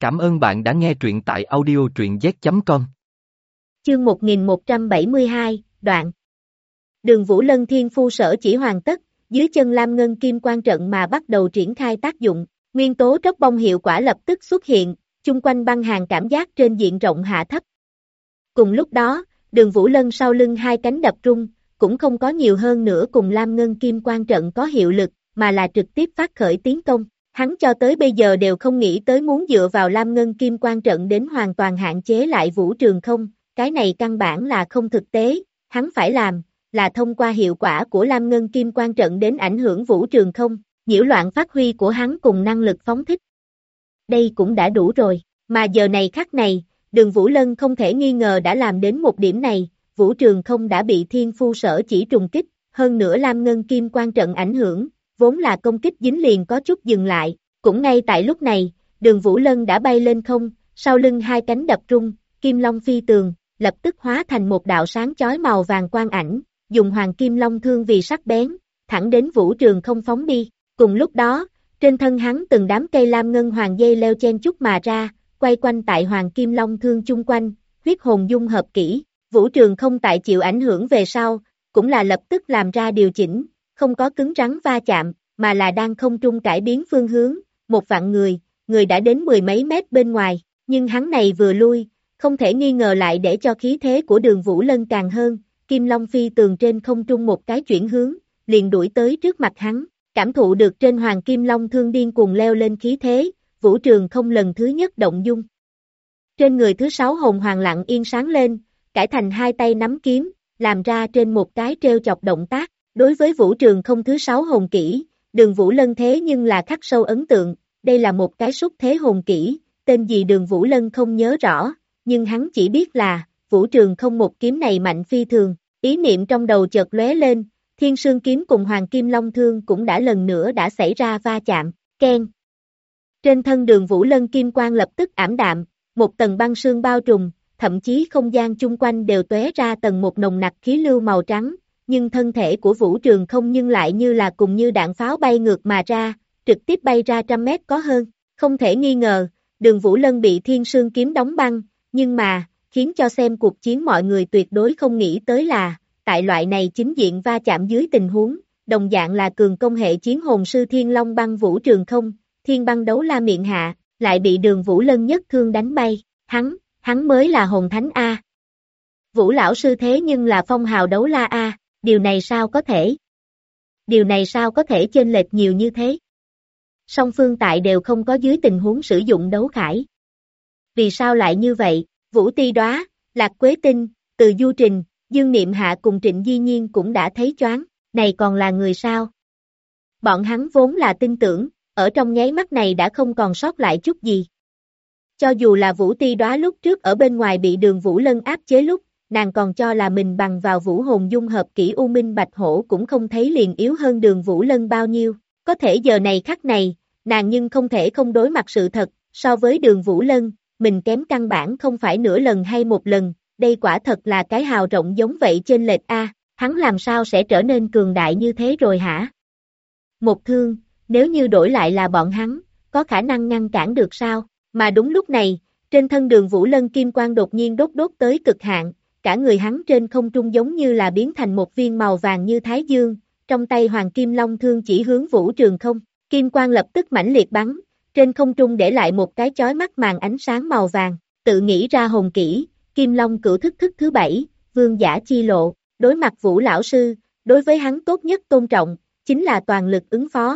Cảm ơn bạn đã nghe truyện tại audio truyện z.com. Chương 1172, đoạn. Đường Vũ Lân thiên phu sở chỉ hoàn tất, dưới chân Lam Ngân Kim Quan trận mà bắt đầu triển khai tác dụng, nguyên tố tróc bông hiệu quả lập tức xuất hiện, chung quanh băng hàng cảm giác trên diện rộng hạ thấp. Cùng lúc đó, Đường Vũ Lân sau lưng hai cánh đập rung, cũng không có nhiều hơn nữa cùng Lam Ngân Kim Quan trận có hiệu lực, mà là trực tiếp phát khởi tiến công. Hắn cho tới bây giờ đều không nghĩ tới muốn dựa vào Lam Ngân Kim Quan trận đến hoàn toàn hạn chế lại Vũ Trường Không, cái này căn bản là không thực tế, hắn phải làm, là thông qua hiệu quả của Lam Ngân Kim Quan trận đến ảnh hưởng Vũ Trường Không, nhiễu loạn phát huy của hắn cùng năng lực phóng thích. Đây cũng đã đủ rồi, mà giờ này khắc này, Đường Vũ Lân không thể nghi ngờ đã làm đến một điểm này, Vũ Trường Không đã bị thiên phu sở chỉ trùng kích, hơn nữa Lam Ngân Kim Quan trận ảnh hưởng, vốn là công kích dính liền có chút dừng lại, cũng ngay tại lúc này, Đường Vũ Lân đã bay lên không, sau lưng hai cánh đập rung, Kim Long phi tường, lập tức hóa thành một đạo sáng chói màu vàng quang ảnh, dùng Hoàng Kim Long thương vì sắc bén, thẳng đến Vũ Trường Không phóng đi. Cùng lúc đó, trên thân hắn từng đám cây lam ngân hoàng dây leo chen chúc mà ra, quay quanh tại Hoàng Kim Long thương chung quanh, huyết hồn dung hợp kỹ, Vũ Trường Không tại chịu ảnh hưởng về sau, cũng là lập tức làm ra điều chỉnh, không có cứng rắn va chạm, mà là đang không trung cải biến phương hướng, một vạn người đã đến mười mấy mét bên ngoài, nhưng hắn này vừa lui, không thể nghi ngờ lại để cho khí thế của Đường Vũ Lân càng hơn, Kim Long phi tường trên không trung một cái chuyển hướng, liền đuổi tới trước mặt hắn, cảm thụ được trên Hoàng Kim Long thương điên cuồng leo lên khí thế, Vũ Trường Không lần thứ nhất động dung. Trên người thứ sáu hồn hoàng lặng yên sáng lên, cải thành hai tay nắm kiếm, làm ra trên một cái treo chọc động tác, đối với Vũ Trường Không thứ sáu hồn kỹ, Đường Vũ Lân thế nhưng là khắc sâu ấn tượng, đây là một cái xúc thế hồn kỹ, tên gì Đường Vũ Lân không nhớ rõ, nhưng hắn chỉ biết là, Vũ Trường Không một kiếm này mạnh phi thường, ý niệm trong đầu chợt lóe lên, Thiên Sương kiếm cùng Hoàng Kim Long thương cũng đã lần nữa đã xảy ra va chạm, keng. Trên thân Đường Vũ Lân kim quang lập tức ảm đạm, một tầng băng sương bao trùm, thậm chí không gian chung quanh đều tóe ra tầng một nồng nặc khí lưu màu trắng, nhưng thân thể của Vũ Trường Không nhưng lại như là cùng như đạn pháo bay ngược mà ra, trực tiếp bay ra trăm mét có hơn, không thể nghi ngờ, Đường Vũ Lân bị Thiên Sương kiếm đóng băng, nhưng mà, khiến cho xem cuộc chiến mọi người tuyệt đối không nghĩ tới là, tại loại này chính diện va chạm dưới tình huống, đồng dạng là cường công hệ chiến hồn sư Thiên Long băng Vũ Trường Không, Thiên băng đấu la miệng hạ, lại bị Đường Vũ Lân nhất thương đánh bay, hắn mới là hồn thánh A. Vũ lão sư thế nhưng là phong hào đấu la A, điều này sao có thể? Điều này sao có thể chênh lệch nhiều như thế? Song phương tại đều không có dưới tình huống sử dụng đấu khải. Vì sao lại như vậy? Vũ Ti Đóa, Lạc Quế Tinh, Từ Du Trình, Dương Niệm Hạ cùng Trịnh Di Nhiên cũng đã thấy choáng, này còn là người sao? Bọn hắn vốn là tin tưởng, ở trong nháy mắt này đã không còn sót lại chút gì. Cho dù là Vũ Ti Đóa lúc trước ở bên ngoài bị Đường Vũ Lân áp chế lúc, nàng còn cho là mình bằng vào vũ hồn dung hợp kỹ U Minh Bạch Hổ cũng không thấy liền yếu hơn Đường Vũ Lân bao nhiêu, có thể giờ này khắc này, nàng nhưng không thể không đối mặt sự thật, so với Đường Vũ Lân, mình kém căn bản không phải nửa lần hay một lần, đây quả thật là cái hào rộng giống vậy trên lệch A, hắn làm sao sẽ trở nên cường đại như thế rồi hả? Một thương, nếu như đổi lại là bọn hắn, có khả năng ngăn cản được sao? Mà đúng lúc này, trên thân Đường Vũ Lân kim quang đột nhiên đốt tới cực hạn, cả người hắn trên không trung giống như là biến thành một viên màu vàng như thái dương, trong tay Hoàng Kim Long thương chỉ hướng Vũ Trường Không, kim quang lập tức mãnh liệt bắn, trên không trung để lại một cái chói mắt màn ánh sáng màu vàng, tự nghĩ ra hồn kỹ, Kim Long cửu thức thứ 7, vương giả chi lộ, đối mặt Vũ lão sư, đối với hắn tốt nhất tôn trọng, chính là toàn lực ứng phó.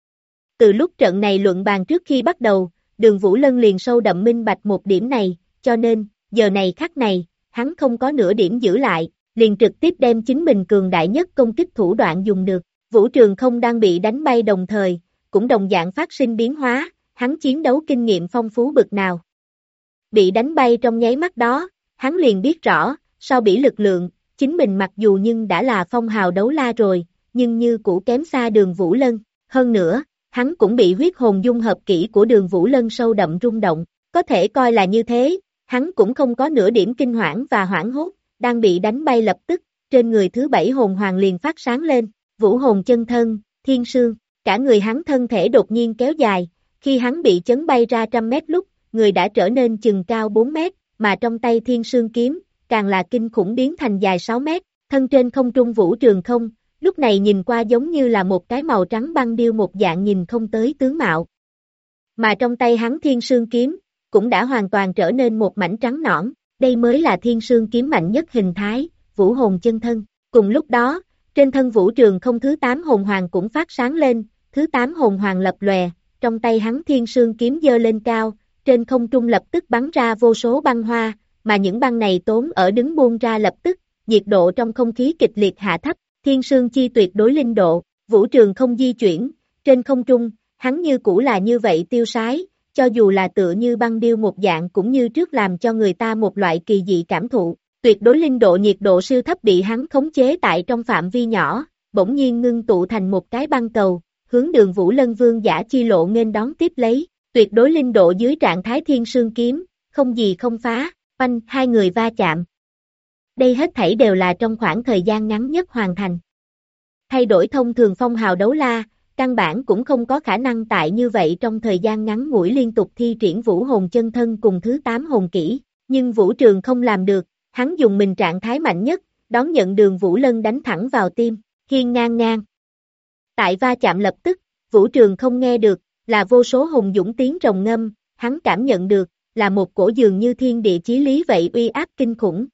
Từ lúc trận này luận bàn trước khi bắt đầu, Đường Vũ Lân liền sâu đậm minh bạch một điểm này, cho nên, giờ này khắc này, hắn không có nửa điểm giữ lại, liền trực tiếp đem chính mình cường đại nhất công kích thủ đoạn dùng được. Vũ Trường Không đang bị đánh bay đồng thời, cũng đồng dạng phát sinh biến hóa, hắn chiến đấu kinh nghiệm phong phú bực nào. Bị đánh bay trong nháy mắt đó, hắn liền biết rõ, sau bỉ lực lượng, chính mình mặc dù nhưng đã là phong hào đấu la rồi, nhưng như cũ kém xa Đường Vũ Lân. Hơn nữa, hắn cũng bị huyết hồn dung hợp kỹ của Đường Vũ Lân sâu đậm rung động, có thể coi là như thế, hắn cũng không có nửa điểm kinh hoảng và hoảng hốt, đang bị đánh bay lập tức, trên người thứ 7 hồn hoàng liền phát sáng lên, vũ hồn chân thân, Thiên Sương, cả người hắn thân thể đột nhiên kéo dài, khi hắn bị chấn bay ra trăm mét lúc, người đã trở nên chừng cao 4 mét, mà trong tay Thiên Sương Kiếm, càng là kinh khủng biến thành dài 6 mét, thân trên không trung Vũ Trường Không, lúc này nhìn qua giống như là một cái màu trắng băng điêu một dạng nhìn không tới tướng mạo. Mà trong tay hắn Thiên Sương Kiếm, cũng đã hoàn toàn trở nên một mảnh trắng nõn, đây mới là Thiên Sương Kiếm mạnh nhất hình thái, Vũ Hồn Chân Thân. Cùng lúc đó, trên thân Vũ Trường Không thứ 8 hồn hoàng cũng phát sáng lên, thứ 8 hồn hoàng lập lòe, trong tay hắn Thiên Sương Kiếm giơ lên cao, trên không trung lập tức bắn ra vô số băng hoa, mà những băng này tốn ở đứng buông ra lập tức, nhiệt độ trong không khí kịch liệt hạ thấp, Thiên Sương Chi tuyệt đối linh độ, Vũ Trường Không di chuyển, trên không trung, hắn như cũ là như vậy tiêu sái, cho dù là tựa như băng điêu một dạng cũng như trước làm cho người ta một loại kỳ dị cảm thụ, tuyệt đối linh độ nhiệt độ siêu thấp bị hắn khống chế tại trong phạm vi nhỏ, bỗng nhiên ngưng tụ thành một cái băng cầu, hướng Đường Vũ Lân Vương giả chi lộ nghênh đón tiếp lấy, tuyệt đối linh độ dưới trạng thái Thiên Sương Kiếm, không gì không phá, oanh hai người va chạm. Đây hết thảy đều là trong khoảng thời gian ngắn nhất hoàn thành. Thay đổi thông thường phong hào đấu la, căn bản cũng không có khả năng tại như vậy trong thời gian ngắn ngủi liên tục thi triển Vũ Hồn Chân Thân cùng thứ 8 hồn kỹ, nhưng Vũ Trường không làm được, hắn dùng mình trạng thái mạnh nhất, đón nhận Đường Vũ Lân đánh thẳng vào tim, hiên ngang ngang. Tại va chạm lập tức, Vũ Trường không nghe được, là vô số hùng dũng tiếng rồng ngâm, hắn cảm nhận được, là một cổ dường như thiên địa chí lý vậy uy áp kinh khủng.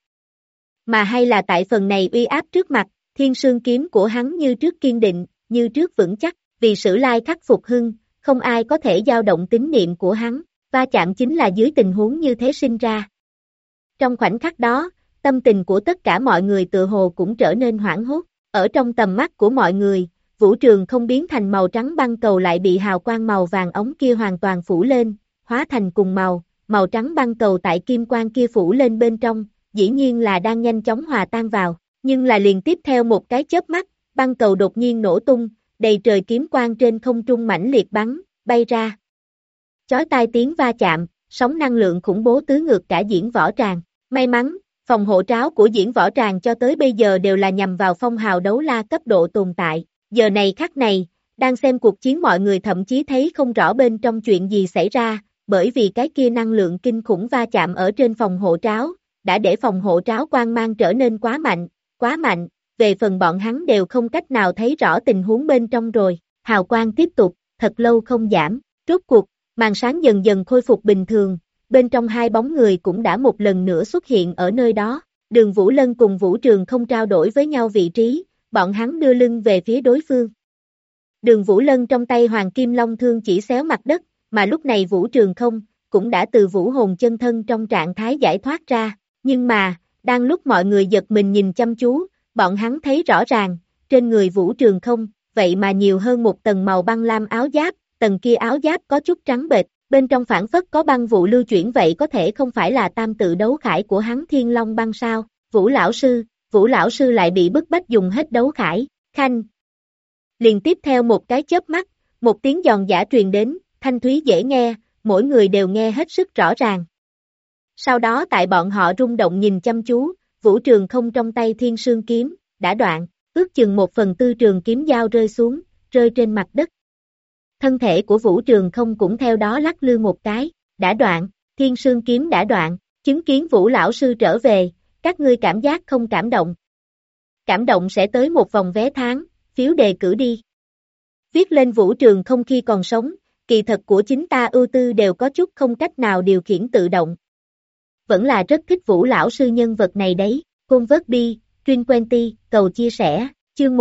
Mà hay là tại phần này uy áp trước mặt, Thiên Sương Kiếm của hắn như trước kiên định, như trước vững chắc, vì Sử Lai khắc phục hưng, không ai có thể dao động tín niệm của hắn, va chạm chính là dưới tình huống như thế sinh ra. Trong khoảnh khắc đó, tâm tình của tất cả mọi người tựa hồ cũng trở nên hoảng hốt, ở trong tầm mắt của mọi người, Vũ Trường không biến thành màu trắng băng cầu lại bị hào quang màu vàng ống kia hoàn toàn phủ lên, hóa thành cùng màu, màu trắng băng cầu tại kim quang kia phủ lên bên trong, dĩ nhiên là đang nhanh chóng hòa tan vào, nhưng là liền tiếp theo một cái chớp mắt, băng cầu đột nhiên nổ tung, đầy trời kiếm quang trên không trung mãnh liệt bắn, bay ra. Chói tai tiếng va chạm, sóng năng lượng khủng bố tứ ngược cả Diễn Võ Tràng, may mắn, phòng hộ tráo của Diễn Võ Tràng cho tới bây giờ đều là nhằm vào phong hào đấu la cấp độ tồn tại, giờ này khắc này, đang xem cuộc chiến mọi người thậm chí thấy không rõ bên trong chuyện gì xảy ra, bởi vì cái kia năng lượng kinh khủng va chạm ở trên phòng hộ tráo, đã để phòng hộ tráo quang mang trở nên quá mạnh, về phần bọn hắn đều không cách nào thấy rõ tình huống bên trong rồi, hào quang tiếp tục, thật lâu không giảm, rốt cuộc, màn sáng dần dần khôi phục bình thường, bên trong hai bóng người cũng đã một lần nữa xuất hiện ở nơi đó, Đường Vũ Lân cùng Vũ Trường không trao đổi với nhau vị trí, bọn hắn đưa lưng về phía đối phương. Đường Vũ Lân trong tay Hoàng Kim Long Thương chỉ xéo mặt đất, mà lúc này Vũ Trường không, cũng đã từ Vũ Hồn Chân Thân trong trạng thái giải thoát ra, nhưng mà, đang lúc mọi người giật mình nhìn chăm chú, bọn hắn thấy rõ ràng, trên người Vũ Trường không, vậy mà nhiều hơn một tầng màu băng lam áo giáp, tầng kia áo giáp có chút trắng bệch, bên trong phảng phất có băng vụ lưu chuyển vậy có thể không phải là tam tự đấu khải của hắn Thiên Long băng sao, Vũ lão sư lại bị bức bách dùng hết đấu khải, khanh. Liền tiếp theo một cái chớp mắt, một tiếng giòn giã truyền đến, thanh thúy dễ nghe, mỗi người đều nghe hết sức rõ ràng. Sau đó tại bọn họ rung động nhìn chăm chú, Vũ Trường không trong tay Thiên Sương Kiếm, đã đoạn, ước chừng 1/4 trường kiếm dao rơi xuống, rơi trên mặt đất. Thân thể của Vũ Trường không cũng theo đó lắc lư một cái, đã đoạn, Thiên Sương Kiếm đã đoạn, chứng kiến Vũ lão sư trở về, các ngươi cảm giác không cảm động. Cảm động sẽ tới một vòng vé tháng, phiếu đề cử đi. Viết lên Vũ Trường không khi còn sống, kỳ thật của chính ta ưu tư đều có chút không cách nào điều khiển tự động. Vẫn là rất thích Vũ lão sư nhân vật này đấy, Convert Truyền Quenty, cầu chia sẻ, chương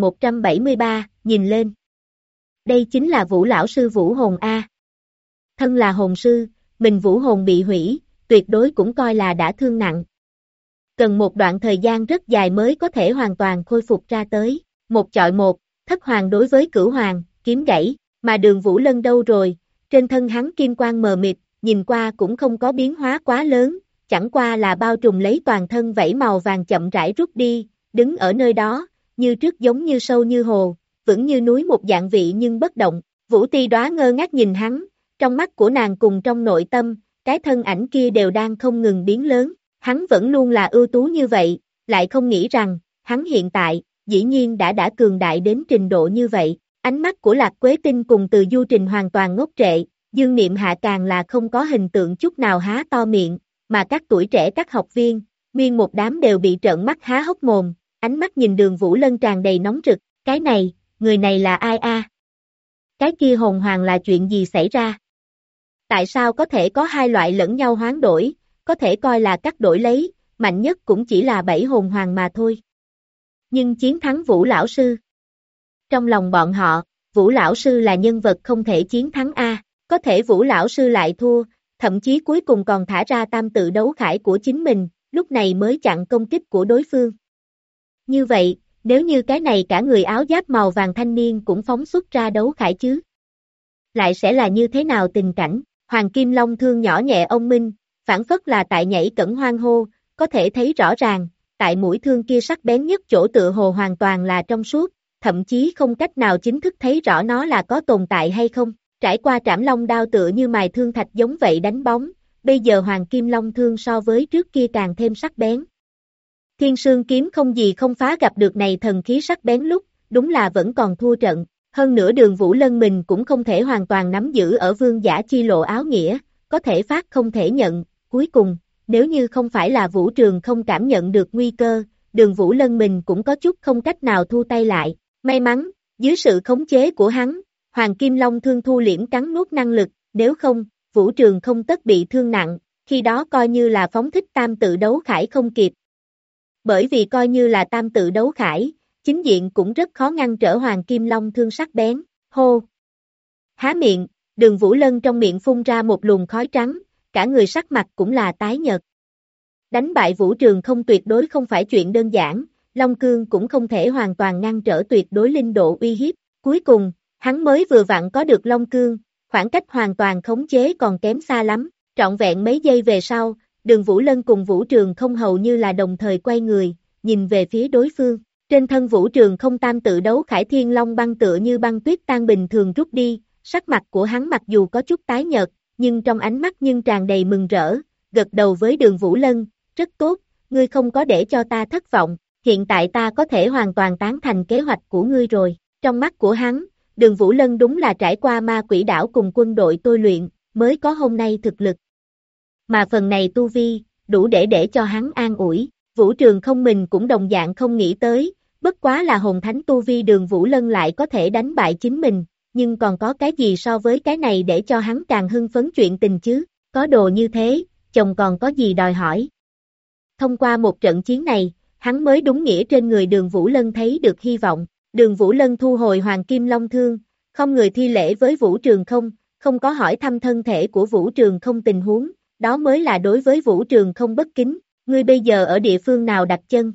1173, nhìn lên. Đây chính là Vũ lão sư Vũ hồn A. Thân là hồn sư, mình Vũ hồn bị hủy, tuyệt đối cũng coi là đã thương nặng. Cần một đoạn thời gian rất dài mới có thể hoàn toàn khôi phục ra tới, một chọi một, thất hoàng đối với cửu hoàng, kiếm gãy, mà Đường Vũ Lân đâu rồi, trên thân hắn kim quang mờ mịt, nhìn qua cũng không có biến hóa quá lớn, chẳng qua là bao trùm lấy toàn thân vảy màu vàng chậm rãi rút đi, đứng ở nơi đó, như trước giống như sâu như hồ, vững như núi một dạng vị nhưng bất động, Vũ Ti Đóa ngơ ngác nhìn hắn, trong mắt của nàng cùng trong nội tâm, cái thân ảnh kia đều đang không ngừng biến lớn, hắn vẫn luôn là ưu tú như vậy, lại không nghĩ rằng, hắn hiện tại, dĩ nhiên đã cường đại đến trình độ như vậy, ánh mắt của Lạc Quế Tinh cùng Từ Du Trình hoàn toàn ngốc trệ, Dương Niệm Hạ càng là không có hình tượng chút nào há to miệng, mà các tuổi trẻ các học viên, nguyên một đám đều bị trợn mắt há hốc mồm, ánh mắt nhìn Đường Vũ Lân tràn đầy nóng rực, cái này, người này là ai a? Cái kia hồn hoàng là chuyện gì xảy ra? Tại sao có thể có hai loại lẫn nhau hoán đổi, có thể coi là cắt đổi lấy, mạnh nhất cũng chỉ là 7 hồn hoàng mà thôi. Nhưng chiến thắng Vũ lão sư. Trong lòng bọn họ, Vũ lão sư là nhân vật không thể chiến thắng a, có thể Vũ lão sư lại thua, thậm chí cuối cùng còn thả ra tam tự đấu khải của chính mình, lúc này mới chặn công kích của đối phương. Như vậy, nếu như cái này cả người áo giáp màu vàng thanh niên cũng phóng xuất ra đấu khải chứ? Lại sẽ là như thế nào tình cảnh? Hoàng Kim Long thương nhỏ nhẹ ông Minh, phản phất là tại nhảy cẫng hoang hô, có thể thấy rõ ràng, tại mũi thương kia sắc bén nhất chỗ tựa hồ hoàn toàn là trong suốt, thậm chí không cách nào chính thức thấy rõ nó là có tồn tại hay không. Trải qua trảm long đao tựa như mài thương thạch giống vậy đánh bóng, bây giờ Hoàng Kim Long thương so với trước kia càng thêm sắc bén. Thiên Sương kiếm không gì không phá gặp được này thần khí sắc bén lúc, đúng là vẫn còn thua trận. Hơn nữa Đường Vũ Lân mình cũng không thể hoàn toàn nắm giữ ở vương giả chi lộ áo nghĩa, có thể phát không thể nhận, cuối cùng, nếu như không phải là Vũ Trường không cảm nhận được nguy cơ, Đường Vũ Lân mình cũng có chút không cách nào thu tay lại. May mắn, dưới sự khống chế của hắn, Hoàng Kim Long thương thu liễm cắn nuốt năng lực, nếu không, Vũ Trường không tất bị thương nặng, khi đó coi như là phóng thích tam tự đấu khải không kịp. Bởi vì coi như là tam tự đấu khải, chính diện cũng rất khó ngăn trở Hoàng Kim Long thương sắc bén, hô. Há miệng, Đường Vũ Lân trong miệng phun ra một luồng khói trắng, cả người sắc mặt cũng là tái nhợt. Đánh bại Vũ Trường không tuyệt đối không phải chuyện đơn giản, Long Cương cũng không thể hoàn toàn ngăn trở tuyệt đối linh độ uy hiếp, cuối cùng, hắn mới vừa vặn có được Long Cương, khoảng cách hoàn toàn khống chế còn kém xa lắm, trọn vẹn mấy giây về sau, Đường Vũ Lân cùng Vũ Trường không hầu như là đồng thời quay người, nhìn về phía đối phương. Trên thân Vũ Trường không tam tự đấu khải thiên long băng tựa như băng tuyết tan bình thường rút đi, sắc mặt của hắn mặc dù có chút tái nhợt, nhưng trong ánh mắt nhưng tràn đầy mừng rỡ, gật đầu với Đường Vũ Lân, rất tốt, ngươi không có để cho ta thất vọng, hiện tại ta có thể hoàn toàn tán thành kế hoạch của ngươi rồi. Trong mắt của hắn, Đường Vũ Lân đúng là trải qua ma quỷ đảo cùng quân đội tôi luyện, mới có hôm nay thực lực. Mà phần này tu vi, đủ để cho hắn an ủi, Vũ Trường không mình cũng đồng dạng không nghĩ tới, bất quá là hồn thánh tu vi Đường Vũ Lân lại có thể đánh bại chính mình, nhưng còn có cái gì so với cái này để cho hắn càng hưng phấn chuyện tình chứ, có đồ như thế, chồng còn có gì đòi hỏi. Thông qua một trận chiến này, hắn mới đúng nghĩa trên người Đường Vũ Lân thấy được hy vọng, Đường Vũ Lân thu hồi Hoàng Kim Long thương, không người thi lễ với Vũ Trường không có hỏi thăm thân thể của Vũ Trường không tình huống, đó mới là đối với Vũ Trường không bất kính, ngươi bây giờ ở địa phương nào đặt chân?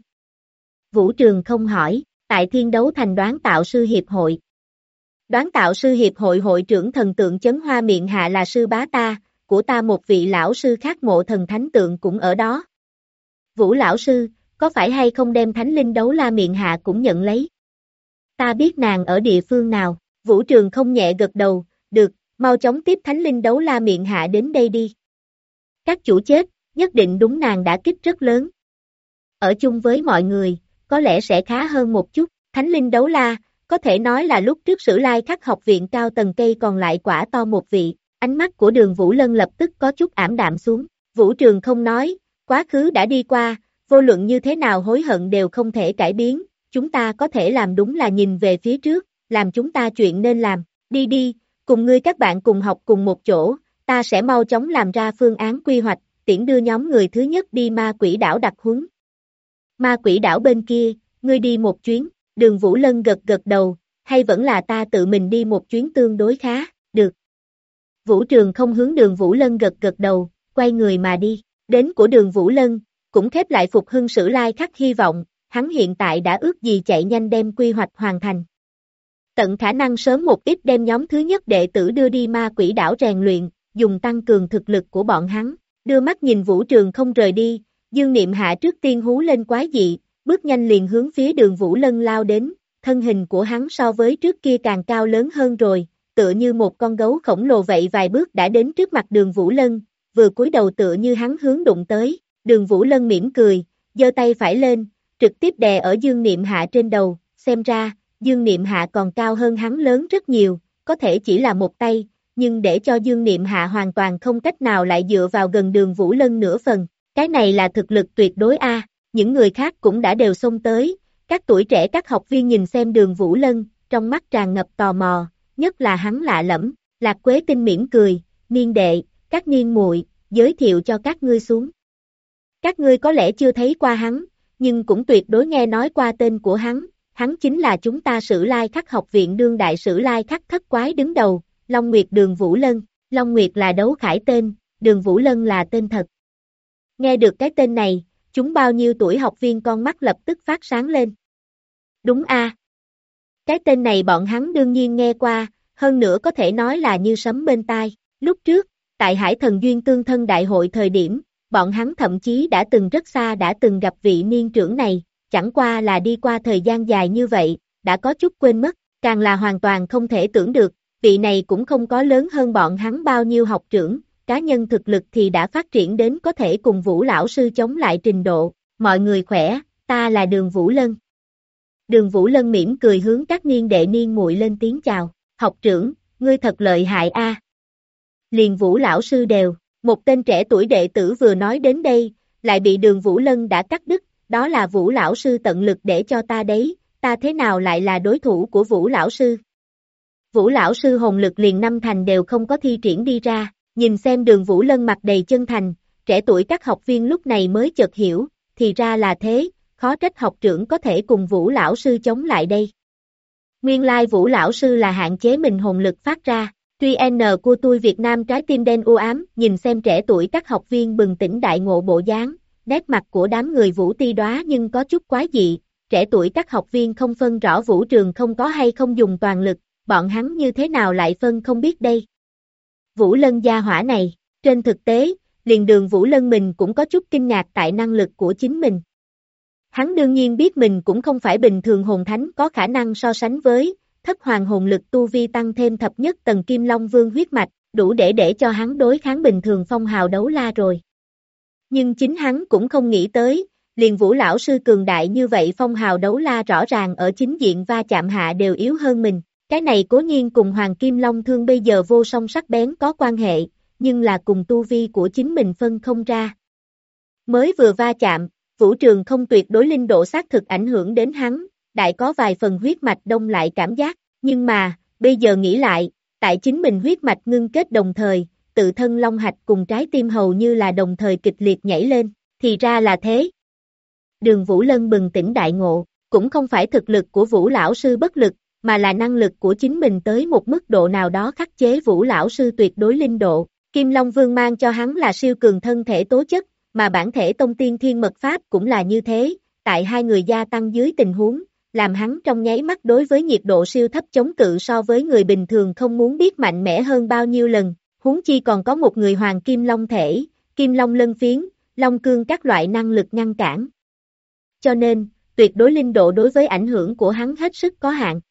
Vũ Trường không hỏi, tại Thiên Đấu Thành Đoán Tạo Sư Hiệp hội. Đoán Tạo Sư Hiệp hội hội trưởng thần tượng Chấn Hoa Miệng Hạ là sư bá ta, của ta một vị lão sư khác mộ thần thánh tượng cũng ở đó. Vũ lão sư, có phải hay không đem Thánh Linh Đấu La Miệng Hạ cũng nhận lấy? Ta biết nàng ở địa phương nào, Vũ Trường không nhẹ gật đầu, được, mau chóng tiếp Thánh Linh Đấu La Miệng Hạ đến đây đi. Các chủ chết, nhất định đúng nàng đã kích rất lớn. Ở chung với mọi người, có lẽ sẽ khá hơn một chút, Thánh Linh Đấu La, có thể nói là lúc trước Sử Lai Khắc học viện cao tầng cây còn lại quả to một vị, ánh mắt của Đường Vũ Lân lập tức có chút ảm đạm xuống, Vũ Trường không nói, quá khứ đã đi qua, vô luận như thế nào hối hận đều không thể cải biến, chúng ta có thể làm đúng là nhìn về phía trước, làm chúng ta chuyện nên làm, đi đi, cùng ngươi các bạn cùng học cùng một chỗ, ta sẽ mau chóng làm ra phương án quy hoạch, tiễn đưa nhóm người thứ nhất đi ma quỷ đảo đặc huấn. Ma quỷ đảo bên kia, ngươi đi một chuyến, Đường Vũ Lân gật gật đầu, hay vẫn là ta tự mình đi một chuyến tương đối khá, được. Vũ Trường không hướng Đường Vũ Lân gật gật đầu, quay người mà đi, đến của Đường Vũ Lân, cũng khép lại phục hưng Sử Lai Khắc hy vọng, hắn hiện tại đã ước gì chạy nhanh đem quy hoạch hoàn thành. Tận khả năng sớm một ít đem nhóm thứ nhất đệ tử đưa đi ma quỷ đảo rèn luyện, dùng tăng cường thực lực của bọn hắn, đưa mắt nhìn Vũ Trường không rời đi, Dương Niệm Hạ trước tiên hú lên quái dị, bước nhanh liền hướng phía Đường Vũ Lân lao đến, thân hình của hắn so với trước kia càng cao lớn hơn rồi, tựa như một con gấu khổng lồ vậy vài bước đã đến trước mặt Đường Vũ Lân, vừa cúi đầu tựa như hắn hướng đụng tới, Đường Vũ Lân mỉm cười, giơ tay phải lên, trực tiếp đè ở Dương Niệm Hạ trên đầu, xem ra, Dương Niệm Hạ còn cao hơn hắn lớn rất nhiều, có thể chỉ là một tay, nhưng để cho Dương Niệm Hạ hoàn toàn không cách nào lại dựa vào gần Đường Vũ Lân nửa phần, cái này là thực lực tuyệt đối a. Những người khác cũng đã đều xông tới, các tuổi trẻ các học viên nhìn xem Đường Vũ Lân, trong mắt tràn ngập tò mò, nhất là hắn lạ lẫm. Lạc Quế Tinh mỉm cười, niên đệ, các niên muội, giới thiệu cho các ngươi xuống. Các ngươi có lẽ chưa thấy qua hắn, nhưng cũng tuyệt đối nghe nói qua tên của hắn chính là chúng ta Sử Lai Khắc học viện đương đại Sử Lai Khắc thất quái đứng đầu, Long Nguyệt Đường Vũ Lân. Long Nguyệt là đấu khải tên, Đường Vũ Lân là tên thật. Nghe được cái tên này, chúng bao nhiêu tuổi học viên con mắt lập tức phát sáng lên. Đúng a. Cái tên này bọn hắn đương nhiên nghe qua, hơn nữa có thể nói là như sấm bên tai. Lúc trước, tại Hải Thần Duyên Tương Thân Đại hội thời điểm, bọn hắn thậm chí đã từng rất xa đã từng gặp vị niên trưởng này, chẳng qua là đi qua thời gian dài như vậy, đã có chút quên mất, càng là hoàn toàn không thể tưởng được, vị này cũng không có lớn hơn bọn hắn bao nhiêu học trưởng, cá nhân thực lực thì đã phát triển đến có thể cùng Vũ lão sư chống lại trình độ. Mọi người khỏe, ta là Đường Vũ Lân. Đường Vũ Lân mỉm cười hướng các niên đệ niên muội lên tiếng chào, học trưởng, ngươi thật lợi hại a. Liền Vũ lão sư đều, một tên trẻ tuổi đệ tử vừa nói đến đây, lại bị Đường Vũ Lân đã cắt đứt, đó là Vũ lão sư tận lực để cho ta đấy, ta thế nào lại là đối thủ của Vũ lão sư. Vũ lão sư hồn lực liền năm thành đều không có thi triển đi ra, nhìn xem Đường Vũ Lân mặt đầy chân thành, trẻ tuổi các học viên lúc này mới chợt hiểu, thì ra là thế, khó trách học trưởng có thể cùng Vũ lão sư chống lại đây. Nguyên lai Vũ lão sư là hạn chế mình hồn lực phát ra, tuy N của tôi Việt Nam trái tim đen u ám, nhìn xem trẻ tuổi các học viên bừng tỉnh đại ngộ bộ dáng, nét mặt của đám người Vũ Ti Đóa nhưng có chút quái dị, trẻ tuổi các học viên không phân rõ Vũ Trường không có hay không dùng toàn lực, bọn hắn như thế nào lại phân không biết đây. Vũ Lân gia hỏa này, trên thực tế, liền Đường Vũ Lân mình cũng có chút kinh ngạc tại năng lực của chính mình. Hắn đương nhiên biết mình cũng không phải bình thường hồn thánh có khả năng so sánh với, thất hoàng hồn lực tu vi tăng thêm thập nhất tầng Kim Long Vương huyết mạch, đủ để cho hắn đối kháng bình thường phong hào đấu la rồi. Nhưng chính hắn cũng không nghĩ tới, liền Vũ lão sư cường đại như vậy phong hào đấu la rõ ràng ở chính diện va chạm hạ đều yếu hơn mình. Cái này cố nhiên cùng Hoàng Kim Long Thương bây giờ vô song sắc bén có quan hệ, nhưng là cùng tu vi của chính mình phân không ra. Mới vừa va chạm, Vũ Trường không tuyệt đối linh độ xác thực ảnh hưởng đến hắn, đại có vài phần huyết mạch đông lại cảm giác, nhưng mà, bây giờ nghĩ lại, tại chính mình huyết mạch ngưng kết đồng thời, tự thân long hạch cùng trái tim hầu như là đồng thời kịch liệt nhảy lên, thì ra là thế. Đường Vũ Lân bừng tỉnh đại ngộ, cũng không phải thực lực của Vũ lão sư bất lực, mà là năng lực của chính mình tới một mức độ nào đó khắc chế Vũ lão sư tuyệt đối linh độ. Kim Long Vương mang cho hắn là siêu cường thân thể tố chất, mà bản thể tông tiên thiên mật pháp cũng là như thế, tại hai người gia tăng dưới tình huống, làm hắn trong nháy mắt đối với nhiệt độ siêu thấp chống cự so với người bình thường không muốn biết mạnh mẽ hơn bao nhiêu lần, huống chi còn có một người Hoàng Kim Long thể, Kim Long lân phiến, Long cương các loại năng lực ngăn cản. Cho nên, tuyệt đối linh độ đối với ảnh hưởng của hắn hết sức có hạn.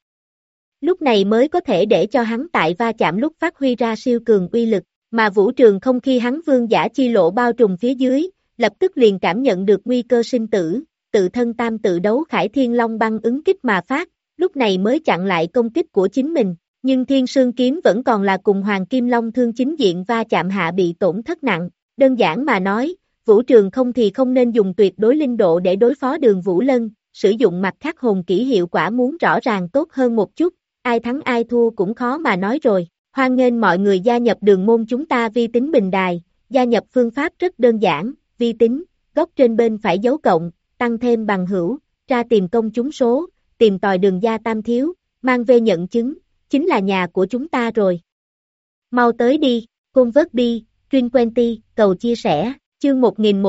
Lúc này mới có thể để cho hắn tại va chạm lúc phát huy ra siêu cường uy lực, mà Vũ Trường không khi hắn vương giả chi lộ bao trùm phía dưới, lập tức liền cảm nhận được nguy cơ sinh tử, tự thân tam tự đấu khải thiên long băng ứng kích mà phát, lúc này mới chặn lại công kích của chính mình, nhưng thiên sương kiếm vẫn còn là cùng Hoàng Kim Long thương chính diện va chạm hạ bị tổn thất nặng, đơn giản mà nói, Vũ Trường không thì không nên dùng tuyệt đối linh độ để đối phó Đường Vũ Lân, sử dụng mặt khác hồn kỹ hiệu quả muốn rõ ràng tốt hơn một chút, ai thắng ai thua cũng khó mà nói rồi. Hoan nghênh mọi người gia nhập đường môn chúng ta vi tính bình đài, gia nhập phương pháp rất đơn giản, vi tính, góc trên bên phải dấu cộng, tăng thêm bằng hữu, tra tìm công chúng số, tìm tòi đường gia tam thiếu, mang về nhận chứng, chính là nhà của chúng ta rồi. Mau tới đi, Convert Truyền Quenty, cầu chia sẻ, chương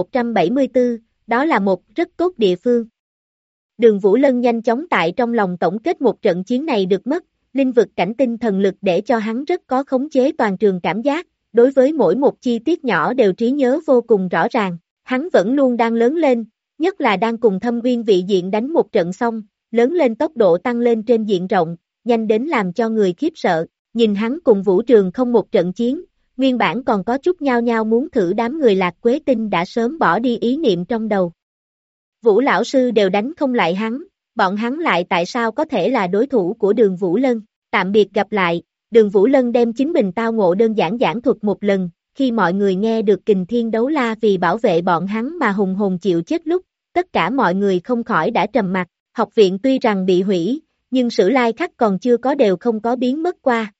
1174, đó là một rất tốt địa phương. Đường Vũ Lân nhanh chóng tại trong lòng tổng kết một trận chiến này được mất, linh vực cảnh tinh thần lực để cho hắn rất có khống chế toàn trường cảm giác, đối với mỗi một chi tiết nhỏ đều trí nhớ vô cùng rõ ràng, hắn vẫn luôn đang lớn lên, nhất là đang cùng Thâm Uyên vị diện đánh một trận xong, lớn lên tốc độ tăng lên trên diện rộng, nhanh đến làm cho người khiếp sợ, nhìn hắn cùng Vũ Trường không một trận chiến, nguyên bản còn có chút nhao nhao muốn thử đám người Lạc Quế Tinh đã sớm bỏ đi ý niệm trong đầu. Vũ lão sư đều đánh không lại hắn, bọn hắn lại tại sao có thể là đối thủ của Đường Vũ Lân, tạm biệt gặp lại, Đường Vũ Lân đem chính mình tao ngộ đơn giản giảng thuật một lần, khi mọi người nghe được Kình Thiên Đấu La vì bảo vệ bọn hắn mà hùng hồn chịu chết lúc, tất cả mọi người không khỏi đã trầm mặc, học viện tuy rằng bị hủy, nhưng Sử Lai Khắc còn chưa có đều không có biến mất qua.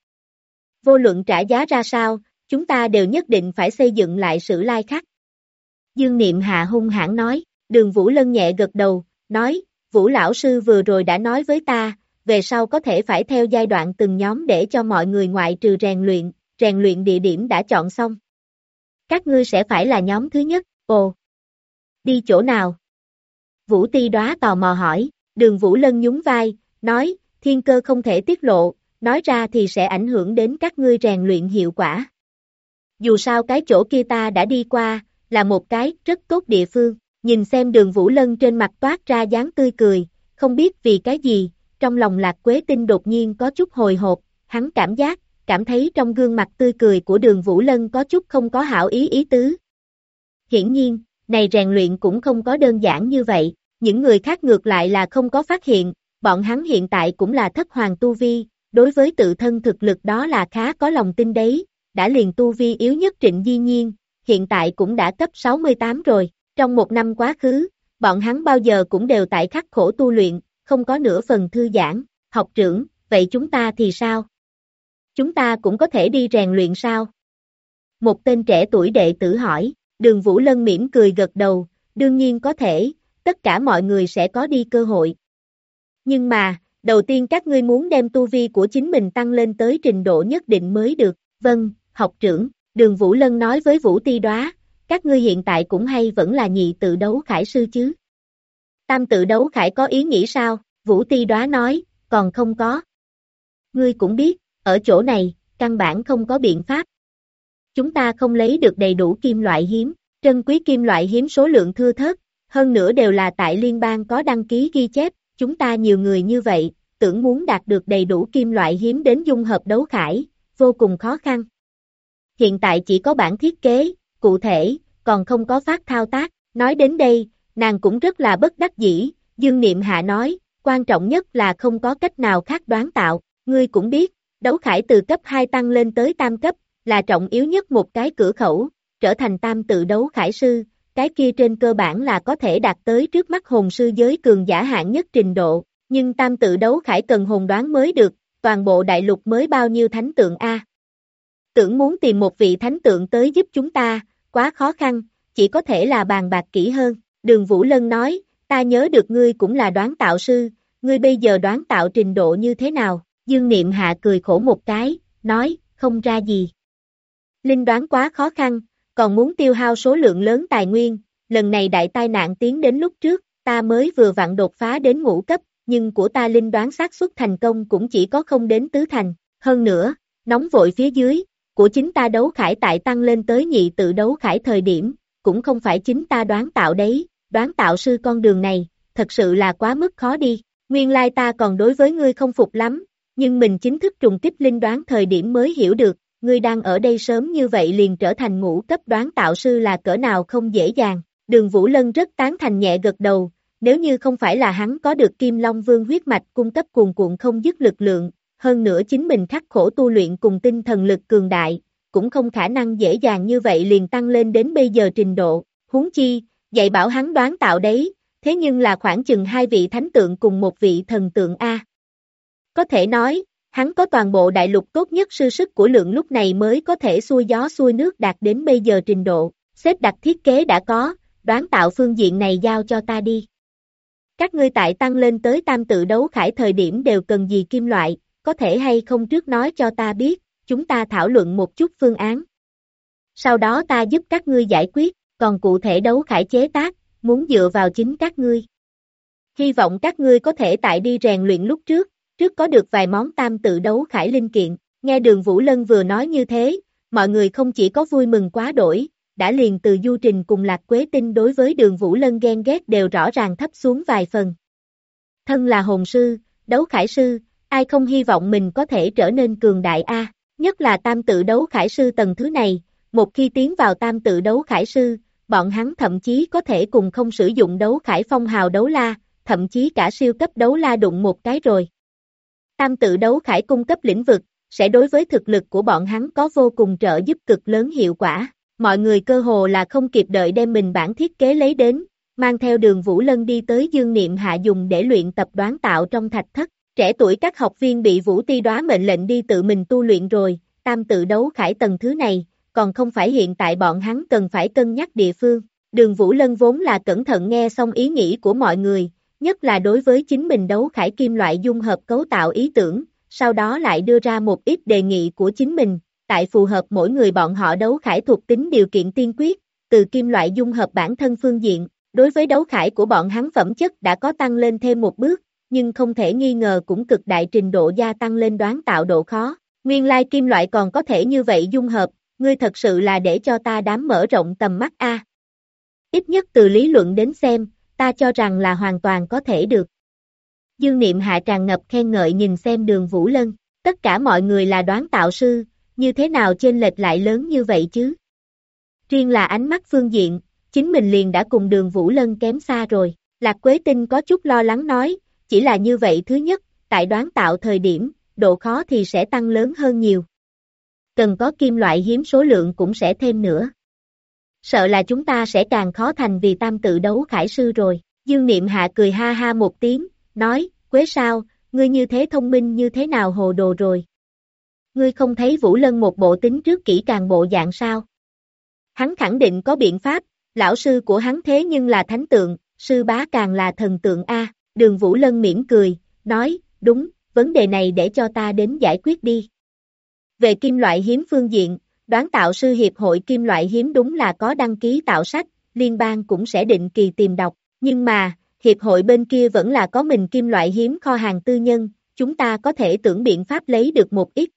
Vô luận trả giá ra sao, chúng ta đều nhất định phải xây dựng lại Sử Lai Khắc. Dương Niệm Hạ hung hãn nói, Đường Vũ Lân nhẹ gật đầu, nói, Vũ lão sư vừa rồi đã nói với ta, về sau có thể phải theo giai đoạn từng nhóm để cho mọi người ngoại trừ rèn luyện địa điểm đã chọn xong. Các ngươi sẽ phải là nhóm thứ nhất, ồ. Đi chỗ nào? Vũ Ti Đóa tò mò hỏi, Đường Vũ Lân nhún vai, nói, thiên cơ không thể tiết lộ, nói ra thì sẽ ảnh hưởng đến các ngươi rèn luyện hiệu quả. Dù sao cái chỗ kia ta đã đi qua, là một cái rất tốt địa phương, nhìn xem Đường Vũ Lân trên mặt toát ra dáng tươi cười, không biết vì cái gì, trong lòng Lạc Quế Tinh đột nhiên có chút hồi hộp, hắn cảm thấy trong gương mặt tươi cười của Đường Vũ Lân có chút không có hảo ý tứ. Hiển nhiên, này rèn luyện cũng không có đơn giản như vậy, những người khác ngược lại là không có phát hiện, bọn hắn hiện tại cũng là thất hoàng tu vi, đối với tự thân thực lực đó là khá có lòng tin đấy, đã liền tu vi yếu nhất Trịnh Di Nhiên, hiện tại cũng đã cấp 68 rồi, trong một năm quá khứ, bọn hắn bao giờ cũng đều tại khắc khổ tu luyện, không có nửa phần thư giãn, học trưởng, vậy chúng ta thì sao? Chúng ta cũng có thể đi rèn luyện sao? Một tên trẻ tuổi đệ tử hỏi, Đường Vũ Lân mỉm cười gật đầu, đương nhiên có thể, tất cả mọi người sẽ có đi cơ hội. Nhưng mà, đầu tiên các ngươi muốn đem tu vi của chính mình tăng lên tới trình độ nhất định mới được, vâng, học trưởng, Đường Vũ Lân nói với Vũ Ti Đóa, các ngươi hiện tại cũng hay vẫn là nhị tự đấu khải sư chứ? Tam tự đấu khải có ý nghĩ sao? Vũ Ti Đóa nói, còn không có. Ngươi cũng biết, ở chỗ này, căn bản không có biện pháp. Chúng ta không lấy được đầy đủ kim loại hiếm, trân quý kim loại hiếm số lượng thưa thớt, hơn nữa đều là tại liên bang có đăng ký ghi chép, chúng ta nhiều người như vậy, tưởng muốn đạt được đầy đủ kim loại hiếm đến dung hợp đấu khải, vô cùng khó khăn. Hiện tại chỉ có bản thiết kế, cụ thể, còn không có phát thao tác, nói đến đây, nàng cũng rất là bất đắc dĩ, Dương Niệm Hạ nói, quan trọng nhất là không có cách nào khác đoán tạo, ngươi cũng biết, đấu khải từ cấp 2 tăng lên tới tam cấp, là trọng yếu nhất một cái cửa khẩu, trở thành tam tự đấu khải sư, cái kia trên cơ bản là có thể đạt tới trước mắt hồn sư giới cường giả hạng nhất trình độ, nhưng tam tự đấu khải cần hồn đoán mới được, toàn bộ đại lục mới bao nhiêu thánh tượng a? Tưởng muốn tìm một vị thánh tượng tới giúp chúng ta, quá khó khăn, chỉ có thể là bàn bạc kỹ hơn. Đường Vũ Lân nói, ta nhớ được ngươi cũng là đoán tạo sư, ngươi bây giờ đoán tạo trình độ như thế nào? Dương Niệm Hạ cười khổ một cái, nói, không ra gì. Linh đoán quá khó khăn, còn muốn tiêu hao số lượng lớn tài nguyên, lần này đại tai nạn tiến đến lúc trước, ta mới vừa vặn đột phá đến ngũ cấp, nhưng của ta linh đoán xác suất thành công cũng chỉ có không đến tứ thành, hơn nữa, nóng vội phía dưới, của chính ta đấu khải tại tăng lên tới nhị tự đấu khải thời điểm, cũng không phải chính ta đoán tạo đấy, đoán tạo sư con đường này, thật sự là quá mức khó đi, nguyên lai ta còn đối với ngươi không phục lắm, nhưng mình chính thức trùng kích linh đoán thời điểm mới hiểu được, ngươi đang ở đây sớm như vậy liền trở thành ngũ cấp đoán tạo sư là cỡ nào không dễ dàng, Đường Vũ Lân rất tán thành nhẹ gật đầu, nếu như không phải là hắn có được Kim Long Vương huyết mạch cung cấp cuồn cuộn không dứt lực lượng, hơn nữa chính mình khắc khổ tu luyện cùng tinh thần lực cường đại, cũng không khả năng dễ dàng như vậy liền tăng lên đến bây giờ trình độ, huống chi, dạy bảo hắn đoán tạo đấy, thế nhưng là khoảng chừng 2 vị thánh tượng cùng một vị thần tượng A. Có thể nói, hắn có toàn bộ đại lục tốt nhất sư sức của lượng lúc này mới có thể xuôi gió xuôi nước đạt đến bây giờ trình độ, xếp đặt thiết kế đã có, đoán tạo phương diện này giao cho ta đi. Các ngươi tại tăng lên tới tam tự đấu khải thời điểm đều cần gì kim loại, có thể hay không trước nói cho ta biết, chúng ta thảo luận một chút phương án. Sau đó ta giúp các ngươi giải quyết, còn cụ thể đấu khải chế tác, muốn dựa vào chính các ngươi. Hy vọng các ngươi có thể tại đi rèn luyện lúc trước có được vài món tam tự đấu khải linh kiện. Nghe Đường Vũ Lân vừa nói như thế, mọi người không chỉ có vui mừng quá đổi, đã liền từ Du Trình cùng Lạc Quế Tinh đối với Đường Vũ Lân ghen ghét đều rõ ràng thấp xuống vài phần. Thân là hồn sư, đấu khải sư, ai không hy vọng mình có thể trở nên cường đại a, nhất là tam tự đấu khải sư tầng thứ này, một khi tiến vào tam tự đấu khải sư, bọn hắn thậm chí có thể cùng không sử dụng đấu khải phong hào đấu la, thậm chí cả siêu cấp đấu la đụng một cái rồi. Tam tự đấu khải cung cấp lĩnh vực, sẽ đối với thực lực của bọn hắn có vô cùng trợ giúp cực lớn hiệu quả. Mọi người cơ hồ là không kịp đợi đem mình bản thiết kế lấy đến, mang theo Đường Vũ Lân đi tới Dương Niệm Hạ dùng để luyện tập đoán tạo trong thạch thất. Trẻ tuổi các học viên bị Vũ Ti Đoá mệnh lệnh đi tự mình tu luyện rồi, tam tự đấu khải tầng thứ này, còn không phải hiện tại bọn hắn cần phải cân nhắc địa phương. Đường Vũ Lân vốn là cẩn thận nghe xong ý nghĩ của mọi người, nhất là đối với chính mình đấu khải kim loại dung hợp cấu tạo ý tưởng, sau đó lại đưa ra một ít đề nghị của chính mình, tại phù hợp mỗi người bọn họ đấu khải thuộc tính điều kiện tiên quyết, từ kim loại dung hợp bản thân phương diện, đối với đấu khải của bọn hắn phẩm chất đã có tăng lên thêm một bước, nhưng không thể nghi ngờ cũng cực đại trình độ gia tăng lên đoán tạo độ khó. Nguyên lai kim loại còn có thể như vậy dung hợp, ngươi thật sự là để cho ta đám mở rộng tầm mắt a. Ít nhất từ lý luận đến xem, ta cho rằng là hoàn toàn có thể được. Dương Niệm Hạ tràn ngập khen ngợi nhìn xem Đường Vũ Lân, tất cả mọi người là đoán tạo sư, như thế nào chênh lệch lại lớn như vậy chứ? Riêng là ánh mắt phương diện, chính mình liền đã cùng Đường Vũ Lân kém xa rồi. Lạc Quế Tinh có chút lo lắng nói, chỉ là như vậy thứ nhất, tại đoán tạo thời điểm, độ khó thì sẽ tăng lớn hơn nhiều. Cần có kim loại hiếm số lượng cũng sẽ thêm nữa. Sợ là chúng ta sẽ càng khó thành vì tam tự đấu khải sư rồi. Dương Niệm Hạ cười ha ha một tiếng, nói, Quế sao, ngươi như thế thông minh như thế nào hồ đồ rồi. Ngươi không thấy Vũ Lân một bộ tính trước kỹ càng bộ dạng sao? Hắn khẳng định có biện pháp, lão sư của hắn thế nhưng là thánh tượng, sư bá càng là thần tượng A. Đường Vũ Lân mỉm cười, nói, đúng, vấn đề này để cho ta đến giải quyết đi. Về kim loại hiếm phương diện, đoán tạo sư hiệp hội kim loại hiếm đúng là có đăng ký tạo sách, liên bang cũng sẽ định kỳ tìm đọc, nhưng mà, hiệp hội bên kia vẫn là có mình kim loại hiếm kho hàng tư nhân, chúng ta có thể tưởng biện pháp lấy được một ít.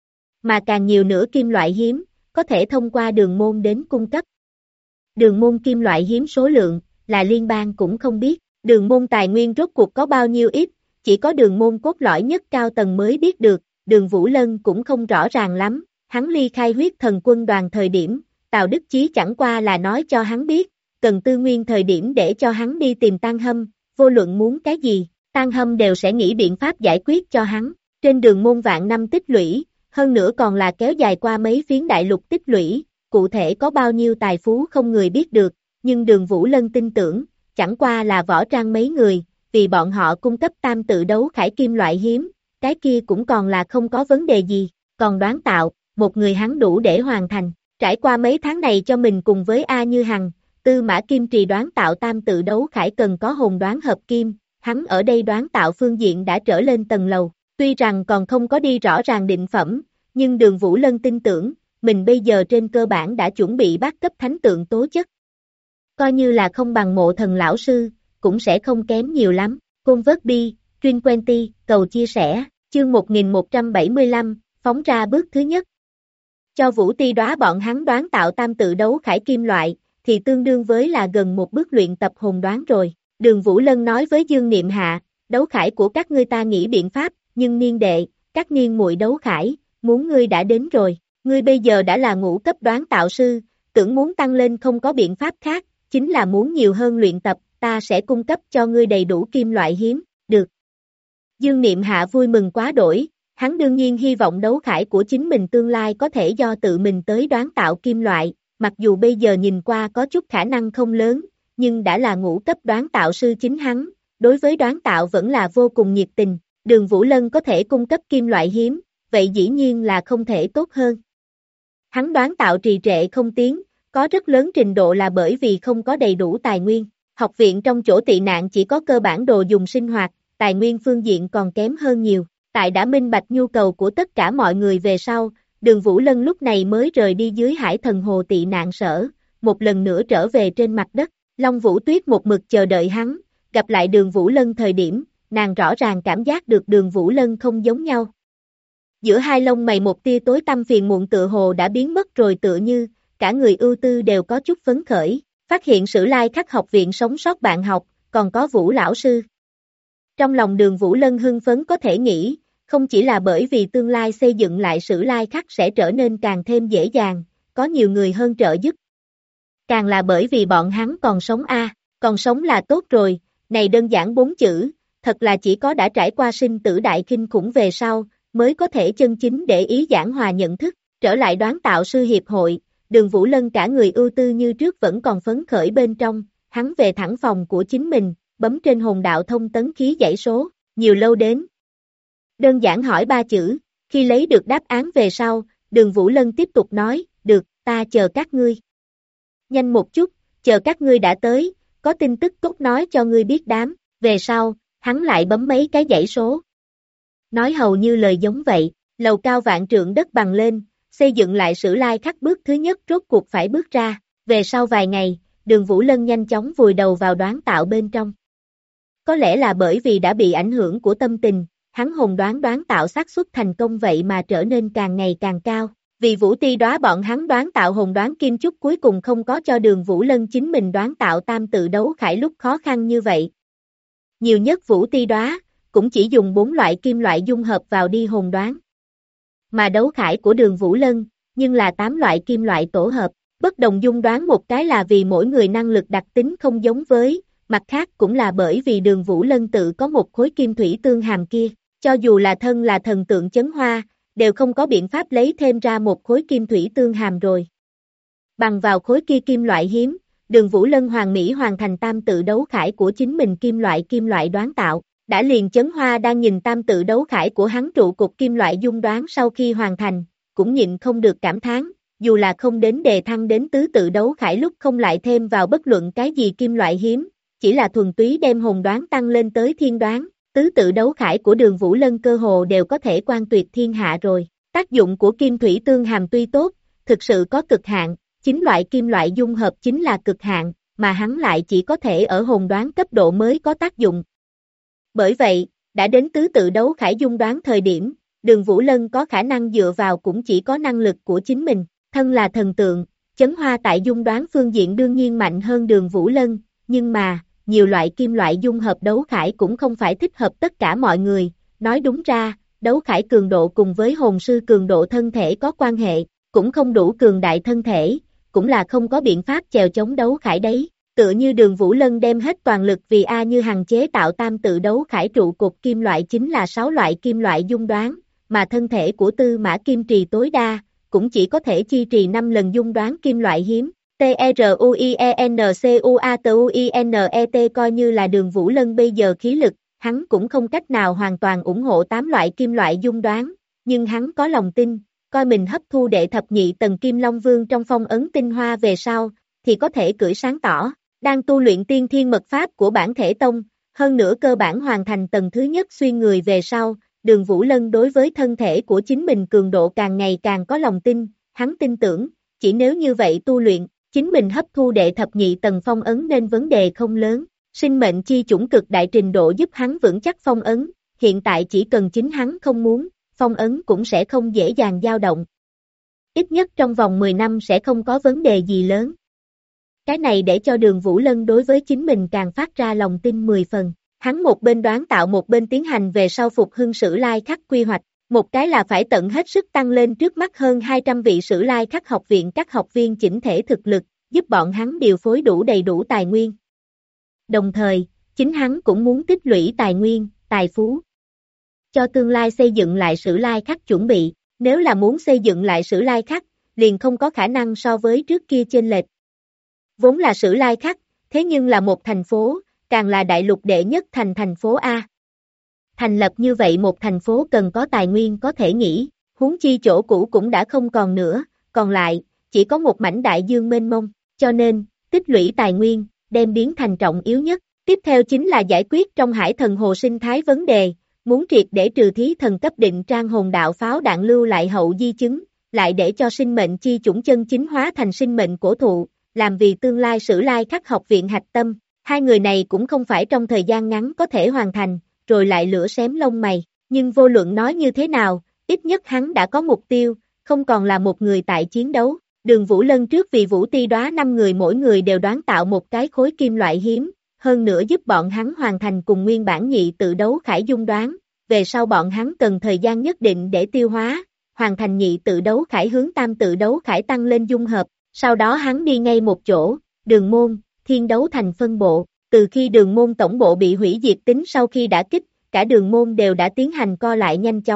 Mà càng nhiều nữa kim loại hiếm, có thể thông qua đường môn đến cung cấp. Đường môn kim loại hiếm số lượng, là liên bang cũng không biết, đường môn tài nguyên rốt cuộc có bao nhiêu ít, chỉ có đường môn cốt lõi nhất cao tầng mới biết được, Đường Vũ Lân cũng không rõ ràng lắm, hắn ly khai huyết thần quân đoàn thời điểm, Tào Đức Chí chẳng qua là nói cho hắn biết, cần tư nguyên thời điểm để cho hắn đi tìm Tang Hâm, vô luận muốn cái gì, Tang Hâm đều sẽ nghĩ biện pháp giải quyết cho hắn, trên đường môn vạn năm tích lũy, hơn nữa còn là kéo dài qua mấy phiến đại lục tích lũy, cụ thể có bao nhiêu tài phú không người biết được, nhưng Đường Vũ Lân tin tưởng, chẳng qua là võ trang mấy người, vì bọn họ cung cấp tam tự đấu khải kim loại hiếm, cái kia cũng còn là không có vấn đề gì, còn đoán tạo, một người hắn đủ để hoàn thành, trải qua mấy tháng này cho mình cùng với A Như Hằng, Tư Mã Kim Trì đoán tạo tam tự đấu khải cần có hồn đoán hợp kim, hắn ở đây đoán tạo phương diện đã trở lên tầng lầu, tuy rằng còn không có đi rõ ràng định phẩm, nhưng Đường Vũ Lân tin tưởng, mình bây giờ trên cơ bản đã chuẩn bị bắt cấp thánh tượng tố chất. Coi như là không bằng Mộ Thần lão sư, cũng sẽ không kém nhiều lắm. Côn vớt bi, Truyền Quenty, cầu chia sẻ, chương 1175, phóng ra bước thứ nhất. Cho Vũ Ti Đoá bọn hắn đoán tạo tam tự đấu khải kim loại, thì tương đương với là gần một bước luyện tập hồn đoán rồi. Đường Vũ Lân nói với Dương Niệm Hạ, đấu khải của các ngươi ta nghĩ biện pháp, nhưng niên đệ, các niên muội đấu khải, muốn ngươi đã đến rồi. Ngươi bây giờ đã là ngũ cấp đoán tạo sư, tưởng muốn tăng lên không có biện pháp khác, chính là muốn nhiều hơn luyện tập, ta sẽ cung cấp cho ngươi đầy đủ kim loại hiếm, được. Dương Niệm Hạ vui mừng quá đổi, hắn đương nhiên hy vọng đấu khải của chính mình tương lai có thể do tự mình tới đoán tạo kim loại, mặc dù bây giờ nhìn qua có chút khả năng không lớn, nhưng đã là ngũ cấp đoán tạo sư chính hắn, đối với đoán tạo vẫn là vô cùng nhiệt tình, Đường Vũ Lân có thể cung cấp kim loại hiếm, vậy dĩ nhiên là không thể tốt hơn. Hắn đoán tạo trì trệ không tiến, có rất lớn trình độ là bởi vì không có đầy đủ tài nguyên. Học viện trong chỗ tị nạn chỉ có cơ bản đồ dùng sinh hoạt, tài nguyên phương diện còn kém hơn nhiều. Tại đã minh bạch nhu cầu của tất cả mọi người về sau, Đường Vũ Lân lúc này mới rời đi dưới Hải Thần Hồ tị nạn sở, một lần nữa trở về trên mặt đất. Long Vũ Tuyết một mực chờ đợi hắn, gặp lại Đường Vũ Lân thời điểm, nàng rõ ràng cảm giác được Đường Vũ Lân không giống nhau. Giữa hai lông mày một tia tối tăm phiền muộn tựa hồ đã biến mất rồi, tựa như cả người ưu tư đều có chút phấn khởi, phát hiện Sử Lai Khắc học viện sống sót bạn học, còn có Vũ lão sư. Trong lòng Đường Vũ Lân hưng phấn có thể nghĩ, không chỉ là bởi vì tương lai xây dựng lại Sử Lai Khắc sẽ trở nên càng thêm dễ dàng, có nhiều người hơn trợ giúp. Càng là bởi vì bọn hắn còn sống còn sống là tốt rồi, này đơn giản 4 chữ, thật là chỉ có đã trải qua sinh tử đại kinh khủng về sau, mới có thể chân chính để ý giảng hòa nhận thức. Trở lại đoán tạo sư hiệp hội, Đường Vũ Lân cả người ưu tư như trước vẫn còn phấn khởi bên trong, hắn về thẳng phòng của chính mình, bấm trên hồn đạo thông tấn khí dãy số, nhiều lâu đến. Đơn giản hỏi 3 chữ, khi lấy được đáp án về sau, Đường Vũ Lân tiếp tục nói, được, ta chờ các ngươi. Nhanh một chút, chờ các ngươi đã tới, có tin tức tốt nói cho ngươi biết đám, về sau, hắn lại bấm mấy cái dãy số. Nói hầu như lời giống vậy, lầu cao vạn trượng đất bằng lên, xây dựng lại Sử Lai Khắc bước thứ nhất rốt cuộc phải bước ra, về sau vài ngày, Đường Vũ Lân nhanh chóng vùi đầu vào đoán tạo bên trong. Có lẽ là bởi vì đã bị ảnh hưởng của tâm tình, hắn hồn đoán tạo xác suất thành công vậy mà trở nên càng ngày càng cao. Vì Vũ Ti Đoá bọn hắn đoán tạo hồn đoán kim chúc cuối cùng không có cho Đường Vũ Lân chính mình đoán tạo tam tự đấu khải lúc khó khăn như vậy. Nhiều nhất Vũ Ti Đoá cũng chỉ dùng 4 loại kim loại dung hợp vào đi hồn đoán. Mà đấu khải của Đường Vũ Lân, nhưng là 8 loại kim loại tổ hợp, bất đồng dung đoán một cái là vì mỗi người năng lực đặc tính không giống với, mặt khác cũng là bởi vì Đường Vũ Lân tự có một khối kim thủy tương hàm kia, cho dù là thần tượng Chấn Hoa, đều không có biện pháp lấy thêm ra một khối kim thủy tương hàm rồi. Bằng vào khối kia kim loại hiếm, Đường Vũ Lân hoàn mỹ hoàn thành tam tự đấu khải của chính mình kim loại đoán tạo. Đã liền Chấn Hoa đang nhìn tam tự đấu khải của hắn trụ cục kim loại dung đoán sau khi hoàn thành, cũng nhịn không được cảm thán, dù là không đến đề thăng đến tứ tự đấu khải lúc không lại thêm vào bất luận cái gì kim loại hiếm, chỉ là thuần túy đem hồn đoán tăng lên tới thiên đoán, tứ tự đấu khải của Đường Vũ Lân cơ hồ đều có thể quan tuyệt thiên hạ rồi. Tác dụng của kim thủy tương hàm tuy tốt, thực sự có cực hạn, 9 loại kim loại dung hợp chính là cực hạn, mà hắn lại chỉ có thể ở hồn đoán cấp độ mới có tác dụng. Bởi vậy, đã đến tứ tự đấu khải dung đoán thời điểm, Đường Vũ Lân có khả năng dựa vào cũng chỉ có năng lực của chính mình, thân là thần tượng, Chấn Hoa tại dung đoán phương diện đương nhiên mạnh hơn Đường Vũ Lân, nhưng mà, nhiều loại kim loại dung hợp đấu khải cũng không phải thích hợp tất cả mọi người, nói đúng ra, đấu khải cường độ cùng với hồn sư cường độ thân thể có quan hệ, cũng không đủ cường đại thân thể, cũng là không có biện pháp chèo chống đấu khải đấy. Tựa như Đường Vũ Lân đem hết toàn lực vì A Như Hằng chế tạo tam tự đấu khải trụ cột kim loại chính là 6 loại kim loại dung đoán, mà thân thể của Tư Mã Kim Trì tối đa, cũng chỉ có thể chi trì 5 lần dung đoán kim loại hiếm. TRUIENCUATUINET coi như là Đường Vũ Lân bây giờ khí lực, hắn cũng không cách nào hoàn toàn ủng hộ 8 loại kim loại dung đoán, nhưng hắn có lòng tin, coi mình hấp thu đệ thập nhị tầng Kim Long Vương trong phong ấn tinh hoa về sau, thì có thể cưỡi sáng tỏ. Đang tu luyện tiên thiên mật pháp của bản thể tông, hơn nữa cơ bản hoàn thành tầng thứ nhất xuyên người về sau, Đường Vũ Lân đối với thân thể của chính mình cường độ càng ngày càng có lòng tin, hắn tin tưởng, chỉ nếu như vậy tu luyện, chính mình hấp thu đệ thập nhị tầng phong ấn nên vấn đề không lớn, sinh mệnh chi chủng cực đại trình độ giúp hắn vững chắc phong ấn, hiện tại chỉ cần chính hắn không muốn, phong ấn cũng sẽ không dễ dàng dao động. Ít nhất trong vòng 10 năm sẽ không có vấn đề gì lớn. Cái này để cho Đường Vũ Lân đối với chính mình càng phát ra lòng tin 10 phần. Hắn một bên đoán tạo một bên tiến hành về sau phục hưng Sử Lai Khắc quy hoạch. Một cái là phải tận hết sức tăng lên trước mắt hơn 200 vị Sử Lai Khắc học viện các học viên chỉnh thể thực lực, giúp bọn hắn điều phối đủ đầy đủ tài nguyên. Đồng thời, chính hắn cũng muốn tích lũy tài nguyên, tài phú. Cho tương lai xây dựng lại Sử Lai Khắc chuẩn bị, nếu là muốn xây dựng lại Sử Lai Khắc, liền không có khả năng so với trước kia chênh lệch. Vốn là Sử Lai Khắc, thế nhưng là một thành phố, càng là đại lục đệ nhất thành phố A. Thành lập như vậy một thành phố cần có tài nguyên có thể nghĩ, huống chi chỗ cũ cũng đã không còn nữa, còn lại, chỉ có một mảnh đại dương mênh mông, cho nên, tích lũy tài nguyên, đem biến thành trọng yếu nhất. Tiếp theo chính là giải quyết trong hải thần hồ sinh thái vấn đề, muốn triệt để trừ thí thần cấp định trang hồn đạo pháo đạn lưu lại hậu di chứng, lại để cho sinh mệnh chi chủng chân chính hóa thành sinh mệnh cổ thụ, làm vì tương lai Sử Lai Khắc học viện hạch tâm. Hai người này cũng không phải trong thời gian ngắn có thể hoàn thành, rồi lại lửa xém lông mày, nhưng vô luận nói như thế nào, ít nhất hắn đã có mục tiêu, không còn là một người tại chiến đấu. Đường Vũ Lân trước vì Vũ Ti Đoá 5 người mỗi người đều đoán tạo một cái khối kim loại hiếm, hơn nữa giúp bọn hắn hoàn thành cùng nguyên bản nhị tự đấu khải dung đoán, về sau bọn hắn cần thời gian nhất định để tiêu hóa, hoàn thành nhị tự đấu khải hướng tam tự đấu khải tăng lên dung hợp, sau đó hắn đi ngay một chỗ, Đường Môn, Thiên Đấu Thành phân bộ, từ khi Đường Môn tổng bộ bị hủy diệt tính sau khi đã kích, cả Đường Môn đều đã tiến hành co lại nhanh chóng,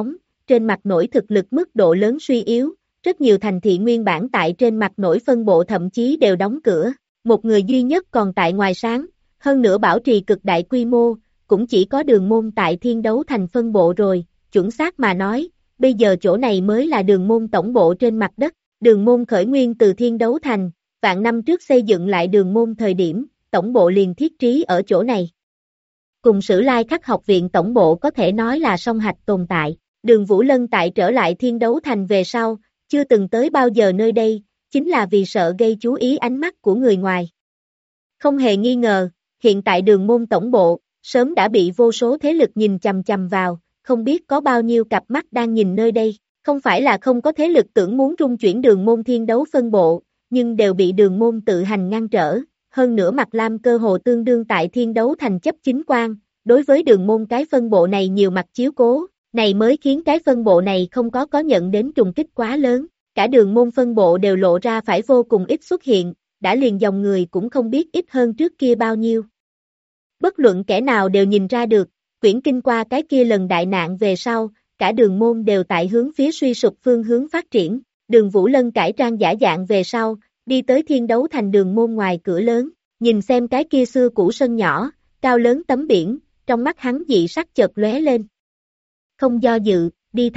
trên mặt nổi thực lực mức độ lớn suy yếu, rất nhiều thành thị nguyên bản tại trên mặt nổi phân bộ thậm chí đều đóng cửa, một người duy nhất còn tại ngoài sáng, hơn nữa bảo trì cực đại quy mô, cũng chỉ có Đường Môn tại Thiên Đấu Thành phân bộ rồi, chuẩn xác mà nói, bây giờ chỗ này mới là Đường Môn tổng bộ trên mặt đất, Đường Môn khởi nguyên từ Thiên Đấu Thành, vạn năm trước xây dựng lại Đường Môn thời điểm, tổng bộ liền thiết trí ở chỗ này. Cùng Sử Lai Khắc học viện tổng bộ có thể nói là song hạch tồn tại, Đường Vũ Lân tại trở lại Thiên Đấu Thành về sau, chưa từng tới bao giờ nơi đây, chính là vì sợ gây chú ý ánh mắt của người ngoài. Không hề nghi ngờ, hiện tại Đường Môn tổng bộ, sớm đã bị vô số thế lực nhìn chằm chằm vào, không biết có bao nhiêu cặp mắt đang nhìn nơi đây, không phải là không có thế lực tưởng muốn rung chuyển Đường Môn Thiên Đấu phân bộ, nhưng đều bị Đường Môn tự hành ngăn trở, hơn nữa Mạc Lam cơ hồ tương đương tại Thiên Đấu Thành chấp chính quan, đối với Đường Môn cái phân bộ này nhiều mặt chiếu cố, này mới khiến cái phân bộ này không có nhận đến trùng kích quá lớn, cả Đường Môn phân bộ đều lộ ra phải vô cùng ít xuất hiện, đã liền dòng người cũng không biết ít hơn trước kia bao nhiêu. Bất luận kẻ nào đều nhìn ra được, Quyển Kinh qua cái kia lần đại nạn về sau, cả Đường Môn đều tại hướng phía suy sụp phương hướng phát triển, Đường Vũ Lân cải trang giả dạng về sau, đi tới Thiên Đấu Thành Đường Môn ngoài cửa lớn, nhìn xem cái kia xưa cũ sân nhỏ, cao lớn tấm biển, trong mắt hắn dị sắc chợt lóe lên. Không do dự,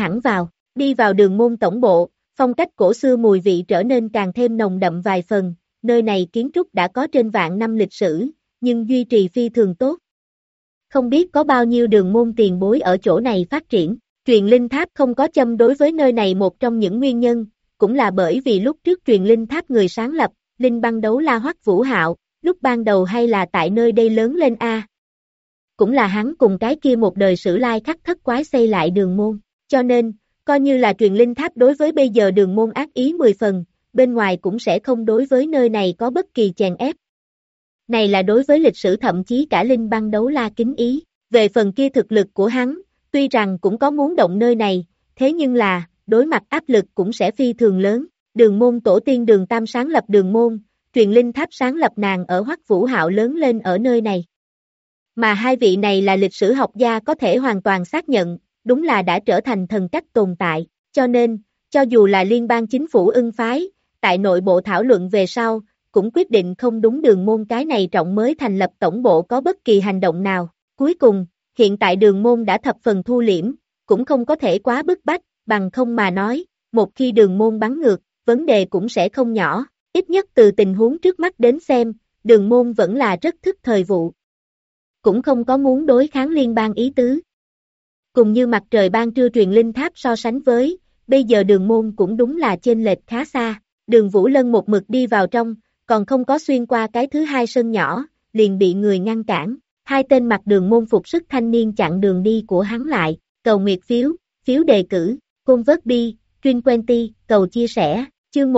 đi vào Đường Môn tổng bộ, phong cách cổ xưa mùi vị trở nên càng thêm nồng đậm vài phần, nơi này kiến trúc đã có trên vạn năm lịch sử, nhưng duy trì phi thường tốt. Không biết có bao nhiêu Đường Môn tiền bối ở chỗ này phát triển, truyền linh tháp không có châm đối với nơi này một trong những nguyên nhân, cũng là bởi vì lúc trước truyền linh tháp người sáng lập, Linh Băng Đấu La Hoắc Vũ Hạo, lúc ban đầu hay là tại nơi đây lớn lên a. Cũng là hắn cùng cái kia một đời Sử Lai Khắc thất quái xây lại Đường Môn, cho nên, coi như là truyền linh tháp đối với bây giờ Đường Môn ác ý 10 phần, bên ngoài cũng sẽ không đối với nơi này có bất kỳ chèn ép. Này là đối với lịch sử thậm chí cả Linh Băng Đấu La kính ý, về phần kia thực lực của hắn, tuy rằng cũng có muốn động nơi này, thế nhưng là, đối mặt áp lực cũng sẽ phi thường lớn, Đường Môn tổ tiên Đường Tam sáng lập Đường Môn, truyền linh tháp sáng lập nàng ở Hoắc Vũ Hạo lớn lên ở nơi này. Mà hai vị này là lịch sử học gia có thể hoàn toàn xác nhận, đúng là đã trở thành thần cách tồn tại, cho nên, cho dù là liên bang chính phủ ưng phái, tại nội bộ thảo luận về sau, cũng quyết định không đúng Đường Môn cái này trọng mới thành lập tổng bộ có bất kỳ hành động nào. Cuối cùng, hiện tại Đường Môn đã thập phần thu liễm, cũng không có thể quá bức bách, bằng không mà nói, một khi Đường Môn bắn ngược, vấn đề cũng sẽ không nhỏ, ít nhất từ tình huống trước mắt đến xem, Đường Môn vẫn là rất thức thời vụ. Cũng không có muốn đối kháng liên bang ý tứ. Cùng như mặt trời ban trưa truyền linh tháp so sánh với, bây giờ Đường Môn cũng đúng là chênh lệch khá xa, Đường Vũ Lân một mực đi vào trong, còn không có xuyên qua cái thứ hai sân nhỏ, liền bị người ngăn cản, hai tên mặc Đường Môn phục sức thanh niên chặn đường đi của hắn lại, cầu nguyệt phiếu, phiếu đề cử, convert truyền quenty, cầu chia sẻ, chương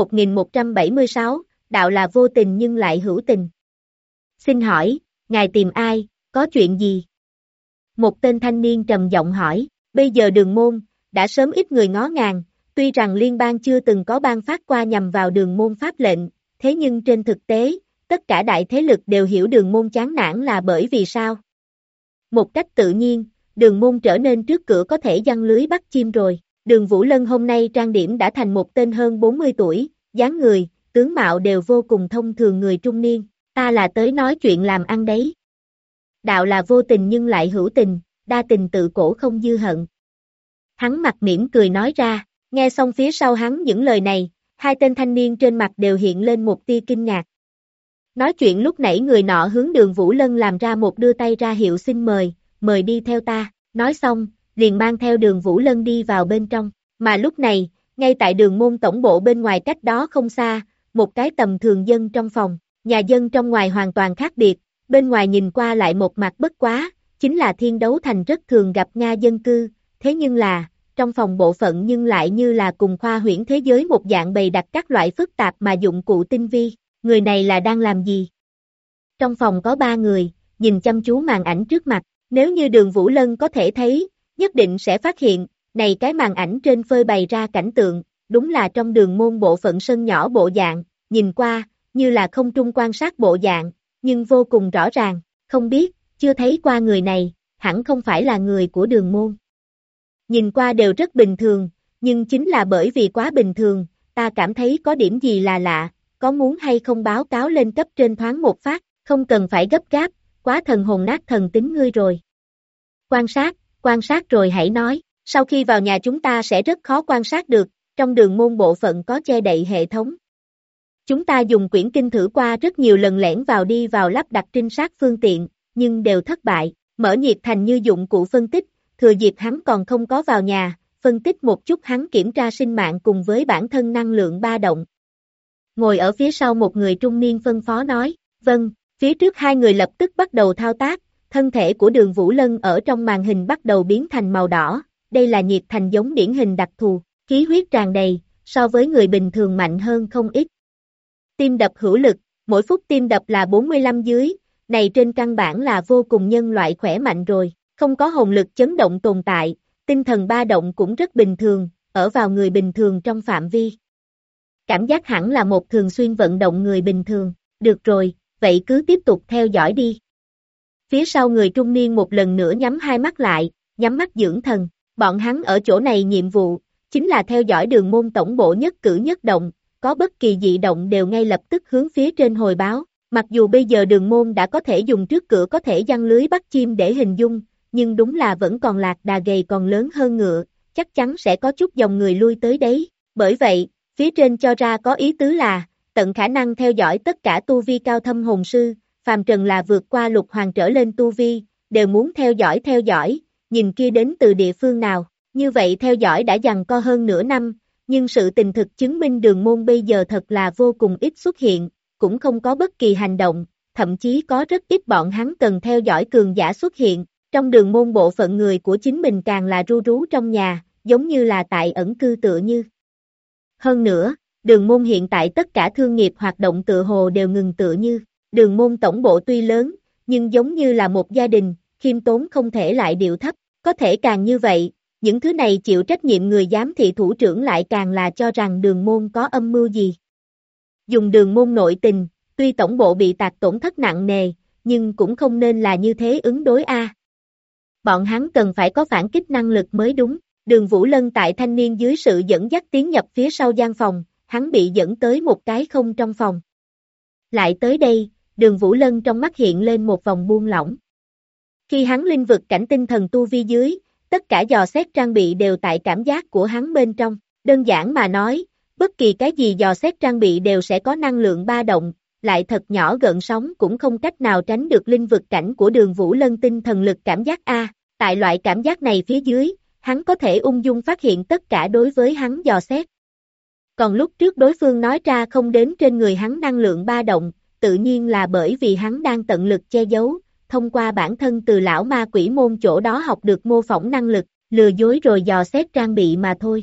1176, đạo là vô tình nhưng lại hữu tình. Xin hỏi, ngài tìm ai, có chuyện gì? Một tên thanh niên trầm giọng hỏi, bây giờ Đường Môn, đã sớm ít người ngó ngàng, tuy rằng liên bang chưa từng có ban phát qua nhằm vào Đường Môn pháp lệnh, thế nhưng trên thực tế, tất cả đại thế lực đều hiểu Đường Môn chán nản là bởi vì sao? Một cách tự nhiên, Đường Môn trở nên trước cửa có thể giăng lưới bắt chim rồi. Đường Vũ Lân hôm nay trang điểm đã thành một tên hơn 40 tuổi, dáng người, tướng mạo đều vô cùng thông thường người trung niên, ta là tới nói chuyện làm ăn đấy. Đạo là vô tình nhưng lại hữu tình, đa tình tự cổ không dư hận. Hắn mặt mỉm cười nói ra, nghe xong phía sau hắn những lời này, hai tên thanh niên trên mặt đều hiện lên một tia kinh ngạc. Nói chuyện lúc nãy người nọ hướng Đường Vũ Lân làm ra một đưa tay ra hiệu xin mời đi theo ta, nói xong, liền mang theo Đường Vũ Lân đi vào bên trong, mà lúc này, ngay tại Đường Môn tổng bộ bên ngoài cách đó không xa, một cái tầm thường dân trong phòng, nhà dân trong ngoài hoàn toàn khác biệt, bên ngoài nhìn qua lại một mặt bất quá, chính là Thiên Đấu Thành rất thường gặp Nga dân cư, thế nhưng là, trong phòng bộ phận nhưng lại như là cùng khoa huyễn thế giới một dạng bày đặt các loại phức tạp mà dụng cụ tinh vi, người này là đang làm gì? Trong phòng có 3 người, nhìn chăm chú màn ảnh trước mặt, nếu như Đường Vũ Lân có thể thấy, nhất định sẽ phát hiện, này cái màn ảnh trên phơi bày ra cảnh tượng, đúng là trong Đường Môn bộ phận sân nhỏ bộ dạng, nhìn qua, như là không trung quan sát bộ dạng, nhưng vô cùng rõ ràng, không biết, chưa thấy qua người này, hẳn không phải là người của Đường Môn. nhìn qua đều rất bình thường, nhưng chính là bởi vì quá bình thường, ta cảm thấy có điểm gì là lạ, có muốn hay không báo cáo lên cấp trên thoáng một phát, không cần phải gấp gáp, quá thần hồn nát thần tính ngươi rồi. Quan sát rồi hãy nói, sau khi vào nhà chúng ta sẽ rất khó quan sát được, trong đường môn bộ phận có che đậy hệ thống. Chúng ta dùng quyển kinh thử qua rất nhiều lần lẻn vào đi vào lắp đặt trinh sát phương tiện, nhưng đều thất bại, mở nhiệt thành như dụng cụ phân tích, thừa dịp hắn còn không có vào nhà, phân tích một chút hắn kiểm tra sinh mạng cùng với bản thân năng lượng ba động. Ngồi ở phía sau một người trung niên phân phó nói, vâng, phía trước hai người lập tức bắt đầu thao tác, thân thể của Đường Vũ Lân ở trong màn hình bắt đầu biến thành màu đỏ, đây là nhiệt thành giống điển hình đặc thù, khí huyết tràn đầy, so với người bình thường mạnh hơn không ít. Tim đập hữu lực, mỗi phút tim đập là 45 dưới, này trên căn bản là vô cùng nhân loại khỏe mạnh rồi, không có hồn lực chấn động tồn tại, tinh thần ba động cũng rất bình thường, ở vào người bình thường trong phạm vi. Cảm giác hẳn là một thường xuyên vận động người bình thường, được rồi, vậy cứ tiếp tục theo dõi đi. Phía sau người trung niên một lần nữa nhắm hai mắt lại, nhắm mắt dưỡng thần, bọn hắn ở chỗ này nhiệm vụ, chính là theo dõi đường môn tổng bộ nhất cử nhất động, có bất kỳ dị động đều ngay lập tức hướng phía trên hồi báo, mặc dù bây giờ đường môn đã có thể dùng trước cửa có thể giăng lưới bắt chim để hình dung, nhưng đúng là vẫn còn lạc đà gầy còn lớn hơn ngựa, chắc chắn sẽ có chút dòng người lui tới đấy, bởi vậy, phía trên cho ra có ý tứ là, tận khả năng theo dõi tất cả tu vi cao thâm hồn sư, phàm trần là vượt qua lục hoàng trở lên tu vi, đều muốn theo dõi, nhìn kia đến từ địa phương nào, như vậy theo dõi đã giằng co hơn nửa năm, nhưng sự tình thực chứng minh đường môn bây giờ thật là vô cùng ít xuất hiện, cũng không có bất kỳ hành động, thậm chí có rất ít bọn hắn cần theo dõi cường giả xuất hiện, trong đường môn bộ phận người của chính mình càng là ru rú trong nhà, giống như là tại ẩn cư tựa như. Hơn nữa, đường môn hiện tại tất cả thương nghiệp hoạt động tựa hồ đều ngừng tựa như, đường môn tổng bộ tuy lớn, nhưng giống như là một gia đình, khiêm tốn không thể lại điệu thấp, có thể càng như vậy, những thứ này chịu trách nhiệm người giám thị thủ trưởng lại càng là cho rằng đường môn có âm mưu gì. Dùng đường môn nội tình, tuy tổng bộ bị tạc tổn thất nặng nề, nhưng cũng không nên là như thế ứng đối a. Bọn hắn cần phải có phản kích năng lực mới đúng. Đường Vũ Lân tại thanh niên dưới sự dẫn dắt tiến nhập phía sau gian phòng, hắn bị dẫn tới một cái không trong phòng. Lại tới đây, Đường Vũ Lân trong mắt hiện lên một vòng buông lỏng. Khi hắn linh vực cảnh tinh thần tu vi dưới, tất cả dò xét trang bị đều tại cảm giác của hắn bên trong. Đơn giản mà nói, bất kỳ cái gì dò xét trang bị đều sẽ có năng lượng ba động, lại thật nhỏ gợn sóng cũng không cách nào tránh được linh vực cảnh của Đường Vũ Lân tinh thần lực cảm giác A. Tại loại cảm giác này phía dưới, hắn có thể ung dung phát hiện tất cả đối với hắn dò xét. Còn lúc trước đối phương nói ra không đến trên người hắn năng lượng ba động, tự nhiên là bởi vì hắn đang tận lực che giấu, thông qua bản thân từ lão ma quỷ môn chỗ đó học được mô phỏng năng lực, lừa dối rồi dò xét trang bị mà thôi.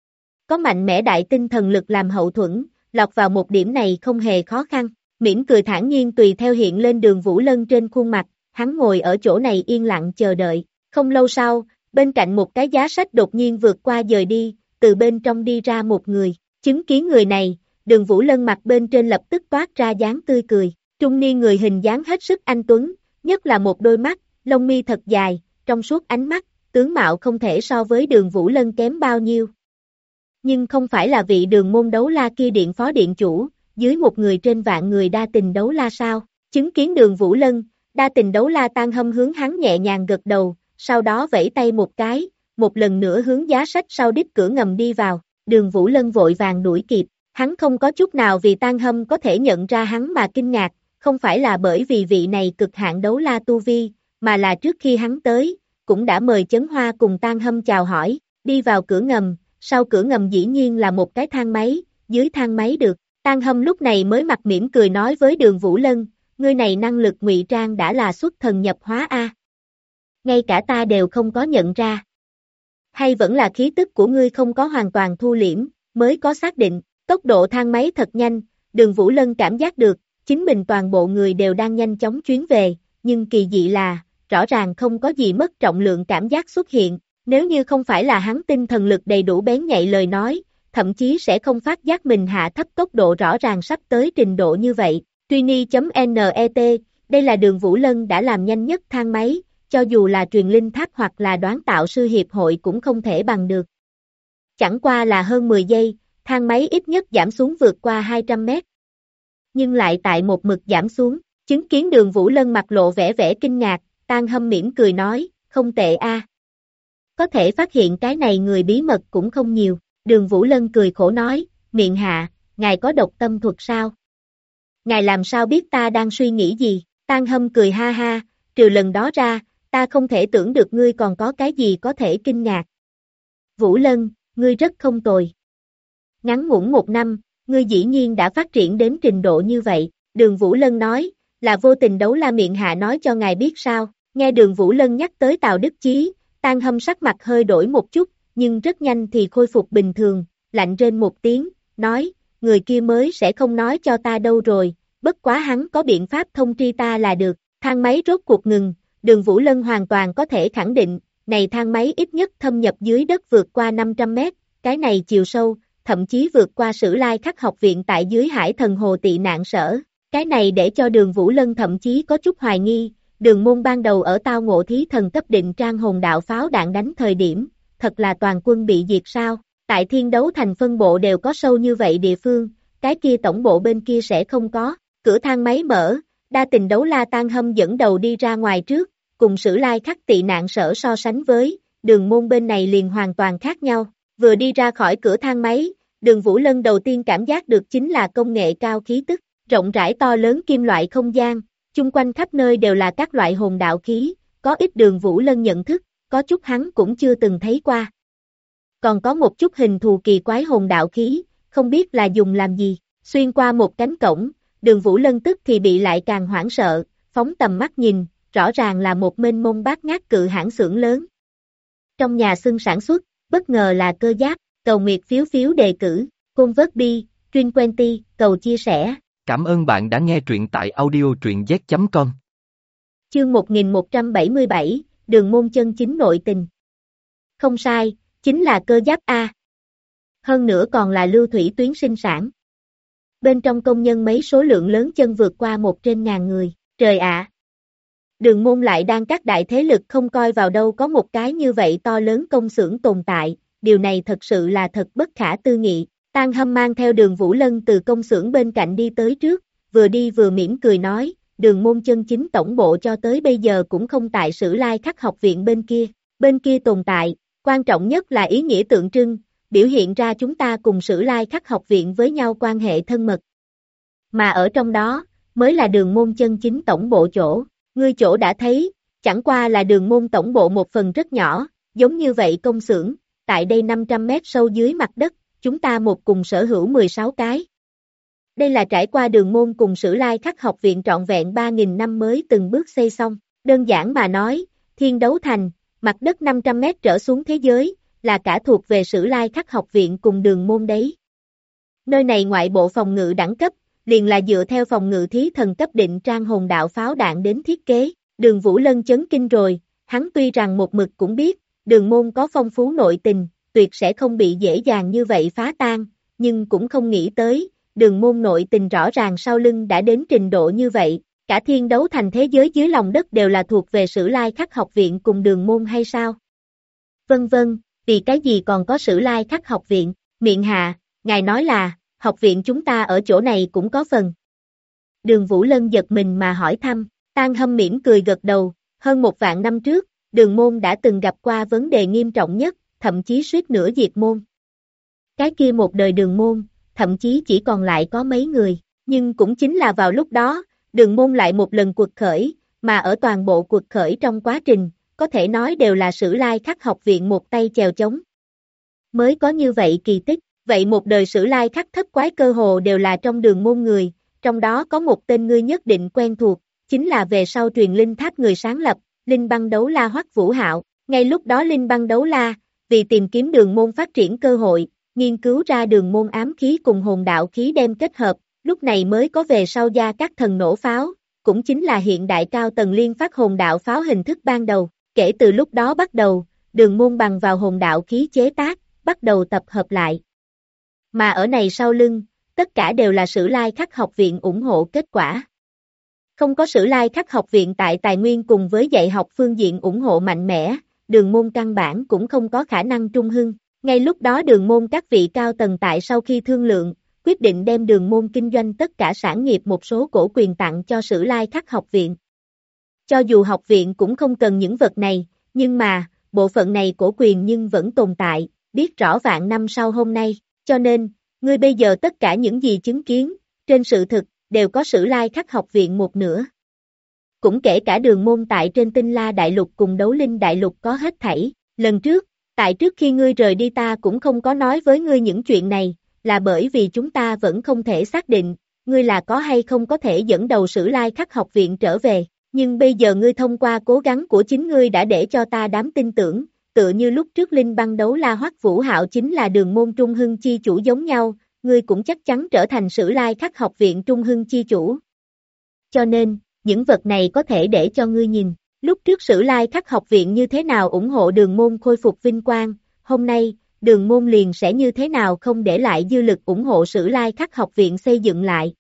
Có mạnh mẽ đại tinh thần lực làm hậu thuẫn, lọt vào một điểm này không hề khó khăn, mỉm cười thản nhiên tùy theo hiện lên Đường Vũ Lân trên khuôn mặt, hắn ngồi ở chỗ này yên lặng chờ đợi, không lâu sau, bên cạnh một cái giá sách đột nhiên vượt qua dời đi, từ bên trong đi ra một người, chứng kiến người này, Đường Vũ Lân mặt bên trên lập tức toát ra dáng tươi cười, trung niên người hình dáng hết sức anh tuấn, nhất là một đôi mắt, lông mi thật dài, trong suốt ánh mắt, tướng mạo không thể so với Đường Vũ Lân kém bao nhiêu. Nhưng không phải là vị Đường môn đấu la kia điện phó điện chủ, dưới một người trên vạn người đa tình đấu la sao, chứng kiến Đường Vũ Lân, đa tình đấu la Tan Hâm hướng hắn nhẹ nhàng gật đầu, sau đó vẫy tay một cái, một lần nữa hướng giá sách sau đít cửa ngầm đi vào, Đường Vũ Lân vội vàng đuổi kịp, hắn không có chút nào vì Tan Hâm có thể nhận ra hắn mà kinh ngạc, không phải là bởi vì vị này cực hạn đấu la tu vi, mà là trước khi hắn tới, cũng đã mời Chấn Hoa cùng Tan Hâm chào hỏi, đi vào cửa ngầm, sau cửa ngầm dĩ nhiên là một cái thang máy, dưới thang máy được, Tan Hâm lúc này mới mặt mỉm cười nói với Đường Vũ Lân, ngươi này năng lực ngụy trang đã là xuất thần nhập hóa a. Ngay cả ta đều không có nhận ra. Hay vẫn là khí tức của ngươi không có hoàn toàn thu liễm, mới có xác định, tốc độ thang máy thật nhanh, Đường Vũ Lân cảm giác được, chính mình toàn bộ người đều đang nhanh chóng chuyến về, nhưng kỳ dị là, rõ ràng không có gì mất trọng lượng cảm giác xuất hiện, nếu như không phải là hắn tinh thần lực đầy đủ bén nhạy lời nói, thậm chí sẽ không phát giác mình hạ thấp tốc độ rõ ràng sắp tới trình độ như vậy. Trini.net, đây là Đường Vũ Lân đã làm nhanh nhất thang máy, cho dù là truyền linh tháp hoặc là đoán tạo sư hiệp hội cũng không thể bằng được. Chẳng qua là hơn 10 giây, thang máy ít nhất giảm xuống vượt qua 200 mét. Nhưng lại tại một mực giảm xuống, chứng kiến Đường Vũ Lân mặt lộ vẻ vẻ kinh ngạc, Tang Hâm mỉm cười nói, không tệ a. Có thể phát hiện cái này người bí mật cũng không nhiều. Đường Vũ Lân cười khổ nói, miệng hạ, ngài có độc tâm thuật sao? Ngài làm sao biết ta đang suy nghĩ gì? Tang Hâm cười ha ha, trừ lần đó ra, ta không thể tưởng được ngươi còn có cái gì có thể kinh ngạc. Vũ Lân, ngươi rất không tồi. Ngắn ngủn 1 năm, ngươi dĩ nhiên đã phát triển đến trình độ như vậy. Đường Vũ Lân nói, là vô tình Đấu La miệng hạ nói cho ngài biết sao? Nghe Đường Vũ Lân nhắc tới Tào Đức Chí, Tang Hâm sắc mặt hơi đổi một chút, nhưng rất nhanh thì khôi phục bình thường, lạnh rên một tiếng, nói, người kia mới sẽ không nói cho ta đâu rồi, bất quá hắn có biện pháp thông tri ta là được. Thang máy rốt cuộc ngừng, Đường Vũ Lân hoàn toàn có thể khẳng định, này thang máy ít nhất thâm nhập dưới đất vượt qua 500 mét, cái này chiều sâu, thậm chí vượt qua Sử Lai Khắc học viện tại dưới Hải Thần Hồ tị nạn sở. Cái này để cho Đường Vũ Lân thậm chí có chút hoài nghi, Đường môn ban đầu ở tao ngộ thí thần cấp định trang hồn đạo pháo đạn đánh thời điểm, thật là toàn quân bị diệt sao? Tại Thiên Đấu Thành phân bộ đều có sâu như vậy địa phương, cái kia tổng bộ bên kia sẽ không có. Cửa thang máy mở, Đa Tình Đấu La Tang Hâm dẫn đầu đi ra ngoài trước, cùng Sử Lai Khắc tị nạn sở so sánh với, Đường môn bên này liền hoàn toàn khác nhau. Vừa đi ra khỏi cửa thang máy, Đường Vũ Lân đầu tiên cảm giác được chính là công nghệ cao khí tức, rộng rãi to lớn kim loại không gian, chung quanh khắp nơi đều là các loại hồn đạo khí, có ít Đường Vũ Lân nhận thức, có chút hắn cũng chưa từng thấy qua. Còn có một chút hình thù kỳ quái hồn đạo khí, không biết là dùng làm gì, xuyên qua một cánh cổng, Đường Vũ Lân tức thì bị lại càng hoảng sợ, phóng tầm mắt nhìn, rõ ràng là một mênh mông bát ngát cự hãng xưởng lớn. Trong nhà xưng sản xuất, bất ngờ là cơ giáp, cầu nguyệt phiếu phiếu đề cử, Côn vớt bi, Truyền Quenty, cầu chia sẻ. Cảm ơn bạn đã nghe truyện tại audio truyện z.com. Chương 1177, Đường môn chân chính nội tình. Không sai, chính là cơ giáp A. Hơn nữa còn là lưu thủy tuyến sinh sản. Bên trong công nhân mấy số lượng lớn chân vượt qua 1/1000 người, trời ạ! Đường môn lại đang các đại thế lực không coi vào đâu có một cái như vậy to lớn công xưởng tồn tại, điều này thật sự là thật bất khả tư nghị. Tang Hâm mang theo Đường Vũ Lân từ công xưởng bên cạnh đi tới trước, vừa đi vừa mỉm cười nói, Đường môn chân chính tổng bộ cho tới bây giờ cũng không tại Sử Lai Khắc học viện bên kia tồn tại, quan trọng nhất là ý nghĩa tượng trưng, biểu hiện ra chúng ta cùng Sử Lai Khắc học viện với nhau quan hệ thân mật. Mà ở trong đó, mới là Đường môn chân chính tổng bộ chỗ, ngươi chỗ đã thấy, chẳng qua là Đường môn tổng bộ một phần rất nhỏ, giống như vậy công xưởng, tại đây 500 mét sâu dưới mặt đất, chúng ta một cùng sở hữu 16 cái. Đây là trải qua Đường môn cùng Sử Lai Khắc học viện trọn vẹn 3.000 năm mới từng bước xây xong. Đơn giản mà nói, Thiên Đấu Thành, mặt đất 500 mét trở xuống thế giới, là cả thuộc về Sử Lai Khắc học viện cùng Đường môn đấy. Nơi này ngoại bộ phòng ngự đẳng cấp, liền là dựa theo phòng ngự thí thần cấp định trang hồn đạo pháo đạn đến thiết kế. Đường Vũ Lân chấn kinh rồi, hắn tuy rằng một mực cũng biết, Đường môn có phong phú nội tình, tuyệt sẽ không bị dễ dàng như vậy phá tan, nhưng cũng không nghĩ tới, Đường môn nội tình rõ ràng sau lưng đã đến trình độ như vậy, cả Thiên Đấu Thành thế giới dưới lòng đất đều là thuộc về Sử Lai Khắc học viện cùng Đường môn hay sao? Vân vân, vì cái gì còn có Sử Lai Khắc học viện, miệng hạ, ngài nói là, học viện chúng ta ở chỗ này cũng có phần. Đường Vũ Lân giật mình mà hỏi thăm, Tang Hâm mỉm cười gật đầu, hơn 1.000 năm trước, Đường môn đã từng gặp qua vấn đề nghiêm trọng nhất, thậm chí suýt nữa diệt môn. Cái kia một đời Đường môn, thậm chí chỉ còn lại có mấy người, nhưng cũng chính là vào lúc đó, Đường môn lại một lần quật khởi, mà ở toàn bộ quật khởi trong quá trình, có thể nói đều là Sử Lai Khắc học viện một tay chèo chống. Mới có như vậy kỳ tích, vậy một đời Sử Lai Khắc thất quái cơ hồ đều là trong Đường môn người, trong đó có một tên ngươi nhất định quen thuộc, chính là về sau truyền linh tháp người sáng lập, Linh Băng Đấu La Hoắc Vũ Hạo. Ngay lúc đó Linh Băng Đấu La, vì tìm kiếm Đường môn phát triển cơ hội, nghiên cứu ra Đường môn ám khí cùng hồn đạo khí đem kết hợp, lúc này mới có về sau gia các thần nổ pháo, cũng chính là hiện đại cao tầng liên phát hồn đạo pháo hình thức ban đầu. Kể từ lúc đó bắt đầu, Đường môn bằng vào hồn đạo khí chế tác, bắt đầu tập hợp lại. Mà ở này sau lưng, tất cả đều là Sử Lai Khắc học viện ủng hộ kết quả. Không có Sử Lai Khắc học viện tại tài nguyên cùng với dạy học phương diện ủng hộ mạnh mẽ, Đường môn căn bản cũng không có khả năng trung hưng. Ngay lúc đó Đường môn các vị cao tầng tại sau khi thương lượng, quyết định đem Đường môn kinh doanh tất cả sản nghiệp một số cổ quyền tặng cho Sử Lai Khắc học viện. Cho dù học viện cũng không cần những vật này, nhưng mà, bộ phận này cổ quyền nhưng vẫn tồn tại, biết rõ vạn năm sau hôm nay, cho nên, ngươi bây giờ tất cả những gì chứng kiến, trên sự thực, đều có Sử Lai Khắc học viện một nửa. Cũng kể cả Đường môn tại trên Tinh La Đại Lục cùng Đấu Linh Đại Lục có hết thảy, lần trước, tại trước khi ngươi rời đi ta cũng không có nói với ngươi những chuyện này, là bởi vì chúng ta vẫn không thể xác định, ngươi là có hay không có thể dẫn đầu Sử Lai Khắc học viện trở về, nhưng bây giờ ngươi thông qua cố gắng của chính ngươi đã để cho ta đám tin tưởng, tựa như lúc trước Linh Băng Đấu La Hoắc Vũ Hạo chính là Đường môn Trung Hưng chi chủ giống nhau, ngươi cũng chắc chắn trở thành Sử Lai Khắc học viện Trung Hưng chi chủ. Cho nên, những vật này có thể để cho ngươi nhìn, lúc trước Sử Lai Khắc học viện như thế nào ủng hộ Đường môn khôi phục vinh quang, hôm nay, Đường môn liền sẽ như thế nào không để lại dư lực ủng hộ Sử Lai Khắc học viện xây dựng lại.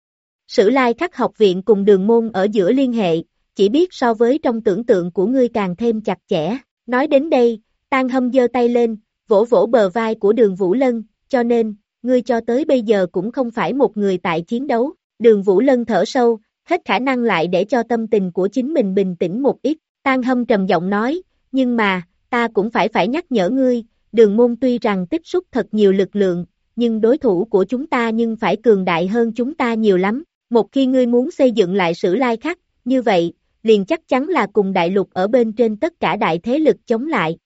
Sử Lai Khắc học viện cùng Đường môn ở giữa liên hệ, chỉ biết so với trong tưởng tượng của ngươi càng thêm chặt chẽ. Nói đến đây, Tang Hâm giơ tay lên, vỗ vỗ bờ vai của Đường Vũ Lân, cho nên, ngươi cho tới bây giờ cũng không phải một người tại chiến đấu. Đường Vũ Lân thở sâu, hết khả năng lại để cho tâm tình của chính mình bình tĩnh một ít. Tang Hâm trầm giọng nói, nhưng mà, ta cũng phải nhắc nhở ngươi, Đường môn tuy rằng tích xúc thật nhiều lực lượng, nhưng đối thủ của chúng ta nhưng phải cường đại hơn chúng ta nhiều lắm. Một khi ngươi muốn xây dựng lại Sử Lai Khắc, như vậy, liền chắc chắn là cùng đại lục ở bên trên tất cả đại thế lực chống lại.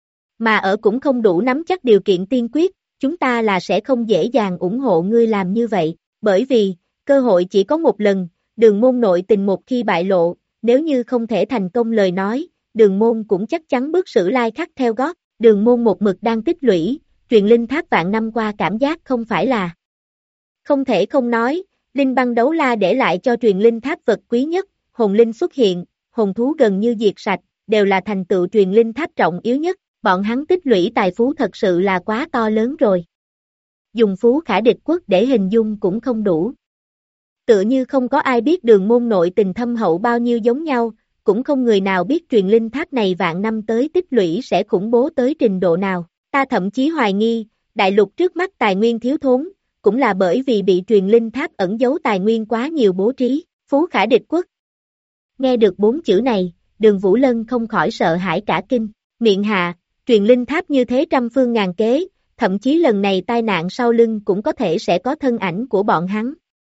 Mà ở cũng không đủ nắm chắc điều kiện tiên quyết, chúng ta là sẽ không dễ dàng ủng hộ ngươi làm như vậy, bởi vì, cơ hội chỉ có một lần, Đường môn nội tình một khi bại lộ, nếu như không thể thành công lời nói, Đường môn cũng chắc chắn bước Sử Lai Khắc theo gót. Đường môn một mực đang tích lũy, truyền linh tháp vạn năm qua cảm giác không phải là. Không thể không nói, Linh Băng Đấu La để lại cho truyền linh tháp vật quý nhất, hồn linh xuất hiện, hồn thú gần như diệt sạch, đều là thành tựu truyền linh tháp trọng yếu nhất, bọn hắn tích lũy tài phú thật sự là quá to lớn rồi. Dùng phú khả địch quốc để hình dung cũng không đủ. Tựa như không có ai biết Đường môn nội tình thâm hậu bao nhiêu giống nhau, cũng không người nào biết truyền linh tháp này vạn năm tới tích lũy sẽ khủng bố tới trình độ nào. Ta thậm chí hoài nghi, đại lục trước mắt tài nguyên thiếu thốn, cũng là bởi vì bị truyền linh tháp ẩn giấu tài nguyên quá nhiều bố trí, phú khả địch quốc. Nghe được 4 chữ này, Đường Vũ Lân không khỏi sợ hãi cả kinh, miệng hạ, truyền linh tháp như thế trăm phương ngàn kế, thậm chí lần này tai nạn sau lưng cũng có thể sẽ có thân ảnh của bọn hắn.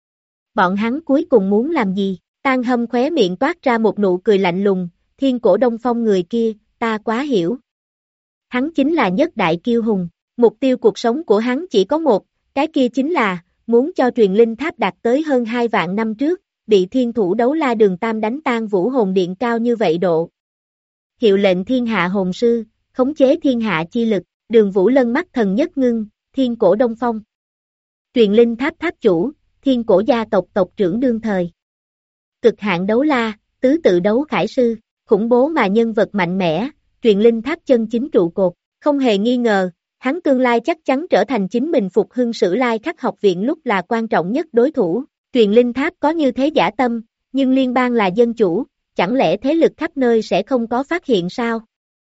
Bọn hắn cuối cùng muốn làm gì? Tang Hâm khóe miệng toát ra một nụ cười lạnh lùng, Thiên Cổ Đông Phong người kia, ta quá hiểu. Hắn chính là nhất đại kiêu hùng, mục tiêu cuộc sống của hắn chỉ có một, cái kia chính là, muốn cho truyền linh tháp đạt tới hơn 2 vạn năm trước, bị thiên thủ Đấu La Đường Tam đánh tan Vũ Hồn Điện cao như vậy độ. Hiệu lệnh thiên hạ hồn sư, khống chế thiên hạ chi lực, Đường Vũ Lân mắt thần nhất ngưng, Thiên Cổ Đông Phong. Truyền linh tháp tháp chủ, Thiên Cổ gia tộc tộc trưởng đương thời. Cực hạn đấu la, tứ tự đấu khải sư, khủng bố mà nhân vật mạnh mẽ, truyền linh tháp chân chính trụ cột, không hề nghi ngờ, hắn tương lai chắc chắn trở thành chính mình phục hưng Sử Lai Khắc học viện lúc là quan trọng nhất đối thủ. Truyền linh tháp có như thế dã tâm, nhưng liên bang là dân chủ, chẳng lẽ thế lực khắp nơi sẽ không có phát hiện sao?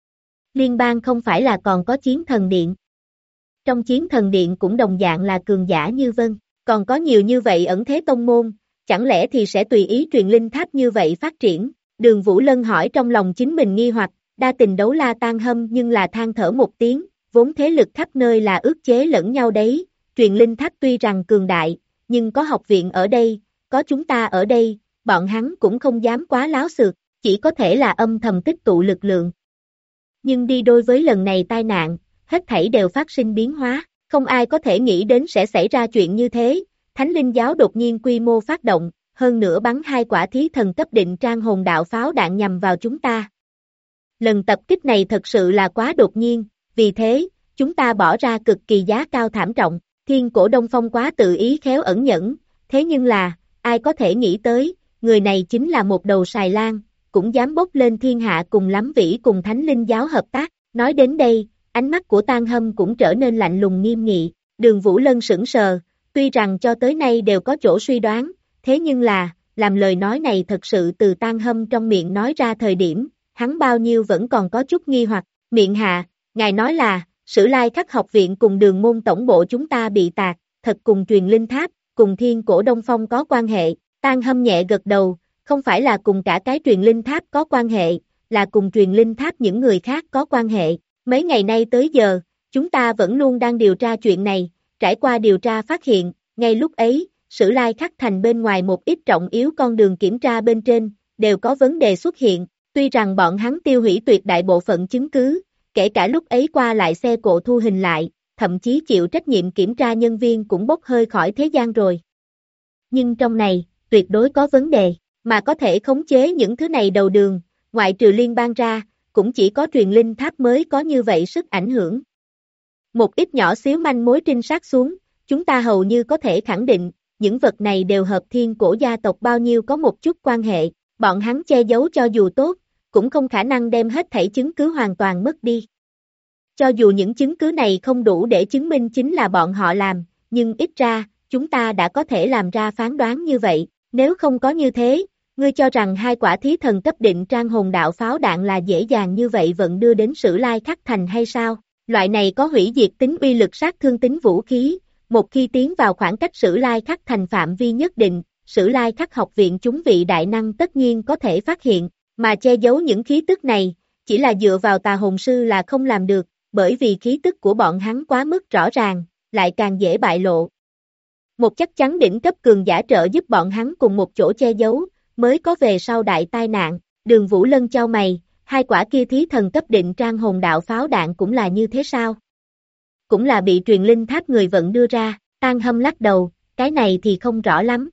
Liên bang không phải là còn có chiến thần điện. Trong chiến thần điện cũng đồng dạng là cường giả như vân, còn có nhiều như vậy ẩn thế tông môn, chẳng lẽ thì sẽ tùy ý truyền linh tháp như vậy phát triển? Đường Vũ Lân hỏi trong lòng chính mình nghi hoặc, đa tình đấu la Tang Hâm nhưng là than thở một tiếng, vốn thế lực khắp nơi là ước chế lẫn nhau đấy, truyền linh tháp tuy rằng cường đại, nhưng có học viện ở đây, có chúng ta ở đây, bọn hắn cũng không dám quá láo xược, chỉ có thể là âm thầm tích tụ lực lượng. Nhưng đi đôi với lần này tai nạn, hết thảy đều phát sinh biến hóa, không ai có thể nghĩ đến sẽ xảy ra chuyện như thế, Thánh Linh giáo đột nhiên quy mô phát động, hơn nữa bắn 2 quả thí thần cấp định trang hồn đạo pháo đạn nhằm vào chúng ta. Lần tập kích này thật sự là quá đột nhiên, vì thế, chúng ta bỏ ra cực kỳ giá cao thảm trọng, Thiên Cổ Đông Phong quá tự ý khéo ẩn nhẫn, thế nhưng là, ai có thể nghĩ tới, người này chính là một đầu sài lan, cũng dám bốc lên thiên hạ cùng lắm vĩ cùng Thánh Linh giáo hợp tác, nói đến đây, ánh mắt của Tang Hâm cũng trở nên lạnh lùng nghiêm nghị, Đường Vũ Lân sững sờ, tuy rằng cho tới nay đều có chỗ suy đoán, thế nhưng là, làm lời nói này thật sự từ Tang Hâm trong miệng nói ra thời điểm, hắn bao nhiêu vẫn còn có chút nghi hoặc, miệng hạ, ngài nói là, Sử Lai Khắc học viện cùng Đường môn tổng bộ chúng ta bị tạc, thật cùng truyền linh tháp, cùng Thiên Cổ Đông Phong có quan hệ, Tang Hâm nhẹ gật đầu, không phải là cùng cả cái truyền linh tháp có quan hệ, là cùng truyền linh tháp những người khác có quan hệ, mấy ngày nay tới giờ, chúng ta vẫn luôn đang điều tra chuyện này, trải qua điều tra phát hiện, ngay lúc ấy, Sử Lai Khắc thành bên ngoài một ít trọng yếu con đường kiểm tra bên trên, đều có vấn đề xuất hiện, tuy rằng bọn hắn tiêu hủy tuyệt đại bộ phận chứng cứ, kể cả lúc ấy qua lại xe cộ thu hình lại, thậm chí chịu trách nhiệm kiểm tra nhân viên cũng bốc hơi khỏi thế gian rồi. Nhưng trong này, tuyệt đối có vấn đề, mà có thể khống chế những thứ này đầu đường, ngoại trừ liên bang ra, cũng chỉ có truyền linh tháp mới có như vậy sức ảnh hưởng. Một ít nhỏ xíu manh mối trinh sát xuống, chúng ta hầu như có thể khẳng định, những vật này đều hợp Thiên Cổ gia tộc bao nhiêu có một chút quan hệ, bọn hắn che giấu cho dù tốt, cũng không khả năng đem hết thảy chứng cứ hoàn toàn mất đi. Cho dù những chứng cứ này không đủ để chứng minh chính là bọn họ làm, nhưng ít ra, chúng ta đã có thể làm ra phán đoán như vậy, nếu không có như thế, ngươi cho rằng hai quả thí thần cấp định trang hồn đạo pháo đạn là dễ dàng như vậy vẫn đưa đến Sử Lai Khắc thành hay sao? Loại này có hủy diệt tính uy lực sát thương tính vũ khí, một khi tiến vào khoảng cách Sử Lai Khắc thành phạm vi nhất định, Sử Lai Khắc học viện chúng vị đại năng tất nhiên có thể phát hiện, mà che giấu những khí tức này, chỉ là dựa vào tà hồn sư là không làm được, bởi vì khí tức của bọn hắn quá mức rõ ràng, lại càng dễ bại lộ. Một chắc chắn đỉnh cấp cường giả trợ giúp bọn hắn cùng một chỗ che giấu, mới có về sau đại tai nạn, Đường Vũ Lân chau mày, hai quả kia thí thần cấp định trang hồn đạo pháo đạn cũng là như thế sao? Cũng là bị truyền linh tháp người vận đưa ra, Tang Hâm lắc đầu, cái này thì không rõ lắm.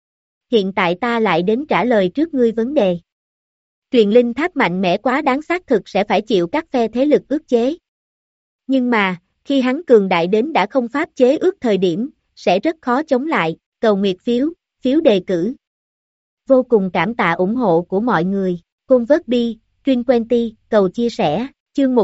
Hiện tại ta lại đến trả lời trước ngươi vấn đề. Truyền linh tháp mạnh mẽ quá đáng xác thực sẽ phải chịu các phe thế lực ức chế. Nhưng mà, khi hắn cường đại đến đã không pháp chế ước thời điểm, sẽ rất khó chống lại, cầu nguyệt phiếu, phiếu đề cử. Vô cùng cảm tạ ủng hộ của mọi người, Convertbi, Truyền Quenti, cầu chia sẻ, chương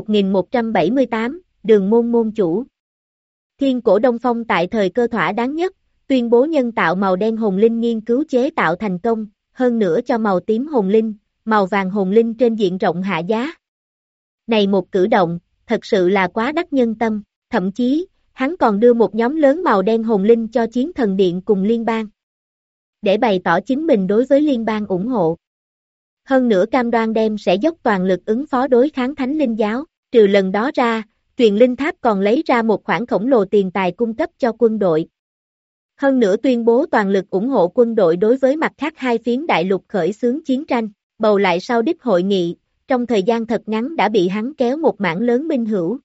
1178, Đường môn môn chủ. Thiên Cổ Đông Phong tại thời cơ thỏa đáng nhất, tuyên bố nhân tạo màu đen hồn linh nghiên cứu chế tạo thành công, hơn nữa cho màu tím hồn linh, màu vàng hồn linh trên diện rộng hạ giá. Này một cử động, thật sự là quá đắc nhân tâm, thậm chí, hắn còn đưa một nhóm lớn màu đen hồn linh cho Chiến Thần Điện cùng Liên bang. Để bày tỏ chính mình đối với Liên bang ủng hộ. Hơn nữa cam đoan đem sẽ dốc toàn lực ứng phó đối kháng Thánh Linh giáo, trừ lần đó ra, truyền linh tháp còn lấy ra một khoản khổng lồ tiền tài cung cấp cho quân đội. Hơn nữa tuyên bố toàn lực ủng hộ quân đội đối với mặt khác hai phiến đại lục khởi xướng chiến tranh, bầu lại sau đích hội nghị, trong thời gian thật ngắn đã bị hắn kéo một mảng lớn minh hữu.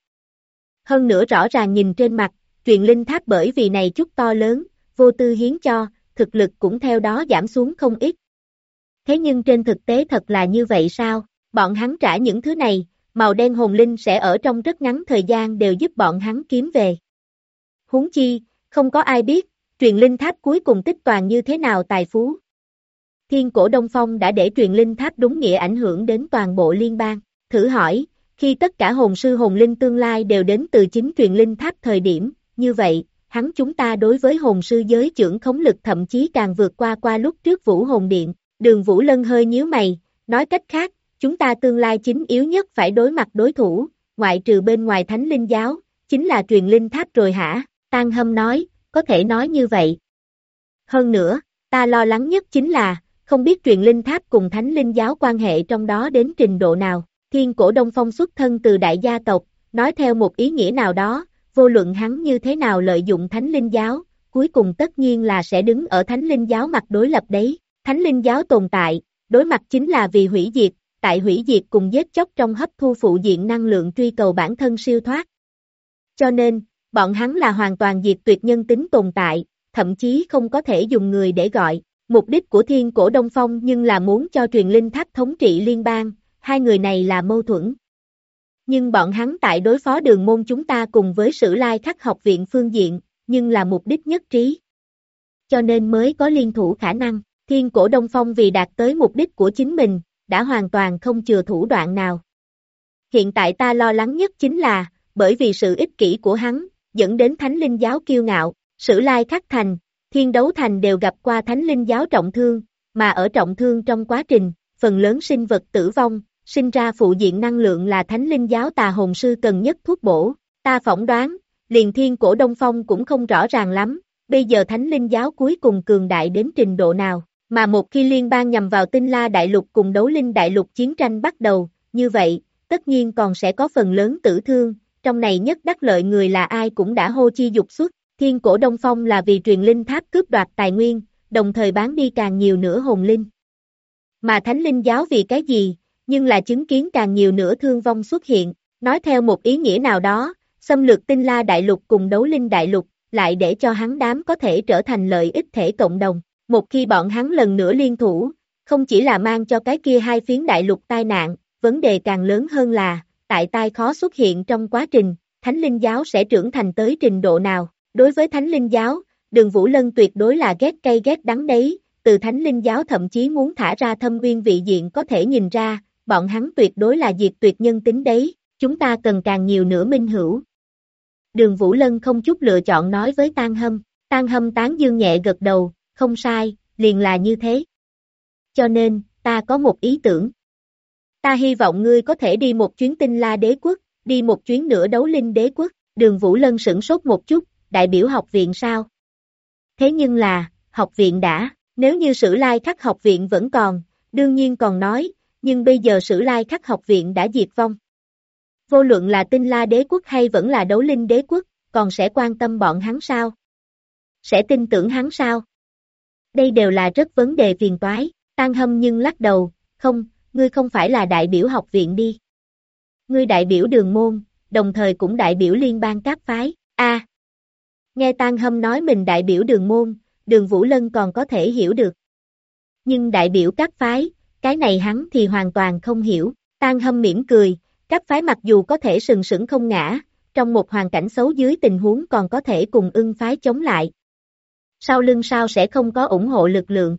Hơn nữa rõ ràng nhìn trên mặt, truyền linh tháp bởi vì này chút to lớn, vô tư hiến cho, thực lực cũng theo đó giảm xuống không ít. Thế nhưng trên thực tế thật là như vậy sao? Bọn hắn trả những thứ này, màu đen hồn linh sẽ ở trong rất ngắn thời gian đều giúp bọn hắn kiếm về. Huống chi, không có ai biết, truyền linh tháp cuối cùng tích toàn như thế nào tài phú. Thiên Cổ Đông Phong đã để truyền linh tháp đúng nghĩa ảnh hưởng đến toàn bộ liên bang. Thử hỏi, khi tất cả hồn sư hồn linh tương lai đều đến từ chính truyền linh tháp thời điểm, như vậy, hắn chúng ta đối với hồn sư giới trưởng khống lực thậm chí càng vượt qua lúc trước Vũ Hồn Điện. Đường Vũ Lân hơi nhíu mày, nói cách khác, chúng ta tương lai chính yếu nhất phải đối mặt đối thủ, ngoại trừ bên ngoài Thánh Linh giáo, chính là truyền linh tháp rồi hả? Tang Hâm nói, có thể nói như vậy. Hơn nữa, ta lo lắng nhất chính là, không biết truyền linh tháp cùng Thánh Linh giáo quan hệ trong đó đến trình độ nào. Thiên Cổ Đông Phong xuất thân từ đại gia tộc, nói theo một ý nghĩa nào đó, vô luận hắn như thế nào lợi dụng Thánh Linh giáo, cuối cùng tất nhiên là sẽ đứng ở Thánh Linh giáo mặt đối lập đấy. Thánh Linh giáo tồn tại, đối mặt chính là vì hủy diệt, tại hủy diệt cùng giết chóc trong hấp thu phụ diện năng lượng truy cầu bản thân siêu thoát. Cho nên, bọn hắn là hoàn toàn diệt tuyệt nhân tính tồn tại, thậm chí không có thể dùng người để gọi. Mục đích của Thiên Cổ Đông Phong nhưng là muốn cho truyền linh tháp thống trị liên bang, hai người này là mâu thuẫn. Nhưng bọn hắn tại đối phó Đường môn chúng ta cùng với Sử Lai Khắc học viện phương diện, nhưng là mục đích nhất trí. Cho nên mới có liên thủ khả năng. Thiên Cổ Đông Phong vì đạt tới mục đích của chính mình, đã hoàn toàn không chừa thủ đoạn nào. Hiện tại ta lo lắng nhất chính là, bởi vì sự ích kỷ của hắn, dẫn đến Thánh Linh giáo kiêu ngạo, Sử Lai Khắc thành, Thiên Đấu thành đều gặp qua Thánh Linh giáo trọng thương, mà ở trọng thương trong quá trình, phần lớn sinh vật tử vong, sinh ra phụ diện năng lượng là Thánh Linh Giáo Tà Hồn Sư cần nhất thuốc bổ. Ta phỏng đoán, liền Thiên Cổ Đông Phong cũng không rõ ràng lắm, bây giờ Thánh Linh Giáo cuối cùng cường đại đến trình độ nào, mà một khi liên bang nhằm vào Tinh La Đại Lục cùng Đấu Linh Đại Lục chiến tranh bắt đầu, như vậy, tất nhiên còn sẽ có phần lớn tử thương, trong này nhất đắc lợi người là ai cũng đã hô chi dục xuất. Thiên Cổ Đông Phong là vì truyền linh tháp cướp đoạt tài nguyên, đồng thời bán đi càng nhiều nữa hồn linh. Mà Thánh Linh Giáo vì cái gì, nhưng là chứng kiến càng nhiều nữa thương vong xuất hiện, nói theo một ý nghĩa nào đó, xâm lược Tinh La Đại Lục cùng Đấu Linh Đại Lục, lại để cho hắn đám có thể trở thành lợi ích thể cộng đồng. Một khi bọn hắn lần nữa liên thủ, không chỉ là mang cho cái kia hai phiến đại lục tai nạn, vấn đề càng lớn hơn là, tại tai khó xuất hiện trong quá trình, Thánh Linh Giáo sẽ trưởng thành tới trình độ nào. Đối với Thánh Linh Giáo, Đường Vũ Lân tuyệt đối là ghét cay ghét đắng đấy, từ Thánh Linh Giáo thậm chí muốn thả ra thâm uyên vị diện có thể nhìn ra, bọn hắn tuyệt đối là diệt tuyệt nhân tính đấy, chúng ta cần càng nhiều nữa minh hữu. Đường Vũ Lân không chút lựa chọn nói với Tang Hâm tán dương nhẹ gật đầu, không sai, liền là như thế. Cho nên, ta có một ý tưởng. Ta hy vọng ngươi có thể đi một chuyến Tinh La Đế Quốc, đi một chuyến nữa Đấu Linh Đế Quốc. Đường Vũ Lân sửng sốt một chút, đại biểu học viện sao? Thế nhưng là, học viện đã, nếu như Sử Lai Khắc học viện vẫn còn, đương nhiên còn nói, nhưng bây giờ Sử Lai Khắc học viện đã diệt vong. Vô luận là Tinh La Đế Quốc hay vẫn là Đấu Linh Đế Quốc, còn sẽ quan tâm bọn hắn sao? Sẽ tin tưởng hắn sao? Đây đều là rất vấn đề phiền toái. Tang Hâm nhưng lắc đầu, không, ngươi không phải là đại biểu học viện đi. Ngươi đại biểu Đường môn, đồng thời cũng đại biểu liên bang các phái. Nghe Tang Hâm nói mình đại biểu Đường môn, Đường Vũ Lân còn có thể hiểu được. Nhưng đại biểu các phái, cái này hắn thì hoàn toàn không hiểu. Tang Hâm mỉm cười, các phái mặc dù có thể sừng sững không ngã, trong một hoàn cảnh xấu dưới tình huống còn có thể cùng Ưng phái chống lại. Sau lưng sao sẽ không có ủng hộ lực lượng?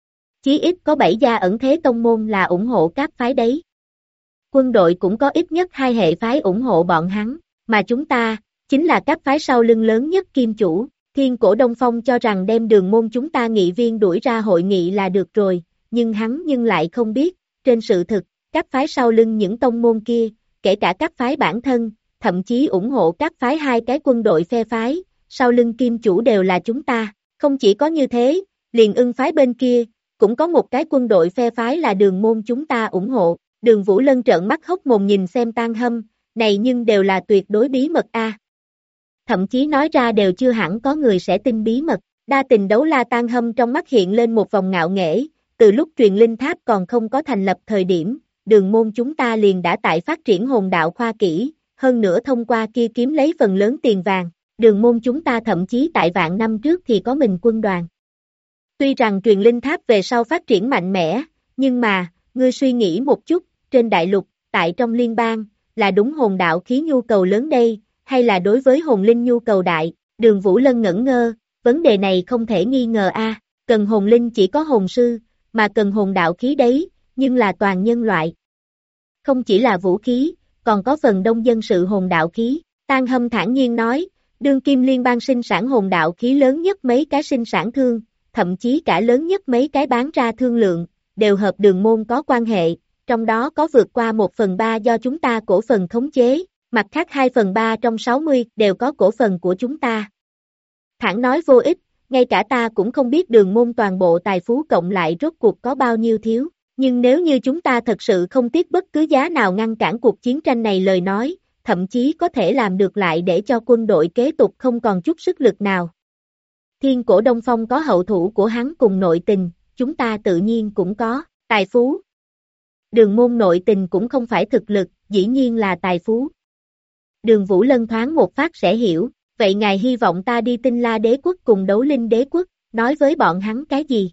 Chí ít có 7 gia ẩn thế tông môn là ủng hộ các phái đấy. Quân đội cũng có ít nhất 2 hệ phái ủng hộ bọn hắn, mà chúng ta, chính là các phái sau lưng lớn nhất kim chủ. Thiên Cổ Đông Phong cho rằng đem Đường môn chúng ta nghị viên đuổi ra hội nghị là được rồi, nhưng hắn lại không biết, trên sự thực, các phái sau lưng những tông môn kia, kể cả các phái bản thân, thậm chí ủng hộ các phái 2 cái quân đội phe phái, sau lưng kim chủ đều là chúng ta. Không chỉ có như thế, liền Ưng phái bên kia, cũng có một cái quân đội phe phái là Đường môn chúng ta ủng hộ. Đường Vũ Lân trợn mắt hốc mồm nhìn xem Tang Hâm, này nhưng đều là tuyệt đối bí mật a. Thậm chí nói ra đều chưa hẳn có người sẽ tin bí mật. Đa Tình Đấu La Tang Hâm trong mắt hiện lên một vòng ngạo nghễ, từ lúc truyền linh tháp còn không có thành lập thời điểm, Đường môn chúng ta liền đã tại phát triển hồn đạo khoa kỹ, hơn nữa thông qua kia kiếm lấy phần lớn tiền vàng. Đường môn chúng ta thậm chí tại vạn năm trước thì có mình quân đoàn. Tuy rằng truyền linh tháp về sau phát triển mạnh mẽ, nhưng mà, ngươi suy nghĩ một chút, trên đại lục, tại trong liên bang, là đúng hồn đạo khí nhu cầu lớn đây, hay là đối với hồn linh nhu cầu đại? Đường Vũ Lân ngẩn ngơ, vấn đề này không thể nghi ngờ a. Cần hồn linh chỉ có hồn sư, mà cần hồn đạo khí đấy, nhưng là toàn nhân loại. Không chỉ là vũ khí, còn có phần đông dân sự hồn đạo khí. Tang Hâm thản nhiên nói, đương kim liên bang sinh sản hồn đạo khí lớn nhất mấy cái sinh sản thương, thậm chí cả lớn nhất mấy cái bán ra thương lượng, đều hợp Đường môn có quan hệ, trong đó có vượt qua 1/3 do chúng ta cổ phần khống chế, mặt khác 2/3 trong 60 đều có cổ phần của chúng ta. Thẳng nói vô ích, ngay cả ta cũng không biết Đường môn toàn bộ tài phú cộng lại rốt cuộc có bao nhiêu thiếu, nhưng nếu như chúng ta thật sự không tiếc bất cứ giá nào ngăn cản cuộc chiến tranh này lời nói, thậm chí có thể làm được lại để cho quân đội kế tục không còn chút sức lực nào. Thiên Cổ Đông Phong có hậu thủ của hắn cùng nội tình, chúng ta tự nhiên cũng có, tài phú. Đường môn nội tình cũng không phải thực lực, dĩ nhiên là tài phú. Đường Vũ Lân thoáng một phát sẽ hiểu, vậy ngài hy vọng ta đi Tinh La Đế Quốc cùng Đấu Linh Đế Quốc, nói với bọn hắn cái gì?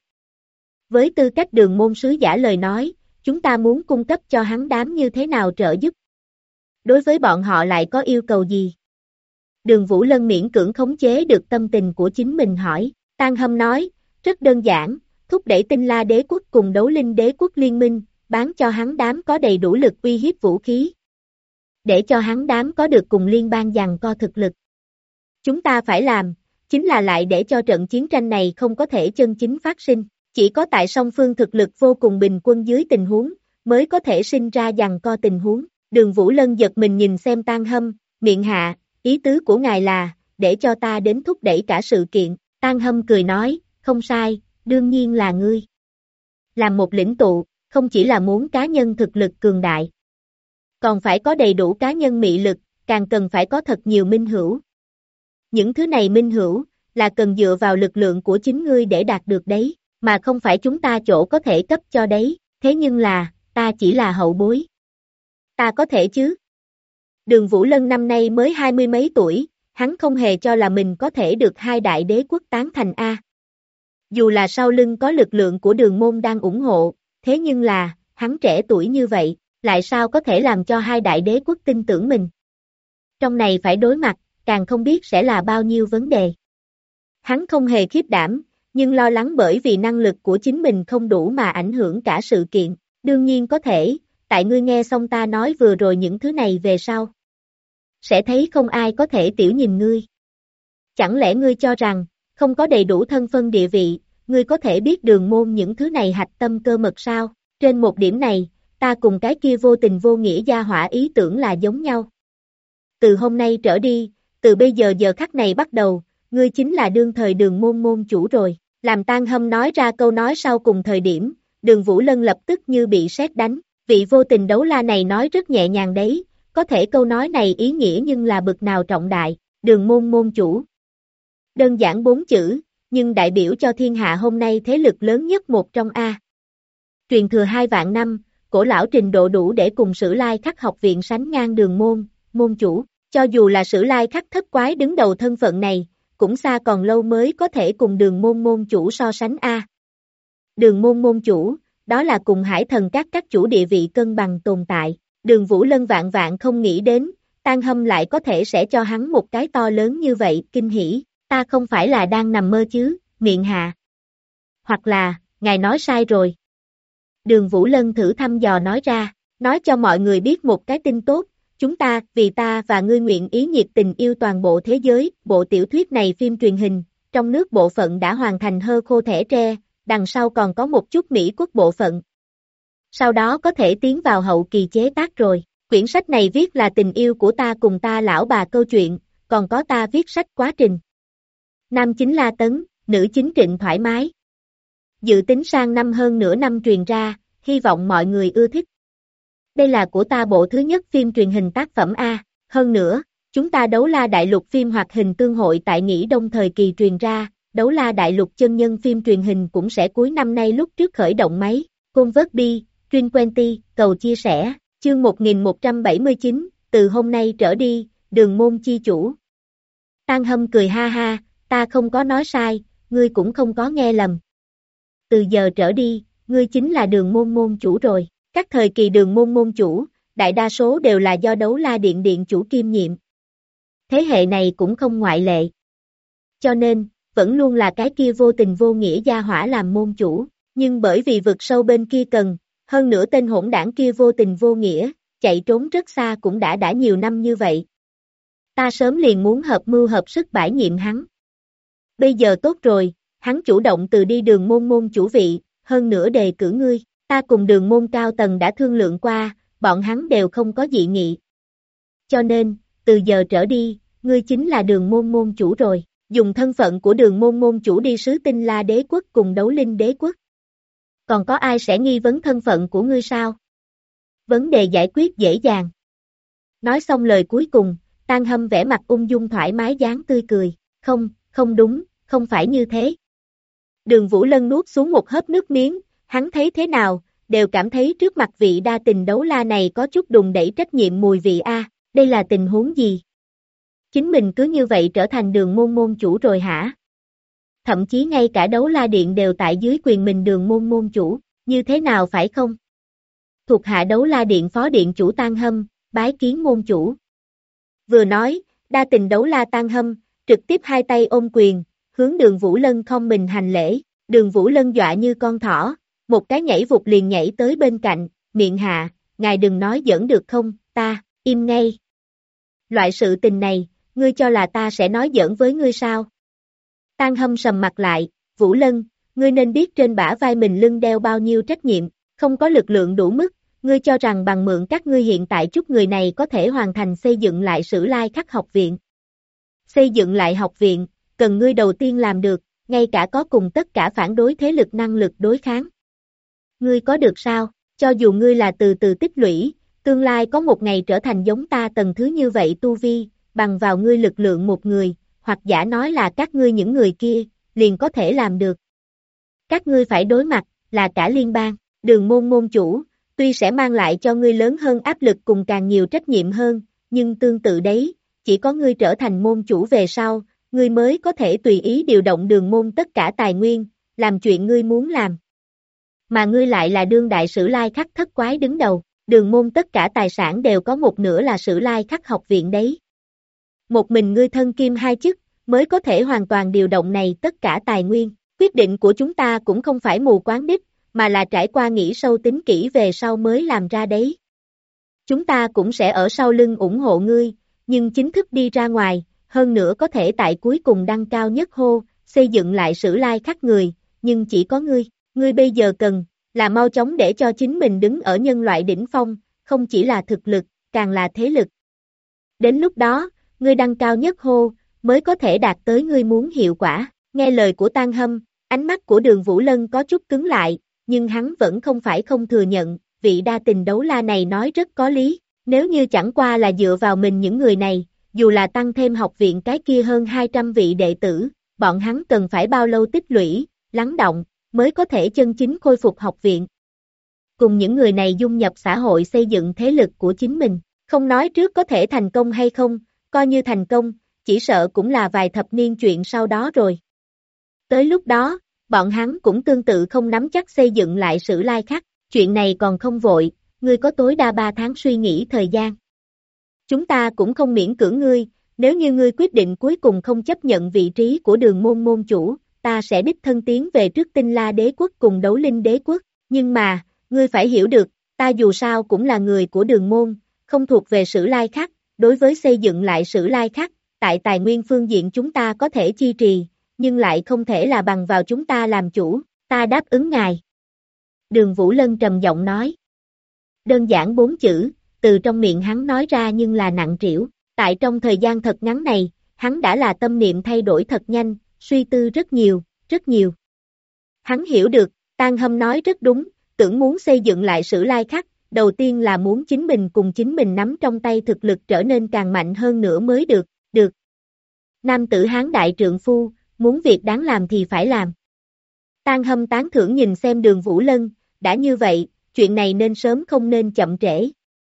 Với tư cách Đường môn sứ giả lời nói, chúng ta muốn cung cấp cho hắn đám như thế nào trợ giúp? Đối với bọn họ lại có yêu cầu gì? Đường Vũ Lân miễn cưỡng khống chế được tâm tình của chính mình hỏi. Tang Hâm nói, rất đơn giản, thúc đẩy Tinh La Đế Quốc cùng Đấu Linh Đế Quốc liên minh, bán cho hắn đám có đầy đủ lực uy hiếp vũ khí. Để cho hắn đám có được cùng liên bang giằng co thực lực. Chúng ta phải làm, chính là lại để cho trận chiến tranh này không có thể chân chính phát sinh. Chỉ có tại song phương thực lực vô cùng bình quân dưới tình huống, mới có thể sinh ra giằng co tình huống. Đường Vũ Lân giật mình nhìn xem Tang Hâm, miệng hạ, ý tứ của ngài là, để cho ta đến thúc đẩy cả sự kiện. Tang Hâm cười nói, không sai, đương nhiên là ngươi. Làm một lĩnh tụ, không chỉ là muốn cá nhân thực lực cường đại, còn phải có đầy đủ cá nhân mị lực, càng cần phải có thật nhiều minh hữu. Những thứ này minh hữu, là cần dựa vào lực lượng của chính ngươi để đạt được đấy, mà không phải chúng ta chỗ có thể cấp cho đấy, thế nhưng là, ta chỉ là hậu bối. Ta có thể chứ? Đường Vũ Lân năm nay mới 20 mấy tuổi, hắn không hề cho là mình có thể được hai đại đế quốc tán thành A. Dù là sau lưng có lực lượng của đường môn đang ủng hộ, thế nhưng là, hắn trẻ tuổi như vậy, lại sao có thể làm cho hai đại đế quốc tin tưởng mình? Trong này phải đối mặt, càng không biết sẽ là bao nhiêu vấn đề. Hắn không hề khiếp đảm, nhưng lo lắng bởi vì năng lực của chính mình không đủ mà ảnh hưởng cả sự kiện. Đương nhiên có thể, tại ngươi nghe xong ta nói vừa rồi những thứ này về sau. Sẽ thấy không ai có thể tiểu nhìn ngươi. Chẳng lẽ ngươi cho rằng, không có đầy đủ thân phân địa vị, ngươi có thể biết đường môn những thứ này hạch tâm cơ mật sao? Trên một điểm này, ta cùng cái kia vô tình vô nghĩa gia hỏa ý tưởng là giống nhau. Từ hôm nay trở đi, từ bây giờ giờ khắc này bắt đầu, ngươi chính là đương thời đường môn môn chủ rồi. Làm Tang Hâm nói ra câu nói sau cùng thời điểm, đường Vũ Lân lập tức như bị sét đánh. Vị vô tình đấu la này nói rất nhẹ nhàng đấy, có thể câu nói này ý nghĩa nhưng là bực nào trọng đại, đường môn môn chủ. Đơn giản 4 chữ, nhưng đại biểu cho thiên hạ hôm nay thế lực lớn nhất một trong A. Truyền thừa 2 vạn năm, cổ lão trình độ đủ để cùng Sử Lai Khắc học viện sánh ngang đường môn, môn chủ. Cho dù là Sử Lai Khắc thất quái đứng đầu thân phận này, cũng xa còn lâu mới có thể cùng đường môn môn chủ so sánh A. Đường môn môn chủ, đó là cùng hải thần các chủ địa vị cân bằng tồn tại. Đường Vũ Lân vạn vạn không nghĩ đến, Tang Hâm lại có thể sẽ cho hắn một cái to lớn như vậy, kinh hỉ. Ta không phải là đang nằm mơ chứ, miệng hạ. Hoặc là, ngài nói sai rồi. Đường Vũ Lân thử thăm dò nói ra, nói cho mọi người biết một cái tin tốt, chúng ta, vì ta và ngươi nguyện ý nhiệt tình yêu toàn bộ thế giới, bộ tiểu thuyết này phim truyền hình, trong nước bộ phận đã hoàn thành hơ khô thẻ tre, đằng sau còn có một chút Mỹ quốc bộ phận. Sau đó có thể tiến vào hậu kỳ chế tác rồi, quyển sách này viết là tình yêu của ta cùng ta lão bà câu chuyện, còn có ta viết sách quá trình. Nam chính La Tấn, nữ chính Trịnh thoải mái. Dự tính sang năm hơn nửa năm truyền ra, hy vọng mọi người ưa thích. Đây là của ta bộ thứ nhất phim truyền hình tác phẩm A, hơn nữa, chúng ta Đấu La Đại Lục phim hoạt hình tương hội tại Nghỉ Đông thời kỳ truyền ra, Đấu La Đại Lục chân nhân phim truyền hình cũng sẽ cuối năm nay lúc trước khởi động máy, Convert Bi, Trin Quenty, cầu chia sẻ, chương 1179, từ hôm nay trở đi, đường môn chi chủ. Tang Hâm cười ha ha, ta không có nói sai, ngươi cũng không có nghe lầm. Từ giờ trở đi, ngươi chính là đường môn môn chủ rồi. Các thời kỳ đường môn môn chủ, đại đa số đều là do Đấu La Điện điện chủ kiêm nhiệm. Thế hệ này cũng không ngoại lệ. Cho nên, vẫn luôn là cái kia vô tình vô nghĩa gia hỏa làm môn chủ, nhưng bởi vì vực sâu bên kia cần, hơn nữa tên hỗn đảng kia vô tình vô nghĩa, chạy trốn rất xa cũng đã nhiều năm như vậy. Ta sớm liền muốn hợp mưu hợp sức bãi nhiệm hắn. Bây giờ tốt rồi, hắn chủ động từ đi đường môn môn chủ vị, hơn nữa đề cử ngươi. Ta cùng đường môn cao tầng đã thương lượng qua, bọn hắn đều không có dị nghị. Cho nên, từ giờ trở đi, ngươi chính là đường môn môn chủ rồi, dùng thân phận của đường môn môn chủ đi sứ Tinh La đế quốc cùng Đấu Linh đế quốc. Còn có ai sẽ nghi vấn thân phận của ngươi sao? Vấn đề giải quyết dễ dàng. Nói xong lời cuối cùng, Tang Hâm vẻ mặt ung dung thoải mái dáng tươi cười, không đúng, không phải như thế. Đường Vũ Lân nuốt xuống một hớp nước miếng, hắn thấy thế nào, đều cảm thấy trước mặt vị đa tình đấu la này có chút đùn đẩy trách nhiệm mùi vị A, đây là tình huống gì? Chính mình cứ như vậy trở thành đường môn môn chủ rồi hả? Thậm chí ngay cả Đấu La Điện đều tại dưới quyền mình đường môn môn chủ, như thế nào phải không? Thuộc hạ Đấu La Điện phó điện chủ Tang Hâm, bái kiến môn chủ. Vừa nói, đa tình Đấu La Tang Hâm, trực tiếp hai tay ôm quyền, hướng đường Vũ Lân không mình hành lễ, đường Vũ Lân dọa như con thỏ, một cái nhảy vụt liền nhảy tới bên cạnh, miệng hạ, ngài đừng nói giỡn được không, ta, im ngay. Loại sự tình này, ngươi cho là ta sẽ nói giỡn với ngươi sao? Tang Hâm sầm mặt lại, Vũ Lân, ngươi nên biết trên bả vai mình lưng đeo bao nhiêu trách nhiệm, không có lực lượng đủ mức, ngươi cho rằng bằng mượn các ngươi hiện tại chút người này có thể hoàn thành xây dựng lại Sử Lai Khắc học viện. Xây dựng lại học viện, cần ngươi đầu tiên làm được, ngay cả có cùng tất cả phản đối thế lực năng lực đối kháng. Ngươi có được sao, cho dù ngươi là từ từ tích lũy, tương lai có một ngày trở thành giống ta tầng thứ như vậy tu vi, bằng vào ngươi lực lượng một người, hoặc giả nói là các ngươi những người kia, liền có thể làm được. Các ngươi phải đối mặt, là cả liên bang, Đường Môn môn chủ, tuy sẽ mang lại cho ngươi lớn hơn áp lực cùng càng nhiều trách nhiệm hơn, nhưng tương tự đấy, chỉ có ngươi trở thành môn chủ về sau, ngươi mới có thể tùy ý điều động Đường Môn tất cả tài nguyên, làm chuyện ngươi muốn làm. Mà ngươi lại là đương đại Sử Lai Khắc thất quái đứng đầu, Đường Môn tất cả tài sản đều có một nửa là Sử Lai Khắc học viện đấy. Một mình ngươi thân kim hai chức, mới có thể hoàn toàn điều động này tất cả tài nguyên. Quyết định của chúng ta cũng không phải mù quáng đích, mà là trải qua nghĩ sâu tính kỹ về sau mới làm ra đấy. Chúng ta cũng sẽ ở sau lưng ủng hộ ngươi, nhưng chính thức đi ra ngoài, hơn nữa có thể tại cuối cùng đăng cao nhất hô, xây dựng lại Sử Lai Khắc người, nhưng chỉ có ngươi bây giờ cần, là mau chóng để cho chính mình đứng ở nhân loại đỉnh phong, không chỉ là thực lực, càng là thế lực. Đến lúc đó, ngươi đăng cao nhất hô, mới có thể đạt tới ngươi muốn hiệu quả. Nghe lời của Tang Hâm, ánh mắt của Đường Vũ Lân có chút cứng lại, nhưng hắn vẫn không phải không thừa nhận, vị đa tình đấu la này nói rất có lý, nếu như chẳng qua là dựa vào mình những người này, dù là tăng thêm học viện cái kia hơn 200 vị đệ tử, bọn hắn cần phải bao lâu tích lũy, lắng động, mới có thể chân chính khôi phục học viện. Cùng những người này dung nhập xã hội xây dựng thế lực của chính mình, không nói trước có thể thành công hay không, coi như thành công, chỉ sợ cũng là vài thập niên chuyện sau đó rồi. Tới lúc đó, bọn hắn cũng tương tự không nắm chắc xây dựng lại Sử Lai Khắc, chuyện này còn không vội, ngươi có tối đa 3 tháng suy nghĩ thời gian. Chúng ta cũng không miễn cưỡng ngươi, nếu như ngươi quyết định cuối cùng không chấp nhận vị trí của Đường Môn môn chủ, ta sẽ đích thân tiến về trước Tinh La đế quốc cùng Đấu Linh đế quốc, nhưng mà, ngươi phải hiểu được, ta dù sao cũng là người của Đường Môn, không thuộc về Sử Lai Khắc, đối với xây dựng lại Sử Lai Khắc, tại tài nguyên phương diện chúng ta có thể chi trì, nhưng lại không thể là bằng vào chúng ta làm chủ, ta đáp ứng ngài. Đường Vũ Lân trầm giọng nói. Đơn giản 4 chữ, từ trong miệng hắn nói ra nhưng là nặng trĩu, tại trong thời gian thật ngắn này, hắn đã là tâm niệm thay đổi thật nhanh, suy tư rất nhiều, rất nhiều. Hắn hiểu được, Tang Hâm nói rất đúng, tưởng muốn xây dựng lại Sử Lai Khắc, đầu tiên là muốn chính mình cùng chính mình nắm trong tay thực lực trở nên càng mạnh hơn nữa mới được. Nam tử Hán đại trượng phu, muốn việc đáng làm thì phải làm. Tang Hâm tán thưởng nhìn xem Đường Vũ Lân, đã như vậy, chuyện này nên sớm không nên chậm trễ.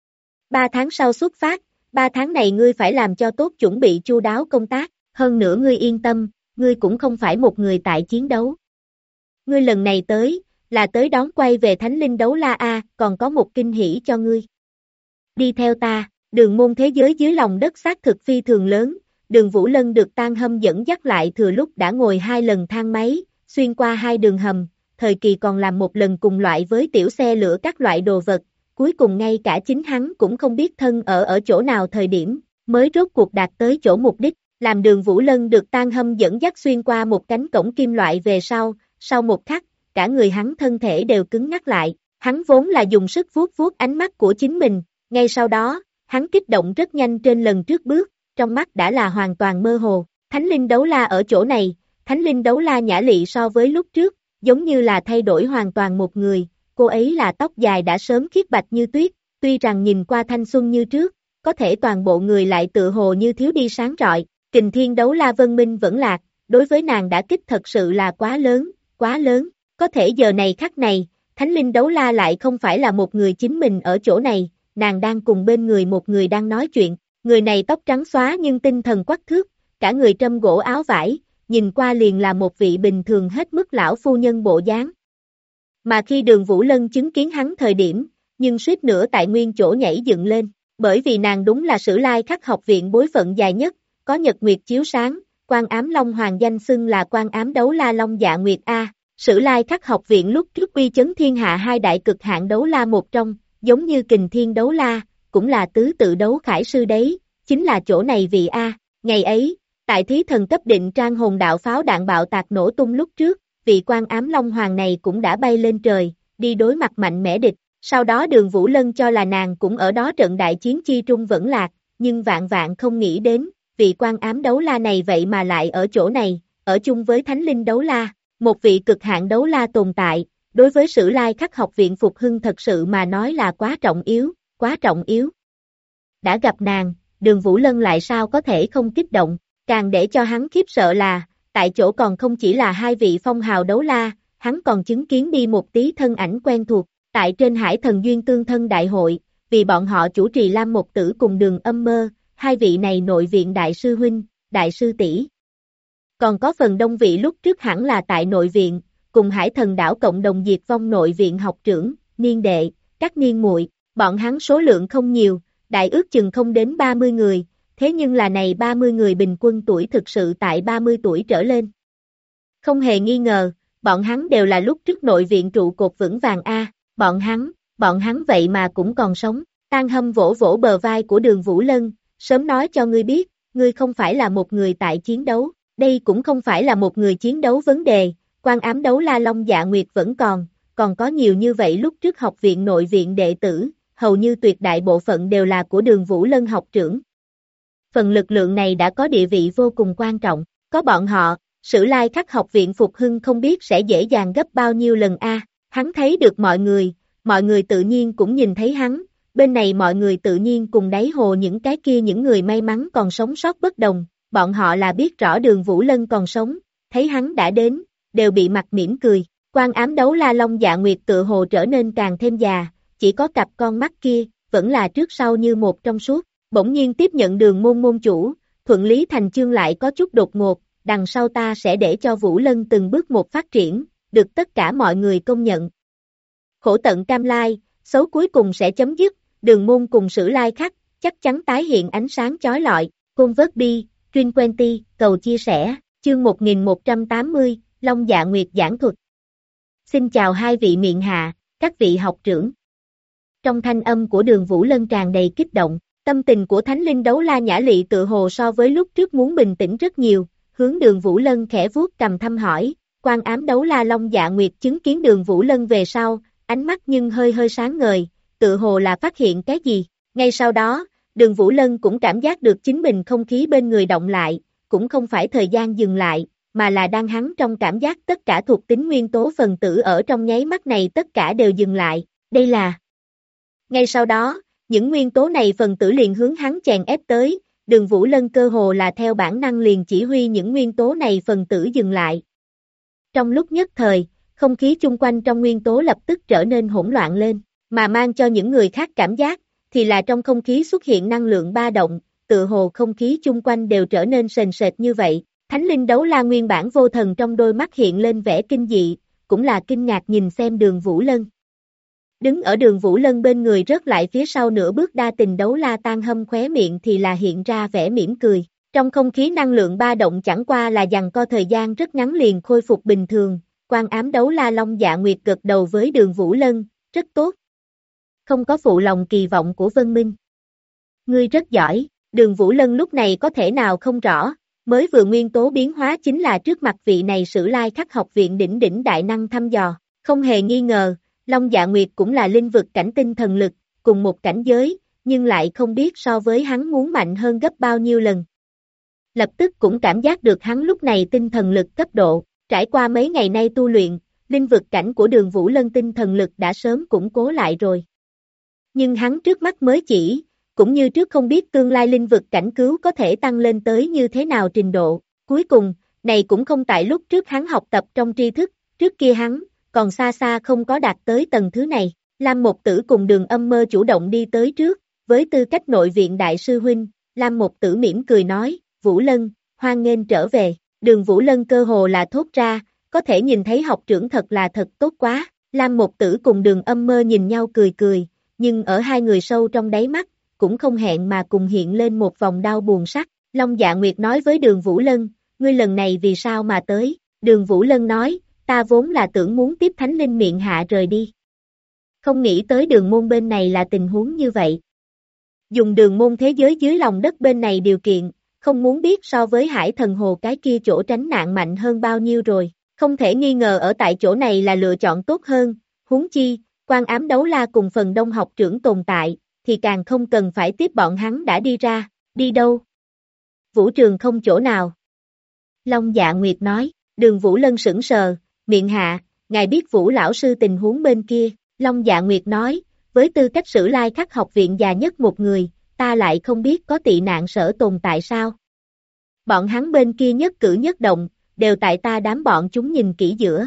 3 tháng sau xuất phát, 3 tháng này ngươi phải làm cho tốt chuẩn bị chu đáo công tác, hơn nữa ngươi yên tâm, ngươi cũng không phải một người tại chiến đấu. Ngươi lần này tới, là tới đón quay về Thánh Linh đấu la A, còn có một kinh hỉ cho ngươi. Đi theo ta, Đường Môn thế giới dưới lòng đất xác thực phi thường lớn, Đường Vũ Lân được Tang Hâm dẫn dắt lại thừa lúc đã ngồi 2 lần thang máy, xuyên qua 2 đường hầm, thời kỳ còn làm một lần cùng loại với tiểu xe lửa các loại đồ vật, cuối cùng ngay cả chính hắn cũng không biết thân ở chỗ nào thời điểm, mới rốt cuộc đạt tới chỗ mục đích, làm Đường Vũ Lân được Tang Hâm dẫn dắt xuyên qua một cánh cổng kim loại về sau một khắc, cả người hắn thân thể đều cứng ngắc lại, hắn vốn là dùng sức vuốt vuốt ánh mắt của chính mình, ngay sau đó, hắn kích động rất nhanh trên lần trước bước, trong mắt đã là hoàn toàn mơ hồ, Thánh Linh đấu la ở chỗ này, Thánh Linh đấu la Nhã Lị so với lúc trước, giống như là thay đổi hoàn toàn một người, cô ấy là tóc dài đã sớm khiết bạch như tuyết, tuy rằng nhìn qua thanh xuân như trước, có thể toàn bộ người lại tự hồ như thiếu đi sáng rọi, Kình Thiên đấu la Vân Minh vẫn lạc, đối với nàng đã kích thật sự là quá lớn, có thể giờ này khắc này, Thánh Linh đấu la lại không phải là một người chính mình ở chỗ này, nàng đang cùng bên người một người đang nói chuyện, người này tóc trắng xóa nhưng tinh thần quắc thước, cả người trâm gỗ áo vải, nhìn qua liền là một vị bình thường hết mức lão phu nhân bộ dáng. Mà khi Đường Vũ Lân chứng kiến hắn thời điểm, nhưng suýt nữa tại nguyên chỗ nhảy dựng lên, bởi vì nàng đúng là Sử Lai Khắc học viện bối phận dài nhất, có nhật nguyệt chiếu sáng, Quan Ám Long Hoàng danh xưng là Quan Ám Đấu La Long Dạ Nguyệt A. Sử Lai Khắc học viện lúc trước uy chấn thiên hạ 2 đại cực hạn đấu la một trong, giống như Kình Thiên đấu la, cũng là tứ tự đấu khải sư đấy, chính là chỗ này vì A. Ngày ấy, tại thí thần cấp định trang hồn đạo pháo đạn bạo tạc nổ tung lúc trước, vị quan ám Long Hoàng này cũng đã bay lên trời, đi đối mặt mạnh mẽ địch. Sau đó Đường Vũ Lân cho là nàng cũng ở đó trận đại chiến chi trung vẫn lạc, nhưng vạn vạn không nghĩ đến, vị quan ám đấu la này vậy mà lại ở chỗ này, ở chung với Thánh Linh đấu la, một vị cực hạn đấu la tồn tại, đối với Sử Lai Khắc học viện phục hưng thật sự mà nói là quá trọng yếu, quá trọng yếu. Đã gặp nàng, Đường Vũ Lân lại sao có thể không kích động, càng để cho hắn khiếp sợ là, tại chỗ còn không chỉ là hai vị phong hào đấu la, hắn còn chứng kiến đi một tí thân ảnh quen thuộc, tại trên Hải Thần Duyên Tương Thân Đại hội, vì bọn họ chủ trì Lam Một Tử cùng Đường Âm Mơ, hai vị này nội viện đại sư huynh, đại sư tỷ. Còn có phần đông vị lúc trước hẳn là tại nội viện, cùng Hải Thần đảo cộng đồng diệt vong nội viện học trưởng, niên đệ, các niên muội, bọn hắn số lượng không nhiều, đại ước chừng không đến 30 người, thế nhưng là này 30 người bình quân tuổi thực sự tại 30 tuổi trở lên. Không hề nghi ngờ, bọn hắn đều là lúc trước nội viện trụ cột vững vàng A, bọn hắn vậy mà cũng còn sống. Tang Hâm vỗ vỗ bờ vai của Đường Vũ Lân, sớm nói cho ngươi biết, ngươi không phải là một người tại chiến đấu, đây cũng không phải là một người chiến đấu vấn đề, quan ám đấu la Long Dạ Nguyệt vẫn còn có nhiều như vậy lúc trước học viện nội viện đệ tử, hầu như tuyệt đại bộ phận đều là của Đường Vũ Lân học trưởng. Phần lực lượng này đã có địa vị vô cùng quan trọng, có bọn họ, Sử Lai Khắc học viện phục hưng không biết sẽ dễ dàng gấp bao nhiêu lần a. Hắn thấy được mọi người tự nhiên cũng nhìn thấy hắn, bên này mọi người tự nhiên cùng đáy hồ những cái kia những người may mắn còn sống sót bất đồng, bọn họ là biết rõ Đường Vũ Lân còn sống, thấy hắn đã đến, đều bị mặt mỉm cười, quan ám đấu la Long Dạ Nguyệt tựa hồ trở nên càng thêm già, chỉ có cặp con mắt kia, vẫn là trước sau như một trong suốt, bỗng nhiên tiếp nhận Đường môn môn chủ, thuận lý thành chương lại có chút đột ngột, đằng sau ta sẽ để cho Vũ Lân từng bước một phát triển, được tất cả mọi người công nhận. Khổ tận cam lai, xấu cuối cùng sẽ chấm dứt, Đường môn cùng Sử Lai Khắc, chắc chắn tái hiện ánh sáng chói lọi, Convert Bi, Truyền Quenty, cầu chia sẻ, chương 1180, Long Dạ Nguyệt giảng thuật. Xin chào hai vị miện hạ, các vị học trưởng. Trong thanh âm của Đường Vũ Lân tràn đầy kích động, tâm tình của Thánh Linh đấu la Nhã Lị tự hồ so với lúc trước muốn bình tĩnh rất nhiều, hướng Đường Vũ Lân khẽ vuốt cầm thăm hỏi, quan ám đấu la Long Dạ Nguyệt chứng kiến Đường Vũ Lân về sau, ánh mắt nhưng hơi hơi sáng ngời, tự hồ là phát hiện cái gì, ngay sau đó, Đường Vũ Lân cũng cảm giác được chính mình không khí bên người động lại, cũng không phải thời gian dừng lại, mà là đang hắn trong cảm giác tất cả thuộc tính nguyên tố phần tử ở trong nháy mắt này tất cả đều dừng lại, đây là. Ngay sau đó, những nguyên tố này phần tử liền hướng hắn chèn ép tới, Đường Vũ Lân cơ hồ là theo bản năng liền chỉ huy những nguyên tố này phần tử dừng lại. Trong lúc nhất thời, không khí chung quanh trong nguyên tố lập tức trở nên hỗn loạn lên, mà mang cho những người khác cảm giác, thì là trong không khí xuất hiện năng lượng ba động, tự hồ không khí chung quanh đều trở nên sền sệt như vậy. Thánh Linh đấu la nguyên bản vô thần trong đôi mắt hiện lên vẻ kinh dị, cũng là kinh ngạc nhìn xem Đường Vũ Lân. Đứng ở Đường Vũ Lân bên người rớt lại phía sau nửa bước đa tình đấu la Tang Hâm khóe miệng thì là hiện ra vẻ mỉm cười. Trong không khí năng lượng ba động chẳng qua là giằng co thời gian rất ngắn liền khôi phục bình thường, quan ám đấu la Long Dạ Nguyệt gật đầu với Đường Vũ Lân, rất tốt. Không có phụ lòng kỳ vọng của Vân Minh. Ngươi rất giỏi, Đường Vũ Lân lúc này có thể nào không rõ, mới vừa nguyên tố biến hóa chính là trước mặt vị này Sử Lai Khắc học viện đỉnh đại năng thăm dò, không hề nghi ngờ, Long Dạ Nguyệt cũng là linh vực cảnh tinh thần lực, cùng một cảnh giới, nhưng lại không biết so với hắn muốn mạnh hơn gấp bao nhiêu lần. Lập tức cũng cảm giác được hắn lúc này tinh thần lực cấp độ, trải qua mấy ngày nay tu luyện, linh vực cảnh của Đường Vũ Lân tinh thần lực đã sớm củng cố lại rồi. Nhưng hắn trước mắt mới chỉ, cũng như trước không biết tương lai linh vực cảnh cứu có thể tăng lên tới như thế nào trình độ, cuối cùng, này cũng không tại lúc trước hắn học tập trong tri thức, trước kia hắn, còn xa xa không có đạt tới tầng thứ này, Lam Một Tử cùng Đường Âm Mơ chủ động đi tới trước, với tư cách nội viện đại sư huynh, Lam Một Tử mỉm cười nói, Vũ Lân, hoan nghênh trở về, Đường Vũ Lân cơ hồ là thốt ra, có thể nhìn thấy học trưởng thật là thật tốt quá, Lam Một Tử cùng Đường Âm Mơ nhìn nhau cười cười, nhưng ở hai người sâu trong đáy mắt, cũng không hẹn mà cùng hiện lên một vòng đau buồn sắc, Long Dạ Nguyệt nói với Đường Vũ Lân, ngươi lần này vì sao mà tới, Đường Vũ Lân nói, ta vốn là tưởng muốn tiếp Thánh Linh miệng hạ rời đi. Không nghĩ tới Đường môn bên này là tình huống như vậy. Dùng Đường môn thế giới dưới lòng đất bên này điều kiện, không muốn biết so với Hải Thần Hồ cái kia chỗ tránh nạn mạnh hơn bao nhiêu rồi, Không thể nghi ngờ ở tại chỗ này là lựa chọn tốt hơn, huống chi, Quan Ám Đấu La cùng phần đông học trưởng tồn tại, thì càng không cần phải tiếp bọn hắn đã đi ra, đi đâu? Vũ trường không chỗ nào. Long Dạ Nguyệt nói, Đường Vũ Lân sững sờ, miệng hạ, ngài biết Vũ lão sư tình huống bên kia, Long Dạ Nguyệt nói, với tư cách Sử Lai Khắc học viện già nhất một người, ta lại không biết có tị nạn sở tồn tại sao. Bọn hắn bên kia nhất cử nhất động, đều tại ta đám bọn chúng nhìn kỹ giữa.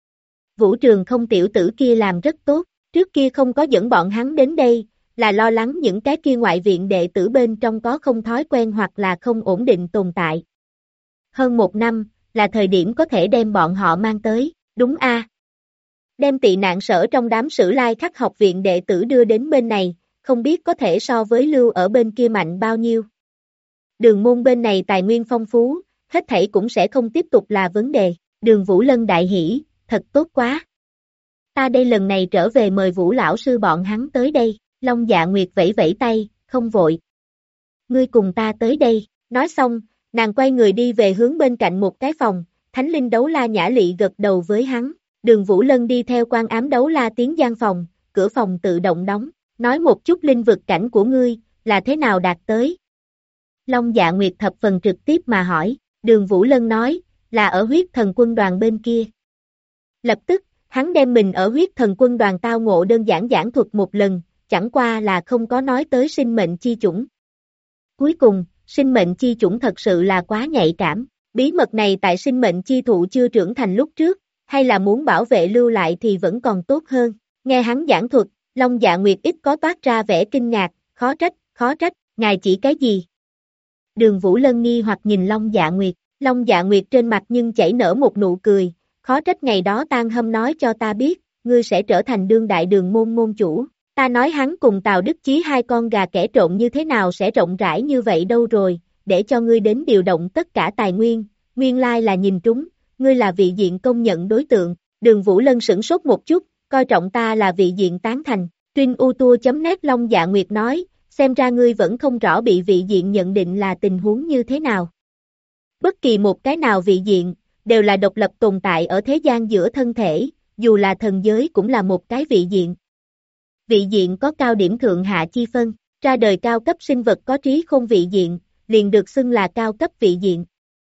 Vũ trường không tiểu tử kia làm rất tốt, trước kia không có dẫn bọn hắn đến đây, là lo lắng những cái kia ngoại viện đệ tử bên trong có không thói quen hoặc là không ổn định tồn tại. Hơn 1 năm, là thời điểm có thể đem bọn họ mang tới, đúng a? Đem tị nạn sở trong đám Sử Lai Khắc học viện đệ tử đưa đến bên này, không biết có thể so với lưu ở bên kia mạnh bao nhiêu. Đường môn bên này tài nguyên phong phú, hết thảy cũng sẽ không tiếp tục là vấn đề. Đường Vũ Lân đại hỉ, thật tốt quá. Ta đây lần này trở về mời Vũ lão sư bọn hắn tới đây, Long Dạ Nguyệt vẫy vẫy tay, không vội. Ngươi cùng ta tới đây, nói xong, nàng quay người đi về hướng bên cạnh một cái phòng, Thánh Linh Đấu La nhã lị gật đầu với hắn. Đường Vũ Lân đi theo Quan Ám Đấu La tiến gian phòng, cửa phòng tự động đóng, nói một chút linh vực cảnh của ngươi, là thế nào đạt tới. Long Dạ Nguyệt thập phần trực tiếp mà hỏi, Đường Vũ Lân nói, là ở huyết thần quân đoàn bên kia. Lập tức, hắn đem mình ở huyết thần quân đoàn tao ngộ đơn giản giảng thuật một lần, chẳng qua là không có nói tới sinh mệnh chi chủng. Cuối cùng, sinh mệnh chi chủng thật sự là quá nhạy cảm, bí mật này tại sinh mệnh chi thụ chưa trưởng thành lúc trước, hay là muốn bảo vệ lưu lại thì vẫn còn tốt hơn. Nghe hắn giảng thuật, Long Dạ Nguyệt ít có toát ra vẻ kinh ngạc, khó trách, ngài chỉ cái gì? Đường Vũ Lân nghi hoặc nhìn Long Dạ Nguyệt trên mặt nhưng chảy nở một nụ cười, khó trách ngày đó Tang Hâm nói cho ta biết, ngươi sẽ trở thành đương đại đường môn môn chủ, ta nói hắn cùng Tào Đức Chí hai con gà kẻ trộn như thế nào sẽ rộng rãi như vậy đâu rồi, để cho ngươi đến điều động tất cả tài nguyên, nguyên lai là nhìn trúng, ngươi là vị diện công nhận đối tượng. Đường Vũ Lân sửng sốt một chút, coi trọng ta là vị diện tán thành, Tuynutua.net Long Dạ Nguyệt nói, xem ra ngươi vẫn không rõ bị vị diện nhận định là tình huống như thế nào. Bất kỳ một cái nào vị diện, đều là độc lập tồn tại ở thế gian giữa thân thể, dù là thần giới cũng là một cái vị diện. Vị diện có cao điểm thượng hạ chi phân, ra đời cao cấp sinh vật có trí khôn vị diện, liền được xưng là cao cấp vị diện.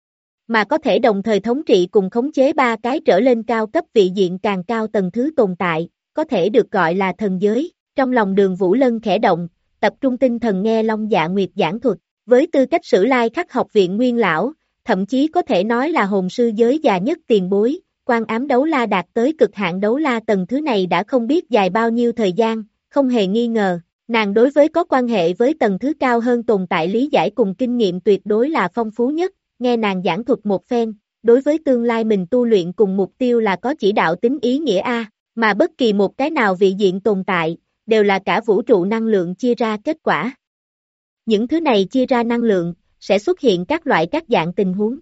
Mà có thể đồng thời thống trị cùng khống chế 3 cái trở lên cao cấp vị diện càng cao tầng thứ tồn tại, có thể được gọi là thần giới. Trong lòng Đường Vũ Lân khẽ động, tập trung tinh thần nghe Long Dạ Nguyệt giảng thuật, với tư cách Sử Lai Khắc học viện nguyên lão, thậm chí có thể nói là hồn sư giới già nhất tiền bối, Quan Ám Đấu La đạt tới cực hạn đấu la tầng thứ này đã không biết dài bao nhiêu thời gian, không hề nghi ngờ, nàng đối với có quan hệ với tầng thứ cao hơn tồn tại lý giải cùng kinh nghiệm tuyệt đối là phong phú nhất, nghe nàng giảng thuật một phen, đối với tương lai mình tu luyện cùng mục tiêu là có chỉ đạo tính ý nghĩa A, mà bất kỳ một cái nào vị diện tồn tại, đều là cả vũ trụ năng lượng chia ra kết quả. Những thứ này chia ra năng lượng, sẽ xuất hiện các loại các dạng tình huống.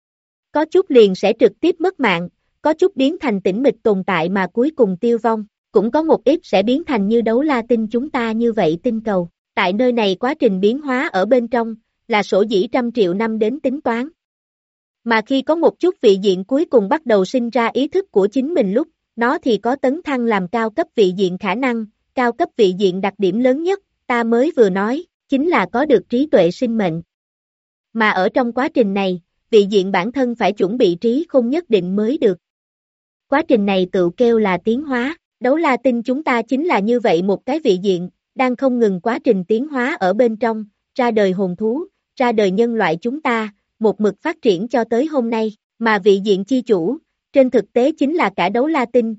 Có chút liền sẽ trực tiếp mất mạng, có chút biến thành tĩnh mịch tồn tại mà cuối cùng tiêu vong, cũng có một ít sẽ biến thành như đấu la tinh chúng ta như vậy tinh cầu. Tại nơi này quá trình biến hóa ở bên trong, là sổ dĩ trăm triệu năm đến tính toán. Mà khi có một chút vị diện cuối cùng bắt đầu sinh ra ý thức của chính mình lúc, nó thì có tấn thăng làm cao cấp vị diện khả năng, cao cấp vị diện đặc điểm lớn nhất, ta mới vừa nói, chính là có được trí tuệ sinh mệnh. Mà ở trong quá trình này, vị diện bản thân phải chuẩn bị trí khôn nhất định mới được. Quá trình này tự kêu là tiến hóa, đấu la tinh chúng ta chính là như vậy một cái vị diện, đang không ngừng quá trình tiến hóa ở bên trong, ra đời hồn thú, ra đời nhân loại chúng ta, một mực phát triển cho tới hôm nay, mà vị diện chi chủ, trên thực tế chính là cả đấu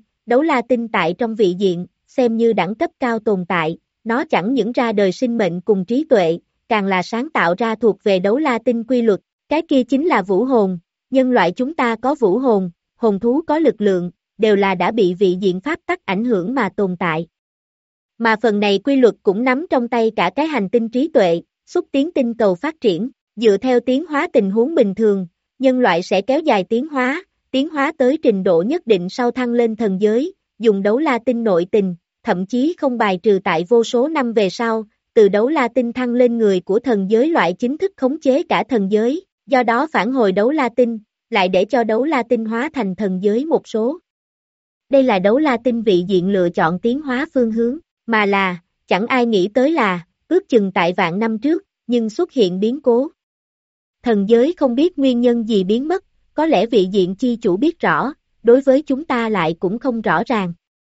la tinh tại trong vị diện, xem như đẳng cấp cao tồn tại, nó chẳng những ra đời sinh mệnh cùng trí tuệ, càng là sáng tạo ra thuộc về đấu la tinh quy luật, cái kia chính là vũ hồn, nhân loại chúng ta có vũ hồn, hồn thú có lực lượng, đều là đã bị vị diện pháp tắc ảnh hưởng mà tồn tại. Mà phần này quy luật cũng nắm trong tay cả cái hành tinh trí tuệ, xúc tiến tinh cầu phát triển, dựa theo tiến hóa tình huống bình thường, nhân loại sẽ kéo dài tiến hóa tới trình độ nhất định sau thăng lên thần giới, dùng đấu la tinh nội tình, thậm chí không bài trừ tại vô số năm về sau, từ đấu la tinh thăng lên người của thần giới loại chính thức khống chế cả thần giới, do đó phản hồi đấu la tinh, lại để cho đấu la tinh hóa thành thần giới một số. Đây là đấu la tinh vị diện lựa chọn tiến hóa phương hướng, mà là, chẳng ai nghĩ tới là, ước chừng tại vạn năm trước, nhưng xuất hiện biến cố. Thần giới không biết nguyên nhân gì biến mất, có lẽ vị diện chi chủ biết rõ, đối với chúng ta lại cũng không rõ ràng.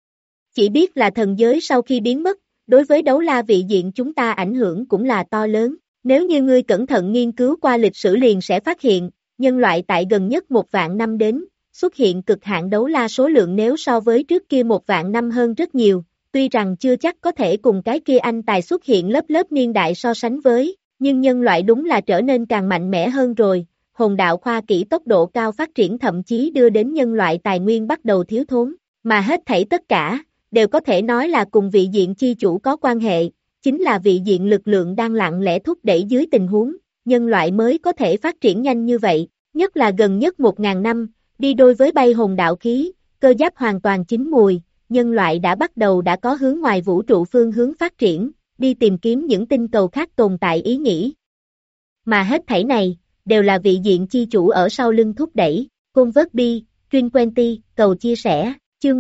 Chỉ biết là thần giới sau khi biến mất, đối với đấu la vị diện chúng ta ảnh hưởng cũng là to lớn. Nếu như ngươi cẩn thận nghiên cứu qua lịch sử liền sẽ phát hiện, nhân loại tại gần nhất 1.000 năm đến, xuất hiện cực hạn đấu la số lượng nếu so với trước kia 1.000 năm hơn rất nhiều, tuy rằng chưa chắc có thể cùng cái kia anh tài xuất hiện lớp lớp niên đại so sánh với, nhưng nhân loại đúng là trở nên càng mạnh mẽ hơn rồi, hồn đạo khoa kỹ tốc độ cao phát triển thậm chí đưa đến nhân loại tài nguyên bắt đầu thiếu thốn, mà hết thảy tất cả, đều có thể nói là cùng vị diện chi chủ có quan hệ, chính là vị diện lực lượng đang lặng lẽ thúc đẩy dưới tình huống, nhân loại mới có thể phát triển nhanh như vậy, nhất là gần nhất 1.000 năm, đi đôi với bay hồn đạo khí, cơ giáp hoàn toàn chín mùi, nhân loại đã bắt đầu đã có hướng ngoài vũ trụ phương hướng phát triển, đi tìm kiếm những tinh cầu khác tồn tại ý nghĩ. Mà hết thảy này, đều là vị diện chi chủ ở sau lưng thúc đẩy, Convert Truyền Quenty, cầu chia sẻ, chương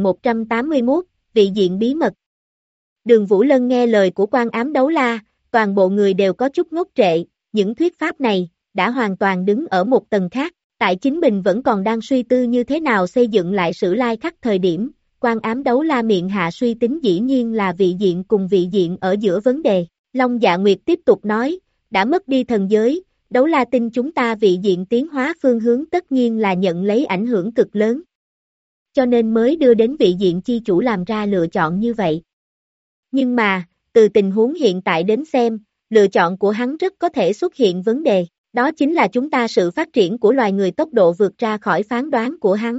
1181, vị diện bí mật. Đường Vũ Lân nghe lời của Quan Ám Đấu La, toàn bộ người đều có chút ngốc trệ, những thuyết pháp này, đã hoàn toàn đứng ở một tầng khác, tại chính mình vẫn còn đang suy tư như thế nào xây dựng lại sử lai khắc thời điểm, Quan Ám Đấu La miệng hạ suy tính dĩ nhiên là vị diện cùng vị diện ở giữa vấn đề, Long Dạ Nguyệt tiếp tục nói, đã mất đi thần giới, đấu la tinh chúng ta vị diện tiến hóa phương hướng tất nhiên là nhận lấy ảnh hưởng cực lớn. Cho nên mới đưa đến vị diện chi chủ làm ra lựa chọn như vậy. Nhưng mà, từ tình huống hiện tại đến xem, lựa chọn của hắn rất có thể xuất hiện vấn đề, đó chính là chúng ta sự phát triển của loài người tốc độ vượt ra khỏi phán đoán của hắn.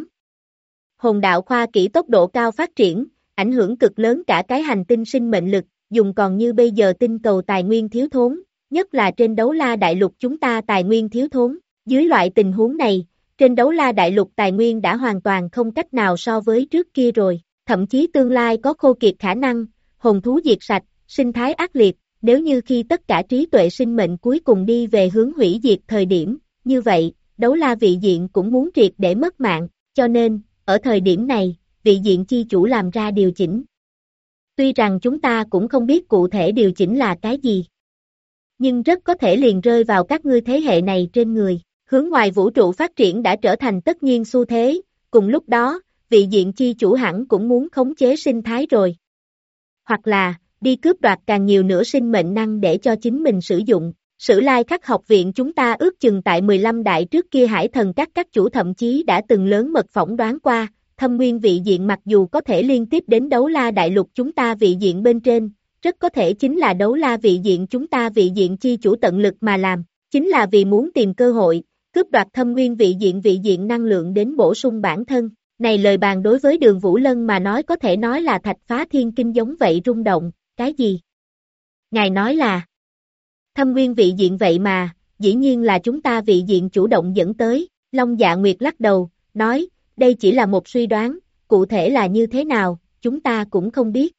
Hồn đạo khoa kỹ tốc độ cao phát triển, ảnh hưởng cực lớn cả cái hành tinh sinh mệnh lực, dùng còn như bây giờ tinh cầu tài nguyên thiếu thốn, nhất là trên đấu la đại lục chúng ta tài nguyên thiếu thốn, dưới loại tình huống này, trên đấu la đại lục tài nguyên đã hoàn toàn không cách nào so với trước kia rồi, thậm chí tương lai có khô kiệt khả năng, hồn thú diệt sạch, sinh thái ác liệt, nếu như khi tất cả trí tuệ sinh mệnh cuối cùng đi về hướng hủy diệt thời điểm, như vậy, đấu la vị diện cũng muốn triệt để mất mạng, cho nên, ở thời điểm này, vị diện chi chủ làm ra điều chỉnh. Tuy rằng chúng ta cũng không biết cụ thể điều chỉnh là cái gì, nhưng rất có thể liền rơi vào các ngươi thế hệ này trên người. Hướng ngoài vũ trụ phát triển đã trở thành tất nhiên xu thế, cùng lúc đó, vị diện chi chủ hẳn cũng muốn khống chế sinh thái rồi. Hoặc là, đi cướp đoạt càng nhiều nữa sinh mệnh năng để cho chính mình sử dụng. Sử lai khắc học viện chúng ta ước chừng tại 15 đại trước kia hải thần các chủ thậm chí đã từng lớn mật phỏng đoán qua, thâm nguyên vị diện mặc dù có thể liên tiếp đến đấu la đại lục chúng ta vị diện bên trên, rất có thể chính là đấu la vị diện chúng ta vị diện chi chủ tận lực mà làm, chính là vì muốn tìm cơ hội, cướp đoạt thâm nguyên vị diện năng lượng đến bổ sung bản thân. Này lời bàn đối với Đường Vũ Lân mà nói có thể nói là thạch phá thiên kinh giống vậy rung động, cái gì? Ngài nói là thâm nguyên vị diện vậy mà, dĩ nhiên là chúng ta vị diện chủ động dẫn tới, Long Dạ Nguyệt lắc đầu, nói, đây chỉ là một suy đoán, cụ thể là như thế nào, chúng ta cũng không biết.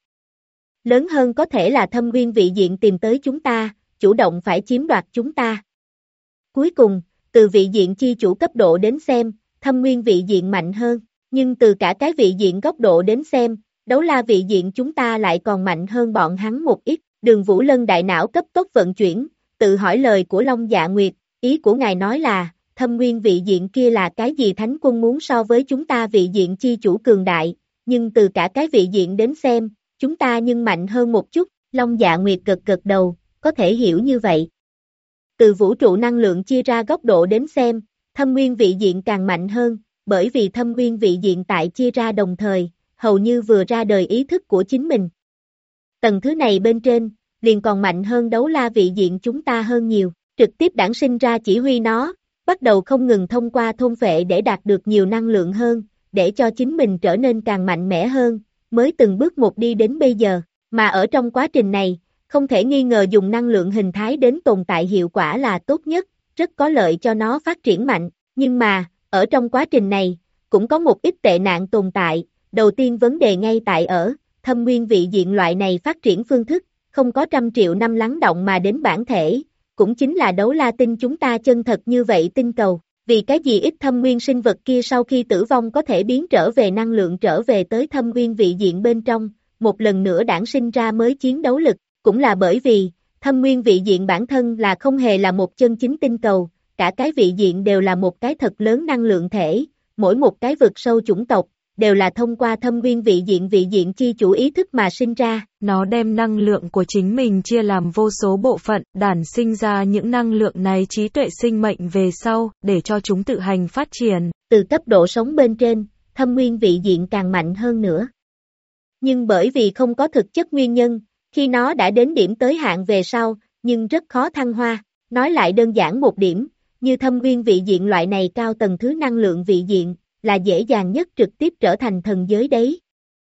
Lớn hơn có thể là thâm nguyên vị diện tìm tới chúng ta, chủ động phải chiếm đoạt chúng ta. Cuối cùng, từ vị diện chi chủ cấp độ đến xem, thâm nguyên vị diện mạnh hơn, nhưng từ cả cái vị diện góc độ đến xem, đấu la vị diện chúng ta lại còn mạnh hơn bọn hắn một ít. Đường Vũ Lân đại não cấp tốc vận chuyển, tự hỏi lời của Long Dạ Nguyệt, ý của ngài nói là, thâm nguyên vị diện kia là cái gì thánh quân muốn so với chúng ta vị diện chi chủ cường đại, nhưng từ cả cái vị diện đến xem, chúng ta nhưng mạnh hơn một chút, Long Dạ Nguyệt gật đầu, có thể hiểu như vậy. Từ vũ trụ năng lượng chia ra góc độ đến xem, thâm nguyên vị diện càng mạnh hơn, bởi vì thâm nguyên vị diện tại chia ra đồng thời, hầu như vừa ra đời ý thức của chính mình. Tầng thứ này bên trên, liền còn mạnh hơn đấu la vị diện chúng ta hơn nhiều, trực tiếp đản sinh ra chỉ huy nó, bắt đầu không ngừng thông qua thôn phệ để đạt được nhiều năng lượng hơn, để cho chính mình trở nên càng mạnh mẽ hơn, mới từng bước một đi đến bây giờ, mà ở trong quá trình này, không thể nghi ngờ dùng năng lượng hình thái đến tồn tại hiệu quả là tốt nhất, rất có lợi cho nó phát triển mạnh, nhưng mà, ở trong quá trình này, cũng có một ít tệ nạn tồn tại, đầu tiên vấn đề ngay tại ở, thâm nguyên vị diện loại này phát triển phương thức, không có 100 triệu năm lắng động mà đến bản thể, cũng chính là đấu la tinh chúng ta chân thật như vậy tinh cầu, Vì cái gì ít thâm nguyên sinh vật kia sau khi tử vong có thể biến trở về năng lượng trở về tới thâm nguyên vị diện bên trong, một lần nữa đản sinh ra mới chiến đấu lực, cũng là bởi vì, thâm nguyên vị diện bản thân là không hề là một chân chính tinh cầu, cả cái vị diện đều là một cái thật lớn năng lượng thể, mỗi một cái vực sâu chủng tộc, đều là thông qua thâm nguyên vị diện chi chủ ý thức mà sinh ra. Nó đem năng lượng của chính mình chia làm vô số bộ phận, đản sinh ra những năng lượng này trí tuệ sinh mệnh về sau, để cho chúng tự hành phát triển. Từ cấp độ sống bên trên, thâm nguyên vị diện càng mạnh hơn nữa. Nhưng bởi vì không có thực chất nguyên nhân, khi nó đã đến điểm tới hạn về sau, nhưng rất khó thăng hoa. Nói lại đơn giản một điểm, như thâm nguyên vị diện loại này cao tầng thứ năng lượng vị diện, là dễ dàng nhất trực tiếp trở thành thần giới đấy.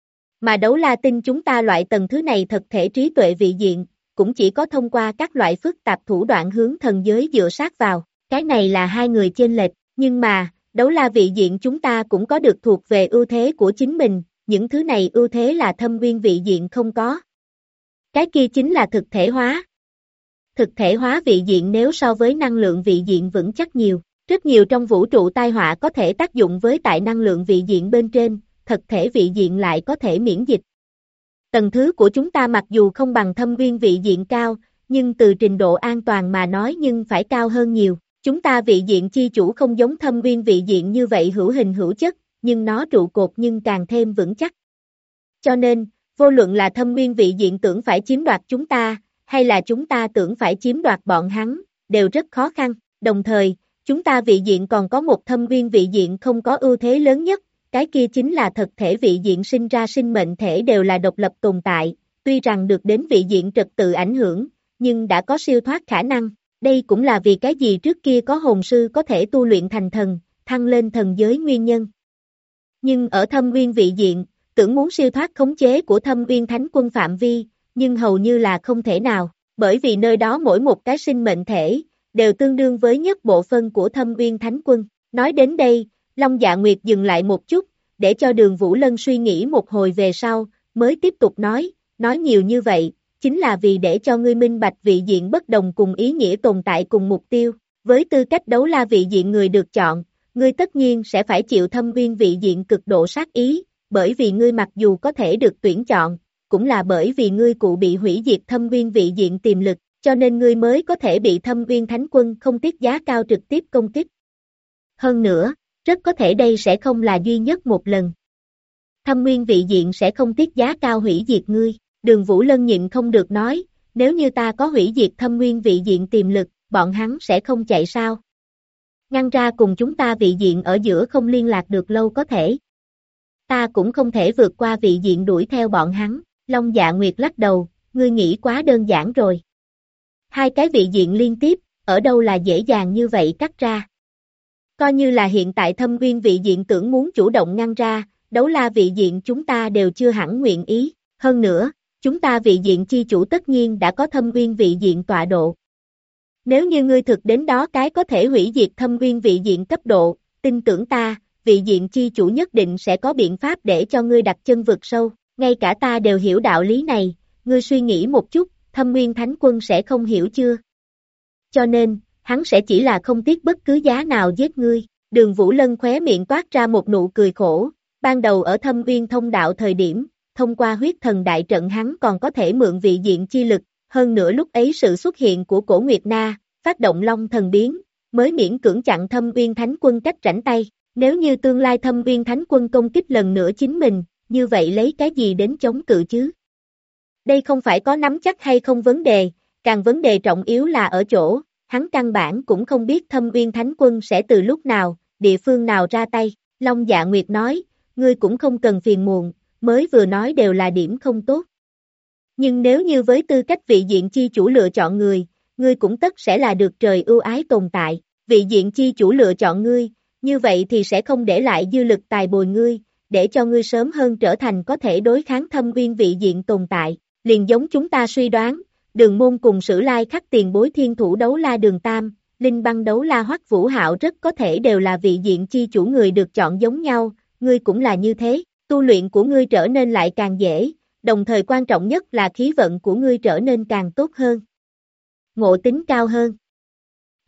Mà đấu la tinh chúng ta loại tầng thứ này thật thể trí tuệ vị diện, cũng chỉ có thông qua các loại phức tạp thủ đoạn hướng thần giới dựa sát vào, cái này là hai người chênh lệch, nhưng mà, đấu la vị diện chúng ta cũng có được thuộc về ưu thế của chính mình, những thứ này ưu thế là thâm nguyên vị diện không có. Cái kia chính là thực thể hóa. Thực thể hóa vị diện nếu so với năng lượng vị diện vững chắc nhiều. Rất nhiều trong vũ trụ tai họa có thể tác dụng với tại năng lượng vị diện bên trên, thực thể vị diện lại có thể miễn dịch. Tầng thứ của chúng ta mặc dù không bằng thâm nguyên vị diện cao, nhưng từ trình độ an toàn mà nói nhưng phải cao hơn nhiều. Chúng ta vị diện chi chủ không giống thâm nguyên vị diện như vậy hữu hình hữu chất, nhưng nó trụ cột nhưng càng thêm vững chắc. Cho nên, vô luận là thâm nguyên vị diện tưởng phải chiếm đoạt chúng ta, hay là chúng ta tưởng phải chiếm đoạt bọn hắn, đều rất khó khăn. Đồng thời, chúng ta vị diện còn có một thâm nguyên vị diện không có ưu thế lớn nhất, cái kia chính là thật thể vị diện sinh ra sinh mệnh thể đều là độc lập tồn tại, tuy rằng được đến vị diện trật tự ảnh hưởng, nhưng đã có siêu thoát khả năng. Đây cũng là vì cái gì trước kia có hồn sư có thể tu luyện thành thần, thăng lên thần giới nguyên nhân. Nhưng ở thâm nguyên vị diện, tưởng muốn siêu thoát khống chế của thâm nguyên thánh quân phạm vi, nhưng hầu như là không thể nào, bởi vì nơi đó mỗi một cái sinh mệnh thể, đều tương đương với nhất bộ phân của thâm nguyên thánh quân. Nói đến đây, Long Dạ Nguyệt dừng lại một chút, để cho Đường Vũ Lân suy nghĩ một hồi về sau, mới tiếp tục nói nhiều như vậy, chính là vì để cho ngươi minh bạch vị diện bất đồng cùng ý nghĩa tồn tại cùng mục tiêu. Với tư cách đấu la vị diện người được chọn, ngươi tất nhiên sẽ phải chịu thâm nguyên vị diện cực độ sát ý, bởi vì ngươi mặc dù có thể được tuyển chọn, cũng là bởi vì ngươi cụ bị hủy diệt thâm nguyên vị diện tiềm lực, cho nên ngươi mới có thể bị thâm nguyên thánh quân không tiếc giá cao trực tiếp công kích. Hơn nữa, rất có thể đây sẽ không là duy nhất một lần. Thâm nguyên vị diện sẽ không tiếc giá cao hủy diệt ngươi. Đường Vũ Lân nhịn không được nói, nếu như ta có hủy diệt thâm nguyên vị diện tiềm lực, bọn hắn sẽ không chạy sao? Ngăn ra cùng chúng ta vị diện ở giữa không liên lạc được lâu có thể. Ta cũng không thể vượt qua vị diện đuổi theo bọn hắn. Long Dạ Nguyệt lắc đầu, ngươi nghĩ quá đơn giản rồi. Hai cái vị diện liên tiếp, ở đâu là dễ dàng như vậy cắt ra. Coi như là hiện tại thâm nguyên vị diện tưởng muốn chủ động ngăn ra, đấu la vị diện chúng ta đều chưa hẳn nguyện ý. Hơn nữa, chúng ta vị diện chi chủ tất nhiên đã có thâm nguyên vị diện tọa độ. Nếu như ngươi thực đến đó cái có thể hủy diệt thâm nguyên vị diện cấp độ, tin tưởng ta, vị diện chi chủ nhất định sẽ có biện pháp để cho ngươi đặt chân vực sâu. Ngay cả ta đều hiểu đạo lý này, ngươi suy nghĩ một chút, thâm nguyên thánh quân sẽ không hiểu chưa? Cho nên, hắn sẽ chỉ là không tiếc bất cứ giá nào giết ngươi. Đường Vũ Lân khóe miệng toát ra một nụ cười khổ, ban đầu ở thâm nguyên thông đạo thời điểm, thông qua huyết thần đại trận hắn còn có thể mượn vị diện chi lực, hơn nữa lúc ấy sự xuất hiện của Cổ Nguyệt Na, phát động long thần biến, mới miễn cưỡng chặn thâm nguyên thánh quân cách rảnh tay. Nếu như tương lai thâm nguyên thánh quân công kích lần nữa chính mình, như vậy lấy cái gì đến chống cự chứ? Đây không phải có nắm chắc hay không vấn đề, càng vấn đề trọng yếu là ở chỗ, hắn căn bản cũng không biết thâm nguyên thánh quân sẽ từ lúc nào, địa phương nào ra tay. Long Dạ Nguyệt nói, ngươi cũng không cần phiền muộn, mới vừa nói đều là điểm không tốt. Nhưng nếu như với tư cách vị diện chi chủ lựa chọn người, ngươi cũng tất sẽ là được trời ưu ái tồn tại. Vị diện chi chủ lựa chọn ngươi, như vậy thì sẽ không để lại dư lực tài bồi ngươi, để cho ngươi sớm hơn trở thành có thể đối kháng thâm nguyên vị diện tồn tại. Liền giống chúng ta suy đoán, Đường Môn cùng Sử Lai Khắc tiền bối thiên thủ đấu la Đường Tam, Linh Băng đấu la Hoắc Vũ Hạo rất có thể đều là vị diện chi chủ người được chọn giống nhau, ngươi cũng là như thế, tu luyện của ngươi trở nên lại càng dễ, đồng thời quan trọng nhất là khí vận của ngươi trở nên càng tốt hơn. Ngộ tính cao hơn.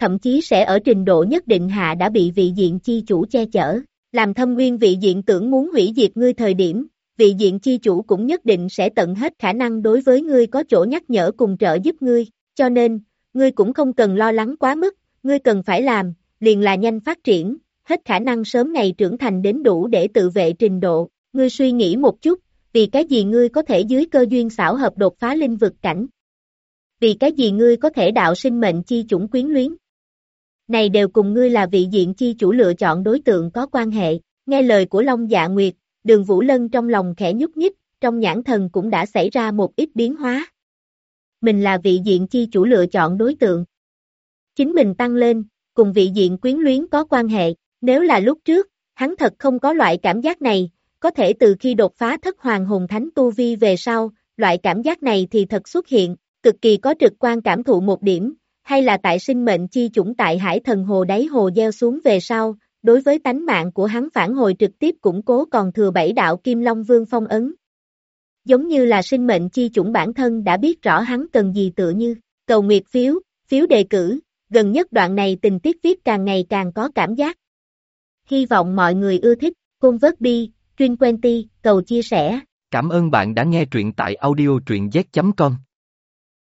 thậm chí sẽ ở trình độ nhất định hạ đã bị vị diện chi chủ che chở. Làm thâm nguyên vị diện tưởng muốn hủy diệt ngươi thời điểm, vị diện chi chủ cũng nhất định sẽ tận hết khả năng đối với ngươi có chỗ nhắc nhở cùng trợ giúp ngươi, cho nên, ngươi cũng không cần lo lắng quá mức, ngươi cần phải làm, liền là nhanh phát triển, hết khả năng sớm ngày trưởng thành đến đủ để tự vệ trình độ, ngươi suy nghĩ một chút, vì cái gì ngươi có thể dưới cơ duyên xảo hợp đột phá linh vực cảnh? Vì cái gì ngươi có thể đạo sinh mệnh chi chủng quyến luyến? Này đều cùng ngươi là vị diện chi chủ lựa chọn đối tượng có quan hệ, nghe lời của Long Dạ Nguyệt, Đường Vũ Lân trong lòng khẽ nhúc nhích, trong nhãn thần cũng đã xảy ra một ít biến hóa. Mình là vị diện chi chủ lựa chọn đối tượng. Chính mình tăng lên, cùng vị diện quyến luyến có quan hệ, nếu là lúc trước, hắn thật không có loại cảm giác này, có thể từ khi đột phá thất hoàng hồn thánh tu vi về sau, loại cảm giác này thì thật xuất hiện, cực kỳ có trực quan cảm thụ một điểm, hay là tại sinh mệnh chi chủng tại hải thần hồ đáy hồ gieo xuống về sau, đối với tánh mạng của hắn phản hồi trực tiếp củng cố còn thừa 7 đạo Kim Long Vương phong ấn. Giống như là sinh mệnh chi chủng bản thân đã biết rõ hắn cần gì tựa như, cầu nguyệt phiếu, phiếu đề cử, gần nhất đoạn này tình tiết viết càng ngày càng có cảm giác. Hy vọng mọi người ưa thích, Convert.bi, Truyền20, cầu chia sẻ. Cảm ơn bạn đã nghe truyện tại audio truyện z.com.